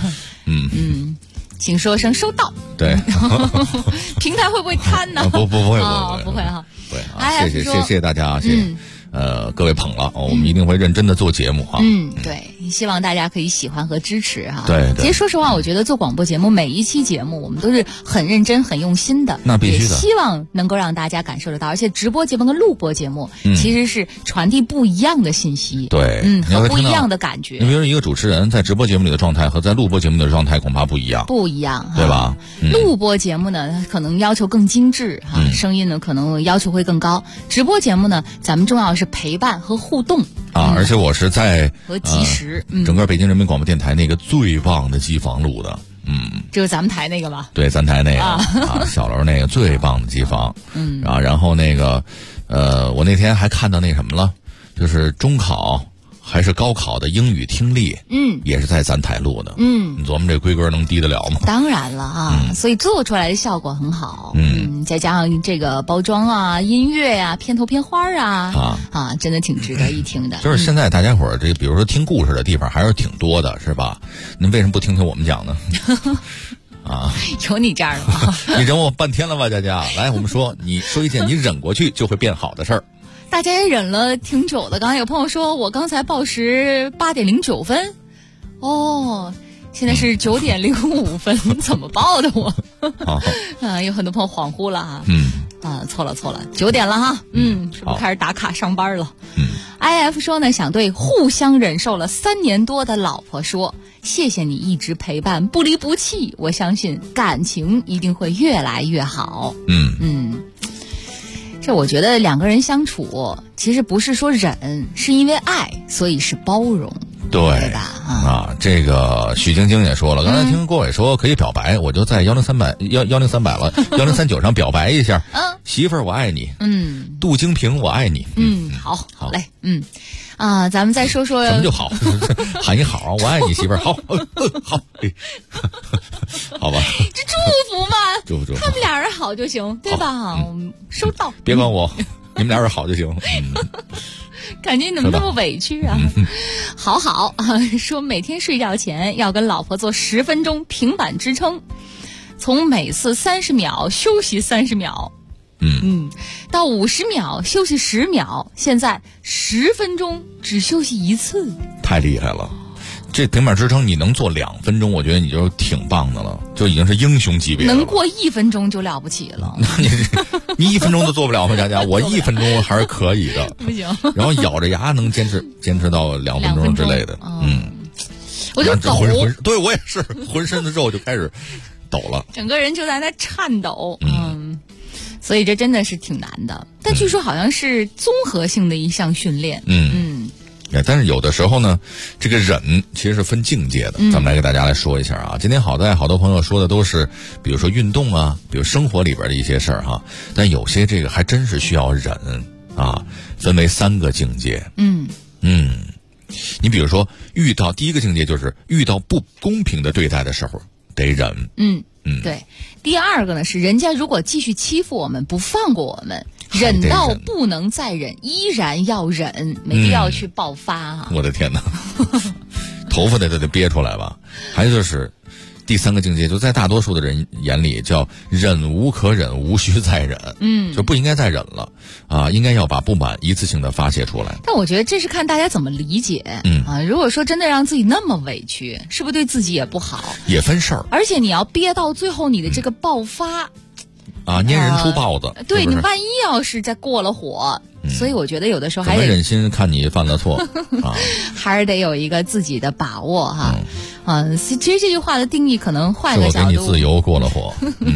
[SPEAKER 2] 请说声收到。
[SPEAKER 14] 对。
[SPEAKER 2] 平台会不会贪呢？
[SPEAKER 14] 不会
[SPEAKER 2] 不会哈。
[SPEAKER 14] 不会啊，谢谢大家啊，谢谢。各位捧了，我们一定会认真的做节目哈。
[SPEAKER 2] 对，希望大家可以喜欢和支持哈。
[SPEAKER 14] 对。
[SPEAKER 2] 其实说实话，我觉得做广播节目每一期节目我们都是很认真、很用心的。
[SPEAKER 14] 那必须的。
[SPEAKER 2] 也希望能够让大家感受得到，而且直播节目跟录播节目其实是传递不一样的信息。
[SPEAKER 14] 对。
[SPEAKER 2] 和不一样的感觉。
[SPEAKER 14] 你比如一个主持人在直播节目里的状态和在录播节目的状态恐怕不一样。
[SPEAKER 2] 不一样，
[SPEAKER 14] 对吧？
[SPEAKER 2] 录播节目呢，可能要求更精致哈，声音呢可能要求会更高。直播节目呢，咱们重要的是陪伴和互动
[SPEAKER 14] 啊，而且我是在
[SPEAKER 2] 和及时，
[SPEAKER 14] 整个北京人民广播电台那个最棒的机房录的，
[SPEAKER 2] 就是咱们台那个吧？
[SPEAKER 14] 对，咱台那个小楼那个最棒的机房，然后那个我那天还看到那什么了，就是中考还是高考的英语听力，也是在咱台录的，你琢磨这规格能低得了吗？
[SPEAKER 2] 当然了啊，所以做出来的效果很好，再加上这个包装啊、音乐啊、片头片花啊，真的挺值得一听的。
[SPEAKER 14] 就是现在大家伙儿这比如说听故事的地方还是挺多的，是吧？您为什么不听听我们讲呢？啊，
[SPEAKER 2] 有你这样的吗？
[SPEAKER 14] 你忍我半天了吧，佳佳？来，我们说，你说一件你忍过去就会变好的事儿。
[SPEAKER 2] 大家也忍了挺久的。刚才有朋友说我刚才报时8点09分，现在是9点05分，怎么报的我？有很多朋友恍惚了哈。错了，9点了哈。是不是开始打卡上班了？IF 说呢，想对互相忍受了3年多的老婆说，谢谢你一直陪伴，不离不弃，我相信感情一定会越来越好。这我觉得两个人相处其实不是说忍，是因为爱，所以是包容，对吧？
[SPEAKER 14] 这个许晶晶也说了，刚才听郭伟说可以表白，我就在10300了103.9上表白一下。媳妇儿我爱你。杜京平我爱你。
[SPEAKER 2] 好嘞。咱们再说说
[SPEAKER 14] 什么就好，喊一好，我爱你媳妇儿，好，好，好吧，
[SPEAKER 2] 这祝福嘛，
[SPEAKER 14] 祝福，
[SPEAKER 2] 他们俩人好就行，对吧？收到，
[SPEAKER 14] 别管我，你们俩人好就行。
[SPEAKER 2] 感觉你怎么那么委屈啊？好说每天睡觉前要跟老婆做10分钟平板支撑，从每次30秒休息30秒。到50秒休息10秒，现在10分钟只休息1次，
[SPEAKER 14] 太厉害了。 这平板支撑你能做2分钟，我觉得你就挺棒的了，就已经是英雄级别了。
[SPEAKER 2] 能过1分钟就了不起了。
[SPEAKER 14] 那你1分钟都做不了吗，佳佳？我1分钟还是可以的。
[SPEAKER 2] 不行。
[SPEAKER 14] 然后咬着牙能坚持到2分钟之类的。
[SPEAKER 2] 我就抖。
[SPEAKER 14] 对我也是，浑身的肉就开始抖了，
[SPEAKER 2] 整个人就在那颤抖。所以这真的是挺难的。但据说好像是综合性的一项训练。
[SPEAKER 14] 但是有的时候呢，这个忍其实是分境界的。咱们来给大家来说一下啊。今天好多朋友说的都是，比如说运动啊，比如生活里边的一些事儿哈。但有些这个还真是需要忍啊，分为3个境界。你比如说第一个境界就是遇到不公平的对待的时候得忍。
[SPEAKER 2] 对。第2个呢是人家如果继续欺负我们，不放过我们。忍到不能再忍，依然要忍，没必要去爆发啊！
[SPEAKER 14] 我的天哪，头发得憋出来吧。还有就是第3个境界，就在大多数的人眼里叫忍无可忍，无需再忍。就不应该再忍了啊，应该要把不满一次性的发泄出来。
[SPEAKER 2] 但我觉得这是看大家怎么理解。如果说真的让自己那么委屈，是不是对自己也不好？
[SPEAKER 14] 也分事儿。
[SPEAKER 2] 而且你要憋到最后，你的这个爆发。
[SPEAKER 14] 撵人出豹子，
[SPEAKER 2] 对，你万一要是再过了火，所以我觉得有的时候还得
[SPEAKER 14] 忍心看你犯了错啊，
[SPEAKER 2] 还是得有一个自己的把握哈。其实这句话的定义可能换个角度，
[SPEAKER 14] 我给你自由过了火。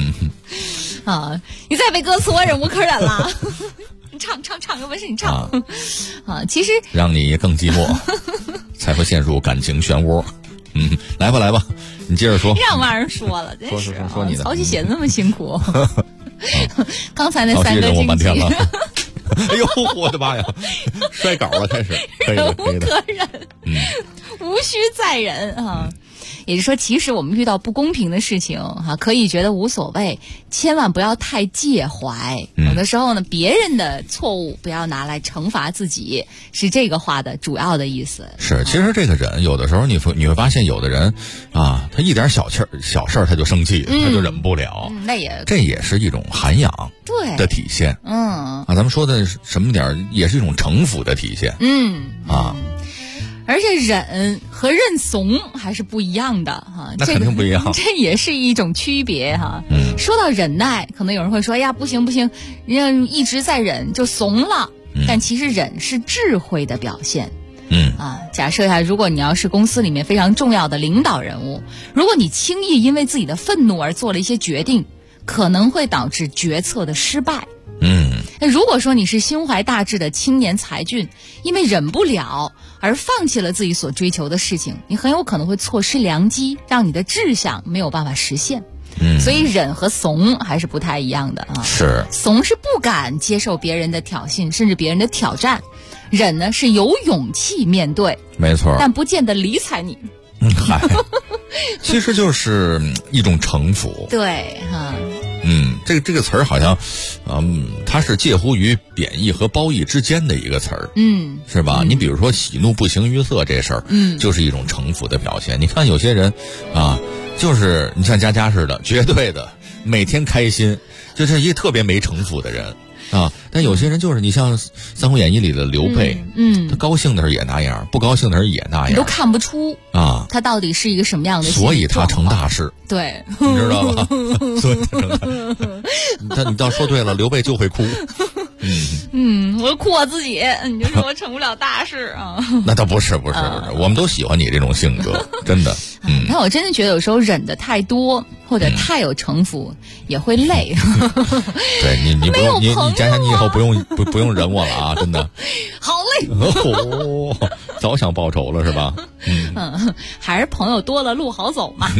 [SPEAKER 2] 你再背歌词，我忍无可忍了。你唱，有本事你唱其实
[SPEAKER 14] 让你更寂寞，才会陷入感情漩涡。来吧，你接着说。
[SPEAKER 2] 让玩意儿说了，真是
[SPEAKER 14] 说你的。
[SPEAKER 2] 曹玺写的那么辛苦。刚才那3个
[SPEAKER 14] 我半天
[SPEAKER 2] 了。
[SPEAKER 14] 哎呦，我的妈呀！摔稿了，开始。
[SPEAKER 2] 忍无可忍，无需再忍啊。也就是说，其实我们遇到不公平的事情可以觉得无所谓，千万不要太介怀。有的时候呢，别人的错误不要拿来惩罚自己，是这个话的主要的意思。
[SPEAKER 14] 是，其实这个忍，有的时候你会发现，有的人他一点小事儿他就生气，他就忍不了。这也是一种涵养的体现。咱们说的什么点儿，也是一种城府的体现。
[SPEAKER 2] 而且忍和认怂还是不一样的
[SPEAKER 14] 那肯定不一样。
[SPEAKER 2] 这也是一种区别说到忍耐，可能有人会说，呀，不行，人家一直在忍就怂了。但其实忍是智慧的表现。假设一下，如果你要是公司里面非常重要的领导人物，如果你轻易因为自己的愤怒而做了一些决定，可能会导致决策的失败。那如果说你是心怀大志的青年才俊，因为忍不了而放弃了自己所追求的事情，你很有可能会错失良机，让你的志向没有办法实现。所以忍和怂还是不太一样的
[SPEAKER 14] 是，
[SPEAKER 2] 怂是不敢接受别人的挑衅，甚至别人的挑战；忍呢是有勇气面对，
[SPEAKER 14] 没错，
[SPEAKER 2] 但不见得理睬你。
[SPEAKER 14] 其实就是一种城府。
[SPEAKER 2] 对
[SPEAKER 14] 这个词儿好像，它是介乎于贬义和褒义之间的一个词儿，是吧？你比如说喜怒不形于色这事儿，就是一种城府的表现。你看有些人就是你像佳似的，绝对的每天开心，就是一个特别没城府的人。但有些人就是你像《三国演义》里的刘备，他高兴的时候也那样，不高兴的时候也那样，
[SPEAKER 2] 你都看不出他到底是一个什么样的心理状况，
[SPEAKER 14] 所以他成大事。
[SPEAKER 2] 对，
[SPEAKER 14] 你知道吧？所以他成大事。但你倒说对了，刘备就会哭。
[SPEAKER 2] 我哭我自己，你就说我成不了大事啊？
[SPEAKER 14] 那倒不是，我们都喜欢你这种性格，真的。
[SPEAKER 2] 但我真的觉得有时候忍得太多或者太有城府也会累。
[SPEAKER 14] 对你不用你佳佳，你以后不用忍我了啊，真的。
[SPEAKER 2] 好累。
[SPEAKER 14] 早想报仇了是吧？
[SPEAKER 2] 还是朋友多了路好走嘛。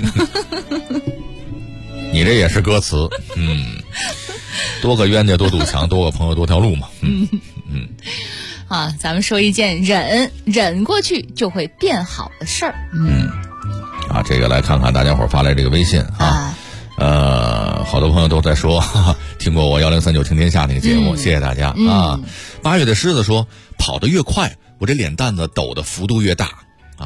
[SPEAKER 14] 你这也是歌词，多个冤家多堵墙，多个朋友多条路嘛。
[SPEAKER 2] 咱们说一件忍过去就会变好的事儿。
[SPEAKER 14] 这个来看看大家伙发来这个微信好多朋友都在说听过我1039听天下那个节目，谢谢大家8月的狮子说，跑得越快，我这脸蛋子抖的幅度越大。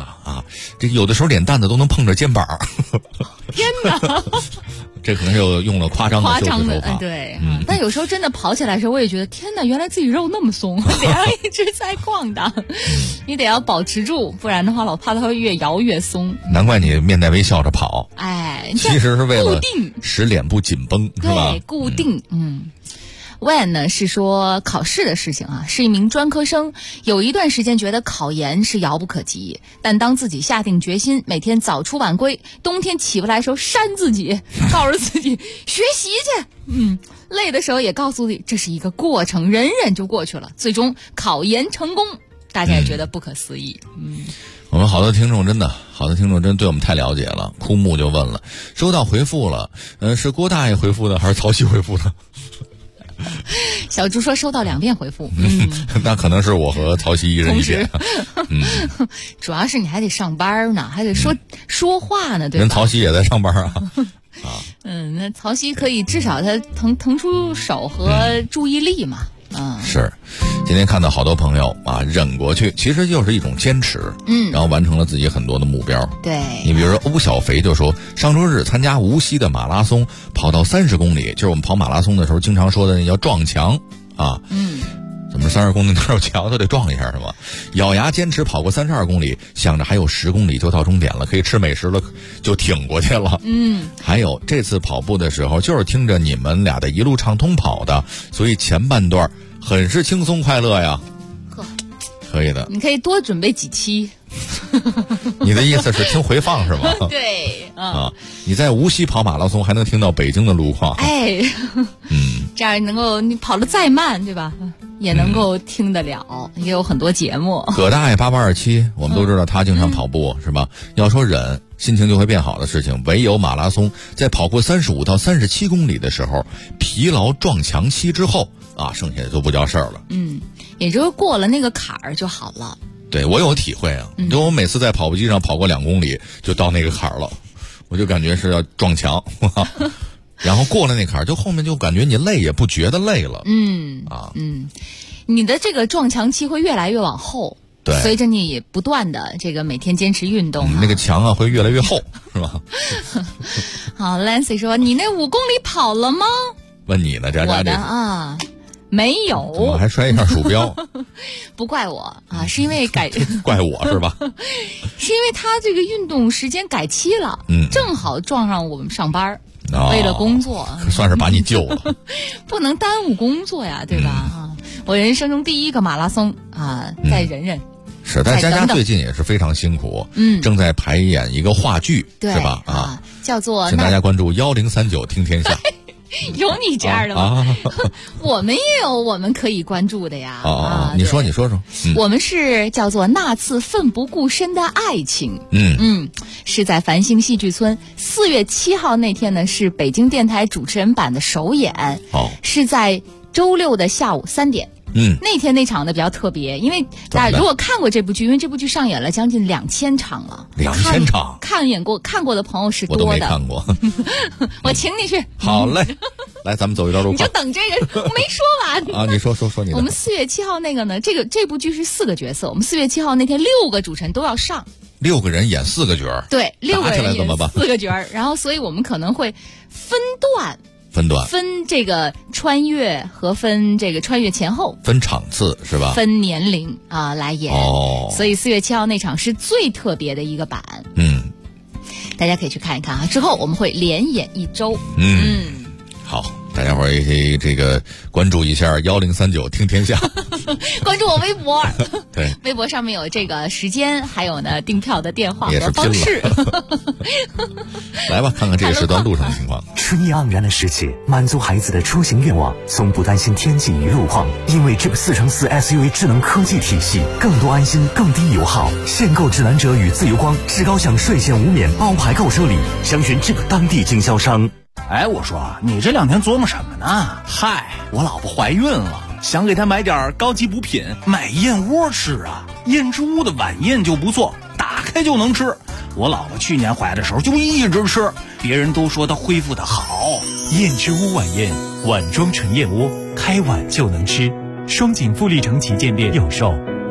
[SPEAKER 14] 这有的时候脸蛋子都能碰着肩膀。
[SPEAKER 2] 天哪！
[SPEAKER 14] 这可能是用了夸张的手法。
[SPEAKER 2] 对。但有时候真的跑起来的时候，我也觉得天哪，原来自己肉那么松，脸上一直在晃荡。你得要保持住，不然的话，老怕它会越摇越松。
[SPEAKER 14] 难怪你面带微笑着跑。
[SPEAKER 2] 哎，
[SPEAKER 14] 其实是为了使脸部紧绷，是吧？
[SPEAKER 2] 对，固定。Wan 呢是说考试的事情啊，是一名专科生，有一段时间觉得考研是遥不可及，但当自己下定决心每天早出晚归，冬天起不来的时候扇自己，告诉自己学习去，累的时候也告诉自己这是一个过程，忍忍就过去了，最终考研成功，大家也觉得不可思议。
[SPEAKER 14] 我们好多听众真对我们太了解了。枯木就问了，收到回复了，是郭大爷回复的还是曹曦回复的？
[SPEAKER 2] 小猪说收到2遍回复，
[SPEAKER 14] 那可能是我和曹曦一人一遍。
[SPEAKER 2] 主要是你还得上班呢，还得说话呢，对吧？
[SPEAKER 14] 人曹曦也在上班啊。
[SPEAKER 2] 那曹曦可以至少他腾出手和注意力嘛。
[SPEAKER 14] 是，今天看到好多朋友啊忍过去，其实就是一种坚持，然后完成了自己很多的目标。
[SPEAKER 2] 对，
[SPEAKER 14] 你比如说欧小肥就说，上周日参加无锡的马拉松，跑到30公里，就是我们跑马拉松的时候经常说的那叫撞墙啊。怎么30公里哪有墙都得撞一下是吧？咬牙坚持跑过32公里，想着还有10公里就到终点了，可以吃美食了，就挺过去了。还有这次跑步的时候，就是听着你们俩的一路畅通跑的，所以前半段很是轻松快乐呀。可以的，
[SPEAKER 2] 你可以多准备几期。
[SPEAKER 14] 你的意思是听回放是吗？
[SPEAKER 2] 对，
[SPEAKER 14] 你在无锡跑马拉松还能听到北京的路况，
[SPEAKER 2] 这样能够你跑得再慢，对吧？也能够听得了，也有很多节目。
[SPEAKER 14] 葛大爷8827，我们都知道他经常跑步，是吧？要说忍，心情就会变好的事情，唯有马拉松，在跑过35到37公里的时候，疲劳撞墙期之后啊，剩下的都不叫事儿了。
[SPEAKER 2] 也就是过了那个坎儿就好了。
[SPEAKER 14] 对，我有体会啊，就我每次在跑步机上跑过2公里，就到那个坎儿了，我就感觉是要撞墙。然后过了那坎儿，就后面就感觉你累也不觉得累了。
[SPEAKER 2] 你的这个撞墙期会越来越往后，
[SPEAKER 14] 对，
[SPEAKER 2] 随着你不断的这个每天坚持运动，
[SPEAKER 14] 那个墙啊会越来越厚，是吧？
[SPEAKER 2] 好 ，Lancy 说你那5公里跑了吗？
[SPEAKER 14] 问你呢，佳佳这
[SPEAKER 2] 啊。没有，
[SPEAKER 14] 我还摔一下鼠标。
[SPEAKER 2] 不怪我啊，是因为
[SPEAKER 14] 怪我是吧？
[SPEAKER 2] 是因为他这个运动时间改期了，正好撞上我们上班，为了工作，
[SPEAKER 14] 算是把你救了。
[SPEAKER 2] 不能耽误工作呀，对吧？我人生中第一个马拉松啊，再忍忍。
[SPEAKER 14] 是，但佳佳最近也是非常辛苦，正在排演一个话剧，是吧？
[SPEAKER 2] 叫做，
[SPEAKER 14] 请大家关注1039听天下。
[SPEAKER 2] 有你这样的吗？我们也有我们可以关注的呀。
[SPEAKER 14] 你说说。
[SPEAKER 2] 我们是叫做那次奋不顾身的爱情。是在繁星戏剧村4月7号那天呢，是北京电台主持人版的首演。是在周六的下午3点。那天那场呢比较特别，因为大家如果看过这部剧，因为这部剧上演了将近2000场了。
[SPEAKER 14] 2000场，
[SPEAKER 2] 看过的朋友是多的。
[SPEAKER 14] 我都没看过。
[SPEAKER 2] 我请你去。
[SPEAKER 14] 好嘞，来咱们走一段路况。
[SPEAKER 2] 你就等这个，我没说完
[SPEAKER 14] 啊！你说你的。
[SPEAKER 2] 我们4月7号那个呢，这部剧是4个角色，我们4月7号那天6个主持人都要上。
[SPEAKER 14] 6个人演4个角儿。
[SPEAKER 2] 对，6个人演
[SPEAKER 14] 怎么办
[SPEAKER 2] 4个角儿，然后所以我们可能会分这个穿越和分这个穿越前后，
[SPEAKER 14] 分场次是吧？
[SPEAKER 2] 分年龄啊来演。所以4月7号那场是最特别的一个版。大家可以去看一看啊。之后我们会连演1周。
[SPEAKER 14] 好，大家伙儿也可以这个关注一下1039听天下，
[SPEAKER 2] 关注我微博。
[SPEAKER 14] 对，
[SPEAKER 2] 微博上面有这个时间，还有呢订票的电话和方式。
[SPEAKER 14] 来吧，看看这个时段路上的情况。
[SPEAKER 15] 春意盎然的世界，满足孩子的出行愿望，从不担心天气与路况，因为这个4×4 SUV 智能科技体系，更多安心，更低油耗。限购指南者与自由光至高享税前无免包牌购车礼，详询这个当地经销商。
[SPEAKER 3] 我说你这2天琢磨什么呢？嗨，我老婆怀孕了，想给她买点高级补品，买燕窝吃啊。燕之屋的晚宴就不错，打开就能吃。我老婆去年怀的时候就一直吃，别人都说她恢复的好。
[SPEAKER 16] 燕之屋晚宴，碗装纯燕窝，开碗就能吃。双井富力城旗舰店有售。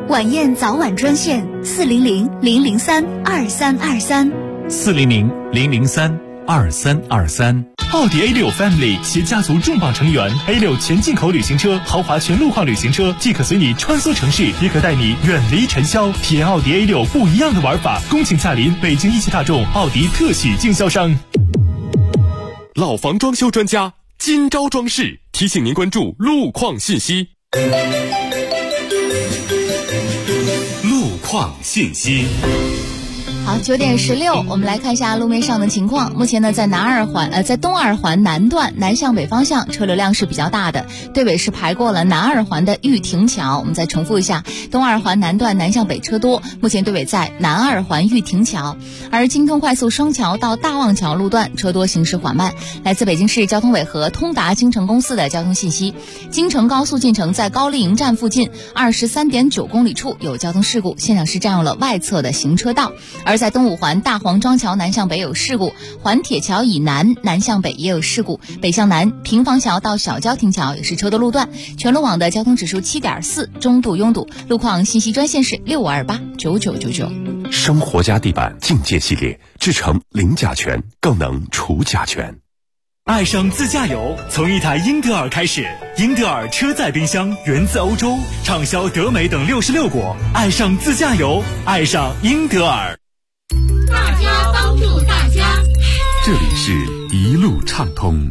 [SPEAKER 4] 晚宴早晚专线
[SPEAKER 8] 400-003-2323，400-003-2323。奥迪 A6 Family 携家族重磅成员 A6 全进口旅行车、豪华全路况旅行车，既可随你穿梭城市，也可带你远离尘嚣，体验奥迪 A6 不一样的玩法。恭请驾临北京一汽大众奥迪特许经销商。
[SPEAKER 23] 老房装修专家今朝装饰提醒您关注路况信息。路况信息。
[SPEAKER 2] 好，9点16，我们来看一下路面上的情况。目前呢，在在东二环南段南向北方向车流量是比较大的，对北是排过了南二环的玉亭桥。我们再重复一下，东二环南段南向北车多，目前对北在南二环玉亭桥。而京通快速双桥到大望桥路段车多，行驶缓慢。来自北京市交通委和通达京城公司的交通信息：京承高速进城在高丽营站附近23.9公里处有交通事故，现场是占用了外侧的行车道。而在东五环大黄庄桥南向北有事故，环铁桥以南南向北也有事故，北向南平房桥到小交亭桥也是车多路段。全路网的交通指数7.4，中度拥堵。路况信息专线是65289999。
[SPEAKER 23] 生活家地板境界系列，制成零甲醛，更能除甲醛。
[SPEAKER 8] 爱上自驾游，从一台英德尔开始。英德尔车载冰箱源自欧洲，畅销德美等66国。爱上自驾游，爱上英德尔。
[SPEAKER 5] 大家帮助大家，
[SPEAKER 23] 这里是一路畅通。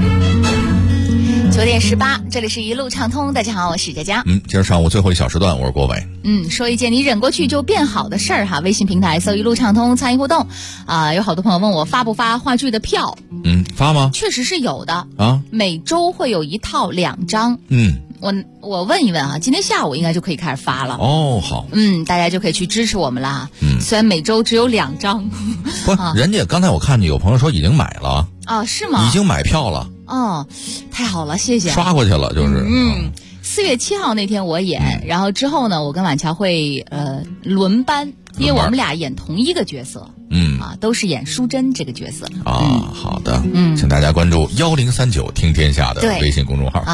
[SPEAKER 2] 9点18，这里是一路畅通。大家好，我是佳佳。
[SPEAKER 14] 今儿上午最后一小时段，我是郭伟。
[SPEAKER 2] 说一件你忍过去就变好的事儿哈。微信平台搜一路畅通参与互动有好多朋友问我发不发话剧的票。
[SPEAKER 14] 发吗？
[SPEAKER 2] 确实是有的
[SPEAKER 14] 啊，
[SPEAKER 2] 每周会有一套2张。我问一问啊，今天下午应该就可以开始发了。
[SPEAKER 14] 哦，好。
[SPEAKER 2] 大家就可以去支持我们了。虽然每周只有2张。
[SPEAKER 14] 不，人家刚才我看见有朋友说已经买了。
[SPEAKER 2] 是吗？
[SPEAKER 14] 已经买票了。
[SPEAKER 2] 太好了，谢谢。
[SPEAKER 14] 刷过去了就是。
[SPEAKER 2] 4月7号那天我演，然后之后呢，我跟婉乔会轮班，因为我们俩演同一个角色。都是演淑珍这个角色。
[SPEAKER 14] 好的。请大家关注1039听天下的微信公众号。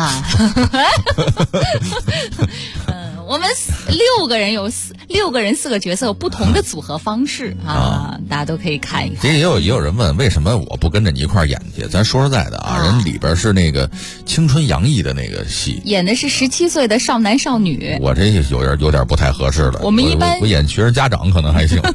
[SPEAKER 2] 我们6个人有6个人4个角色，有不同的组合方式大家都可以看一看。
[SPEAKER 14] 也有人问为什么我不跟着你一块演去？咱说实在的人里边是那个青春洋溢的那个戏，
[SPEAKER 2] 演的是17岁的少男少女。
[SPEAKER 14] 我这有点不太合适了。
[SPEAKER 2] 我们一般
[SPEAKER 14] 我演学生家长可能还行。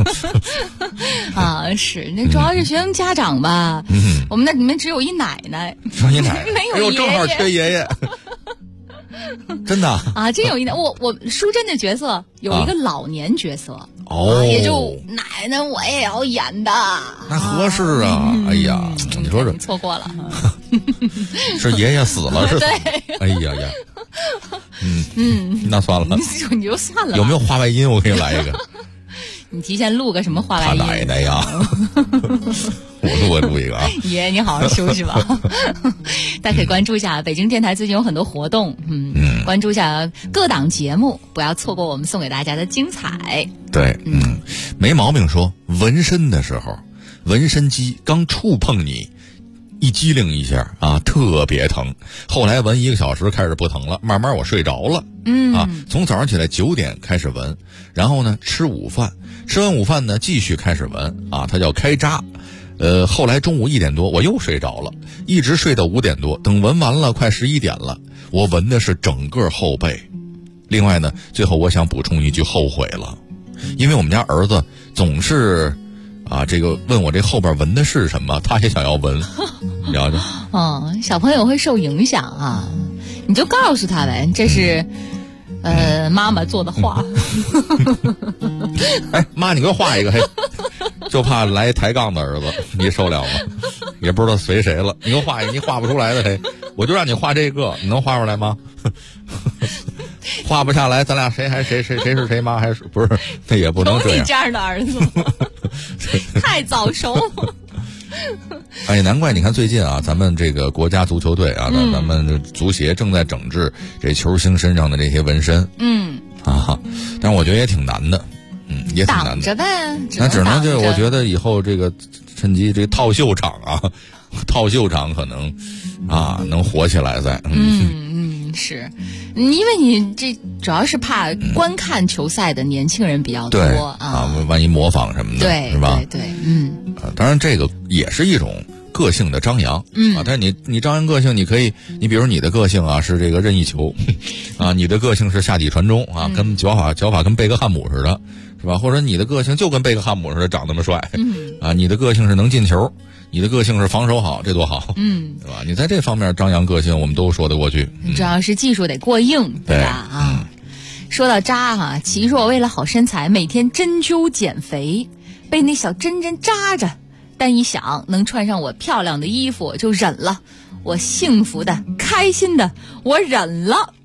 [SPEAKER 2] 是那主要是学生家长吧。我们那里面只有一奶奶，
[SPEAKER 14] 只有一奶奶，
[SPEAKER 2] 没有爷爷，
[SPEAKER 14] 正好缺爷爷。真的
[SPEAKER 2] 真有一奶。我淑珍的角色有一个老年角色也就奶奶我也要演的，
[SPEAKER 14] 那合适啊。哎呀，你说这
[SPEAKER 2] 错过了。
[SPEAKER 14] 是爷爷死了是？
[SPEAKER 2] 对。
[SPEAKER 14] 哎呀呀。那算了，
[SPEAKER 2] 你就算了。
[SPEAKER 14] 有没有话外音？我可以来一个。
[SPEAKER 2] 你提前录个什么话外音？
[SPEAKER 14] 他奶奶呀！我录一个啊！
[SPEAKER 2] 爷，你好好休息吧。大家可以关注一下北京电台最近有很多活动，关注一下各档节目，不要错过我们送给大家的精彩。
[SPEAKER 14] 对，没毛病说。纹身的时候，纹身机刚触碰你，一激灵一下特别疼。后来纹1个小时开始不疼了，慢慢我睡着了。从早上起来9点开始纹，然后呢吃午饭，吃完午饭呢继续开始纹它叫开扎。后来中午1点多我又睡着了，一直睡到5点多，等纹完了快11点了。我纹的是整个后背。另外呢，最后我想补充一句，后悔了，因为我们家儿子总是这个问我这后边纹的是什么，他也想要纹，了解。
[SPEAKER 2] 小朋友会受影响你就告诉他呗，这是妈妈做的画。
[SPEAKER 14] 妈，你给我画一个，就怕来抬杠的儿子，你受了吗？也不知道随谁了，你给我画一个，你画不出来的我就让你画这个，你能画出来吗？画不下来，咱俩谁是谁妈还是不是？那也不能这样。
[SPEAKER 2] 有你这样的儿子吗？太早熟。
[SPEAKER 14] 难怪你看最近咱们这个国家足球队咱们足协正在整治这球星身上的这些纹身。但是我觉得也挺难的，也挺难的。
[SPEAKER 2] 挡着呗，
[SPEAKER 14] 那只能就我觉得以后这个趁机这套袖场套袖场可能能火起来再。
[SPEAKER 2] 是，因为你这主要是怕观看球赛的年轻人比较多
[SPEAKER 14] 万一模仿什么的，
[SPEAKER 2] 对，
[SPEAKER 14] 是吧？
[SPEAKER 2] 对，
[SPEAKER 14] 当然这个也是一种个性的张扬，但是你张扬个性，你可以，你比如你的个性啊是这个任意球，你的个性是下底传中跟脚法跟贝克汉姆似的，是吧？或者你的个性就跟贝克汉姆似的长那么帅，你的个性是能进球，你的个性是防守好，这多好，对吧？你在这方面张扬个性，我们都说得过去。
[SPEAKER 2] 主要是技术得过硬，对吧？说到渣齐硕为了好身材，每天针灸减肥，被那小针针扎着。但一想能穿上我漂亮的衣服，我就忍了。我幸福的、开心的，我忍了。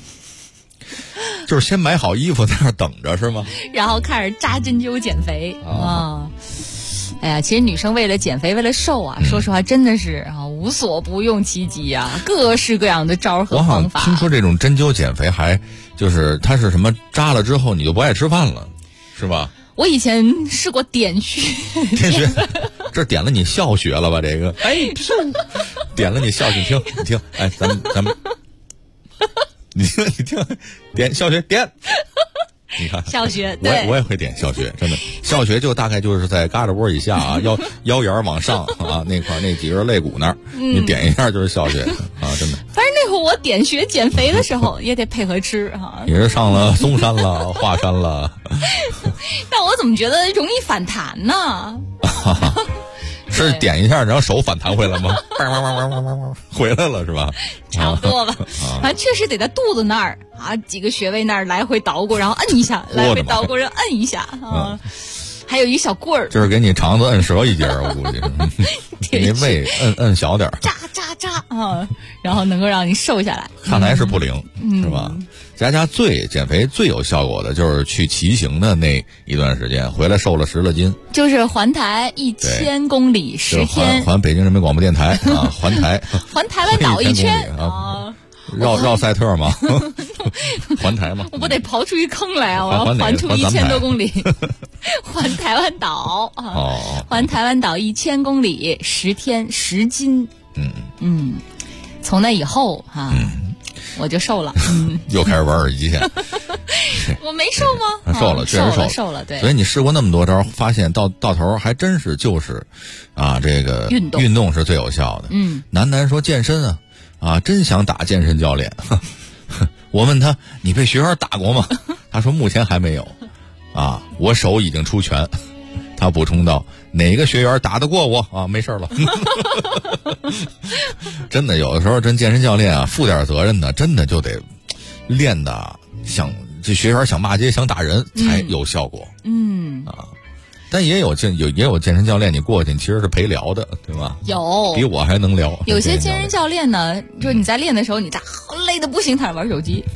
[SPEAKER 14] 就是先买好衣服在那儿等着是吗？
[SPEAKER 2] 然后开始扎针灸减肥哎呀，其实女生为了减肥、为了瘦说实话真的是无所不用其极各式各样的招和方法。
[SPEAKER 14] 我好像听说这种针灸减肥还就是它是什么扎了之后你就不爱吃饭了，是吧？
[SPEAKER 2] 我以前试过点穴，
[SPEAKER 14] 这点了你笑穴了吧？这个，点了你笑穴，你听，哎，咱们，你听，点笑穴点，你看
[SPEAKER 2] 笑穴，对，
[SPEAKER 14] 我也会点笑穴，真的，笑穴就大概就是在胳肢窝以下腰眼往上那块那几根肋骨那儿，你点一下就是笑穴真的。
[SPEAKER 2] 反正那会儿我点穴减肥的时候也得配合吃
[SPEAKER 14] 也是上了嵩山了，华山了。
[SPEAKER 2] 但我怎么觉得容易反弹呢？
[SPEAKER 14] 是点一下，然后手反弹回来吗？回来了是吧？
[SPEAKER 2] 差不多吧。反正确实得在肚子那儿几个穴位那儿来回捣鼓，然后摁一下，来回捣鼓，然后摁一下还有一小棍儿，
[SPEAKER 14] 就是给你肠子摁折一截，我估计给你胃摁小点儿，
[SPEAKER 2] 扎然后能够让你瘦下来。
[SPEAKER 14] 看来是不灵，是吧？佳佳减肥最有效果的就是去骑行的那一段时间，回来瘦了10来斤。
[SPEAKER 2] 就是环台1000公里10天，
[SPEAKER 14] 环北京人民广播电台环台
[SPEAKER 2] 湾岛一圈
[SPEAKER 14] 绕赛特吗？环台吗？
[SPEAKER 2] 我不得刨出一坑来我要环出1000多公里，环台湾岛环台湾岛1000公里10天10斤。从那以后我就瘦了，
[SPEAKER 14] 又开始玩耳机线。
[SPEAKER 2] 我没瘦吗？
[SPEAKER 14] 瘦了，确实
[SPEAKER 2] 瘦了，对。
[SPEAKER 14] 所以你试过那么多招，发现到头还真是就是这个运动是最有效的。楠说健身真想打健身教练。我问他，你被学员打过吗？他说目前还没有。我手已经出拳。他补充道，哪个学员打得过我没事了。真的有的时候真健身教练负点责任的，真的就得练的这学员想骂街想打人才有效果。但也有健身教练，你过去你其实是陪聊的，对吧？
[SPEAKER 2] 有
[SPEAKER 14] 比我还能聊。
[SPEAKER 2] 有些健身教练呢，就是你在练的时候，你累得不行，他玩手机。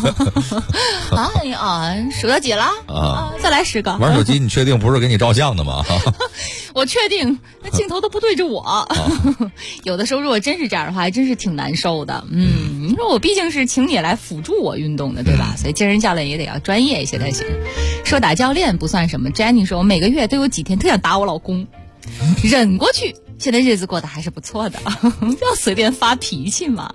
[SPEAKER 2] 数到几了？再来10个。
[SPEAKER 14] 玩手机，你确定不是给你照相的吗？
[SPEAKER 2] 我确定，那镜头都不对着我。有的时候如果真是这样的话，还真是挺难受的。你说我毕竟是请你来辅助我运动的，对吧？所以健身教练也得要专业一些才行。说打教练不算什么 ，Jenny 说我每个月都有几天特想打我老公，忍过去。现在日子过得还是不错的，不要随便发脾气嘛。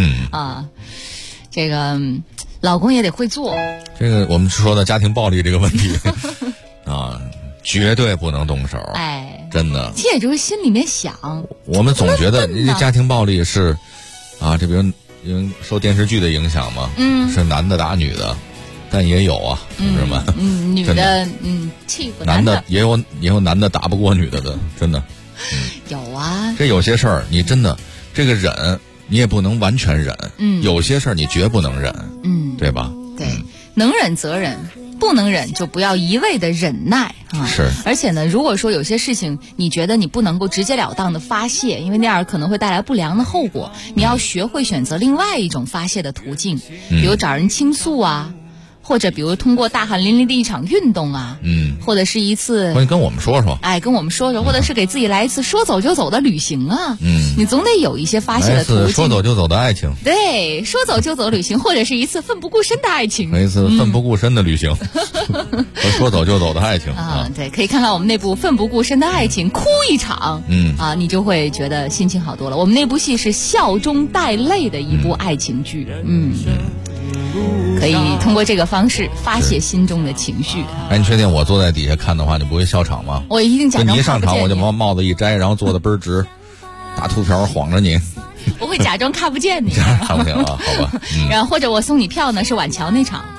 [SPEAKER 2] 这个老公也得会做。
[SPEAKER 14] 这个我们说的家庭暴力这个问题绝对不能动手。真的。
[SPEAKER 2] 其实也就是心里面想。
[SPEAKER 14] 我们总觉得这家庭暴力是这比如因为受电视剧的影响嘛，是男的打女的。但也有是吗？
[SPEAKER 2] 女的气不
[SPEAKER 14] 男的也有男的打不过女的，真的。
[SPEAKER 2] 有
[SPEAKER 14] 这有些事儿你真的这个忍你也不能完全忍，有些事儿你绝不能忍，对吧？
[SPEAKER 2] 对，能忍则忍，不能忍就不要一味的忍耐
[SPEAKER 14] 是。
[SPEAKER 2] 而且呢，如果说有些事情你觉得你不能够直截了当的发泄，因为那样可能会带来不良的后果，你要学会选择另外一种发泄的途径，比如找人倾诉或者比如通过大汗淋漓的一场运动啊，或者是一次，
[SPEAKER 14] 你跟我们说说，
[SPEAKER 2] 跟我们说说，或者是给自己来一次说走就走的旅行啊，你总得有一些发泄的途径。
[SPEAKER 14] 说走就走的爱情，
[SPEAKER 2] 对，说走就走旅行，或者是一次奋不顾身的爱情，
[SPEAKER 14] 一次奋不顾身的旅行，和说走就走的爱情啊，
[SPEAKER 2] 对，可以看看我们那部《奋不顾身的爱情》，哭一场，你就会觉得心情好多了。我们那部戏是笑中带泪的一部爱情剧，可以通过这个方式发泄心中的情绪。
[SPEAKER 14] 你确定我坐在底下看的话，你不会笑场吗？
[SPEAKER 2] 我一定假装
[SPEAKER 14] 你一上场我就把帽子一摘，然后坐得倍儿直，大秃瓢晃着你。
[SPEAKER 2] 我会假装看不见你，
[SPEAKER 14] 看不见了，好吧。
[SPEAKER 2] 然后或者我送你票呢，是晚桥那场。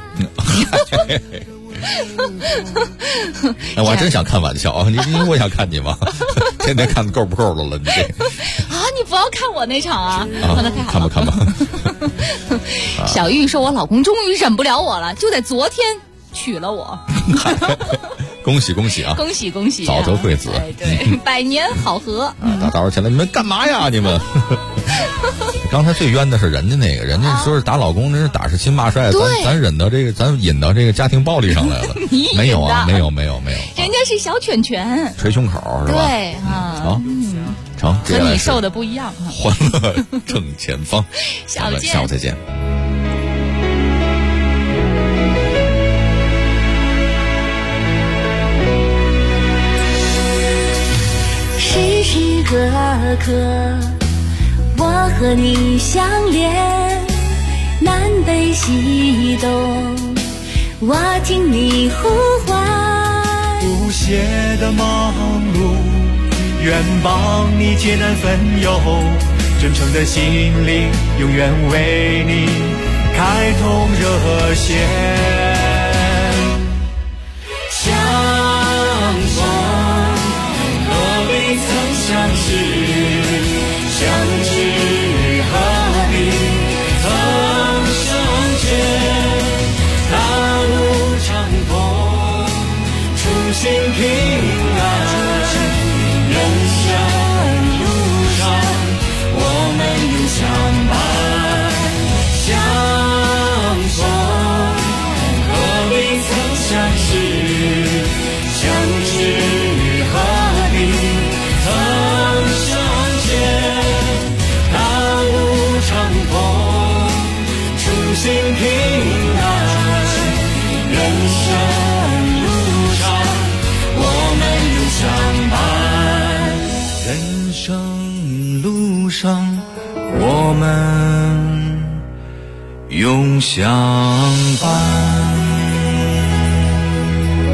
[SPEAKER 14] 我还真想看晚桥，我想看你吗？天天看的够不够的了？你这
[SPEAKER 2] 你不要看我那场啊！那太好了，
[SPEAKER 14] 看吧。
[SPEAKER 2] 小玉说：“我老公终于忍不了我了，就在昨天娶了我。”
[SPEAKER 14] 恭喜恭喜啊！
[SPEAKER 2] 恭喜恭喜！
[SPEAKER 14] 早得贵子，
[SPEAKER 2] 对，百年好合。
[SPEAKER 14] 大早上起来，你们干嘛呀？你们刚才最冤的是人家那个，人家说是打老公，那是打是亲骂帅，咱忍到这个，咱引到这个家庭暴力上来了。没有啊，没有。
[SPEAKER 2] 人家是小犬犬，
[SPEAKER 14] 捶胸口是吧？
[SPEAKER 2] 对啊，
[SPEAKER 14] 成，
[SPEAKER 2] 和你受的不一样。
[SPEAKER 14] 欢乐正前方，
[SPEAKER 2] 下
[SPEAKER 14] 午再见。
[SPEAKER 4] 时时刻刻，我和你相连，南北西东，我听你呼唤。
[SPEAKER 6] 不懈的忙碌，愿帮你解难分忧，真诚的心灵，永远为你开通热线。相逢何必曾相识，相知何必曾相见。大路长风，初心平安。人生路上，我们永相伴。相逢何必曾相识，相知何必曾相见。大路长风，初心平安。人生路上，我们永相伴。人生路上，我们永相伴。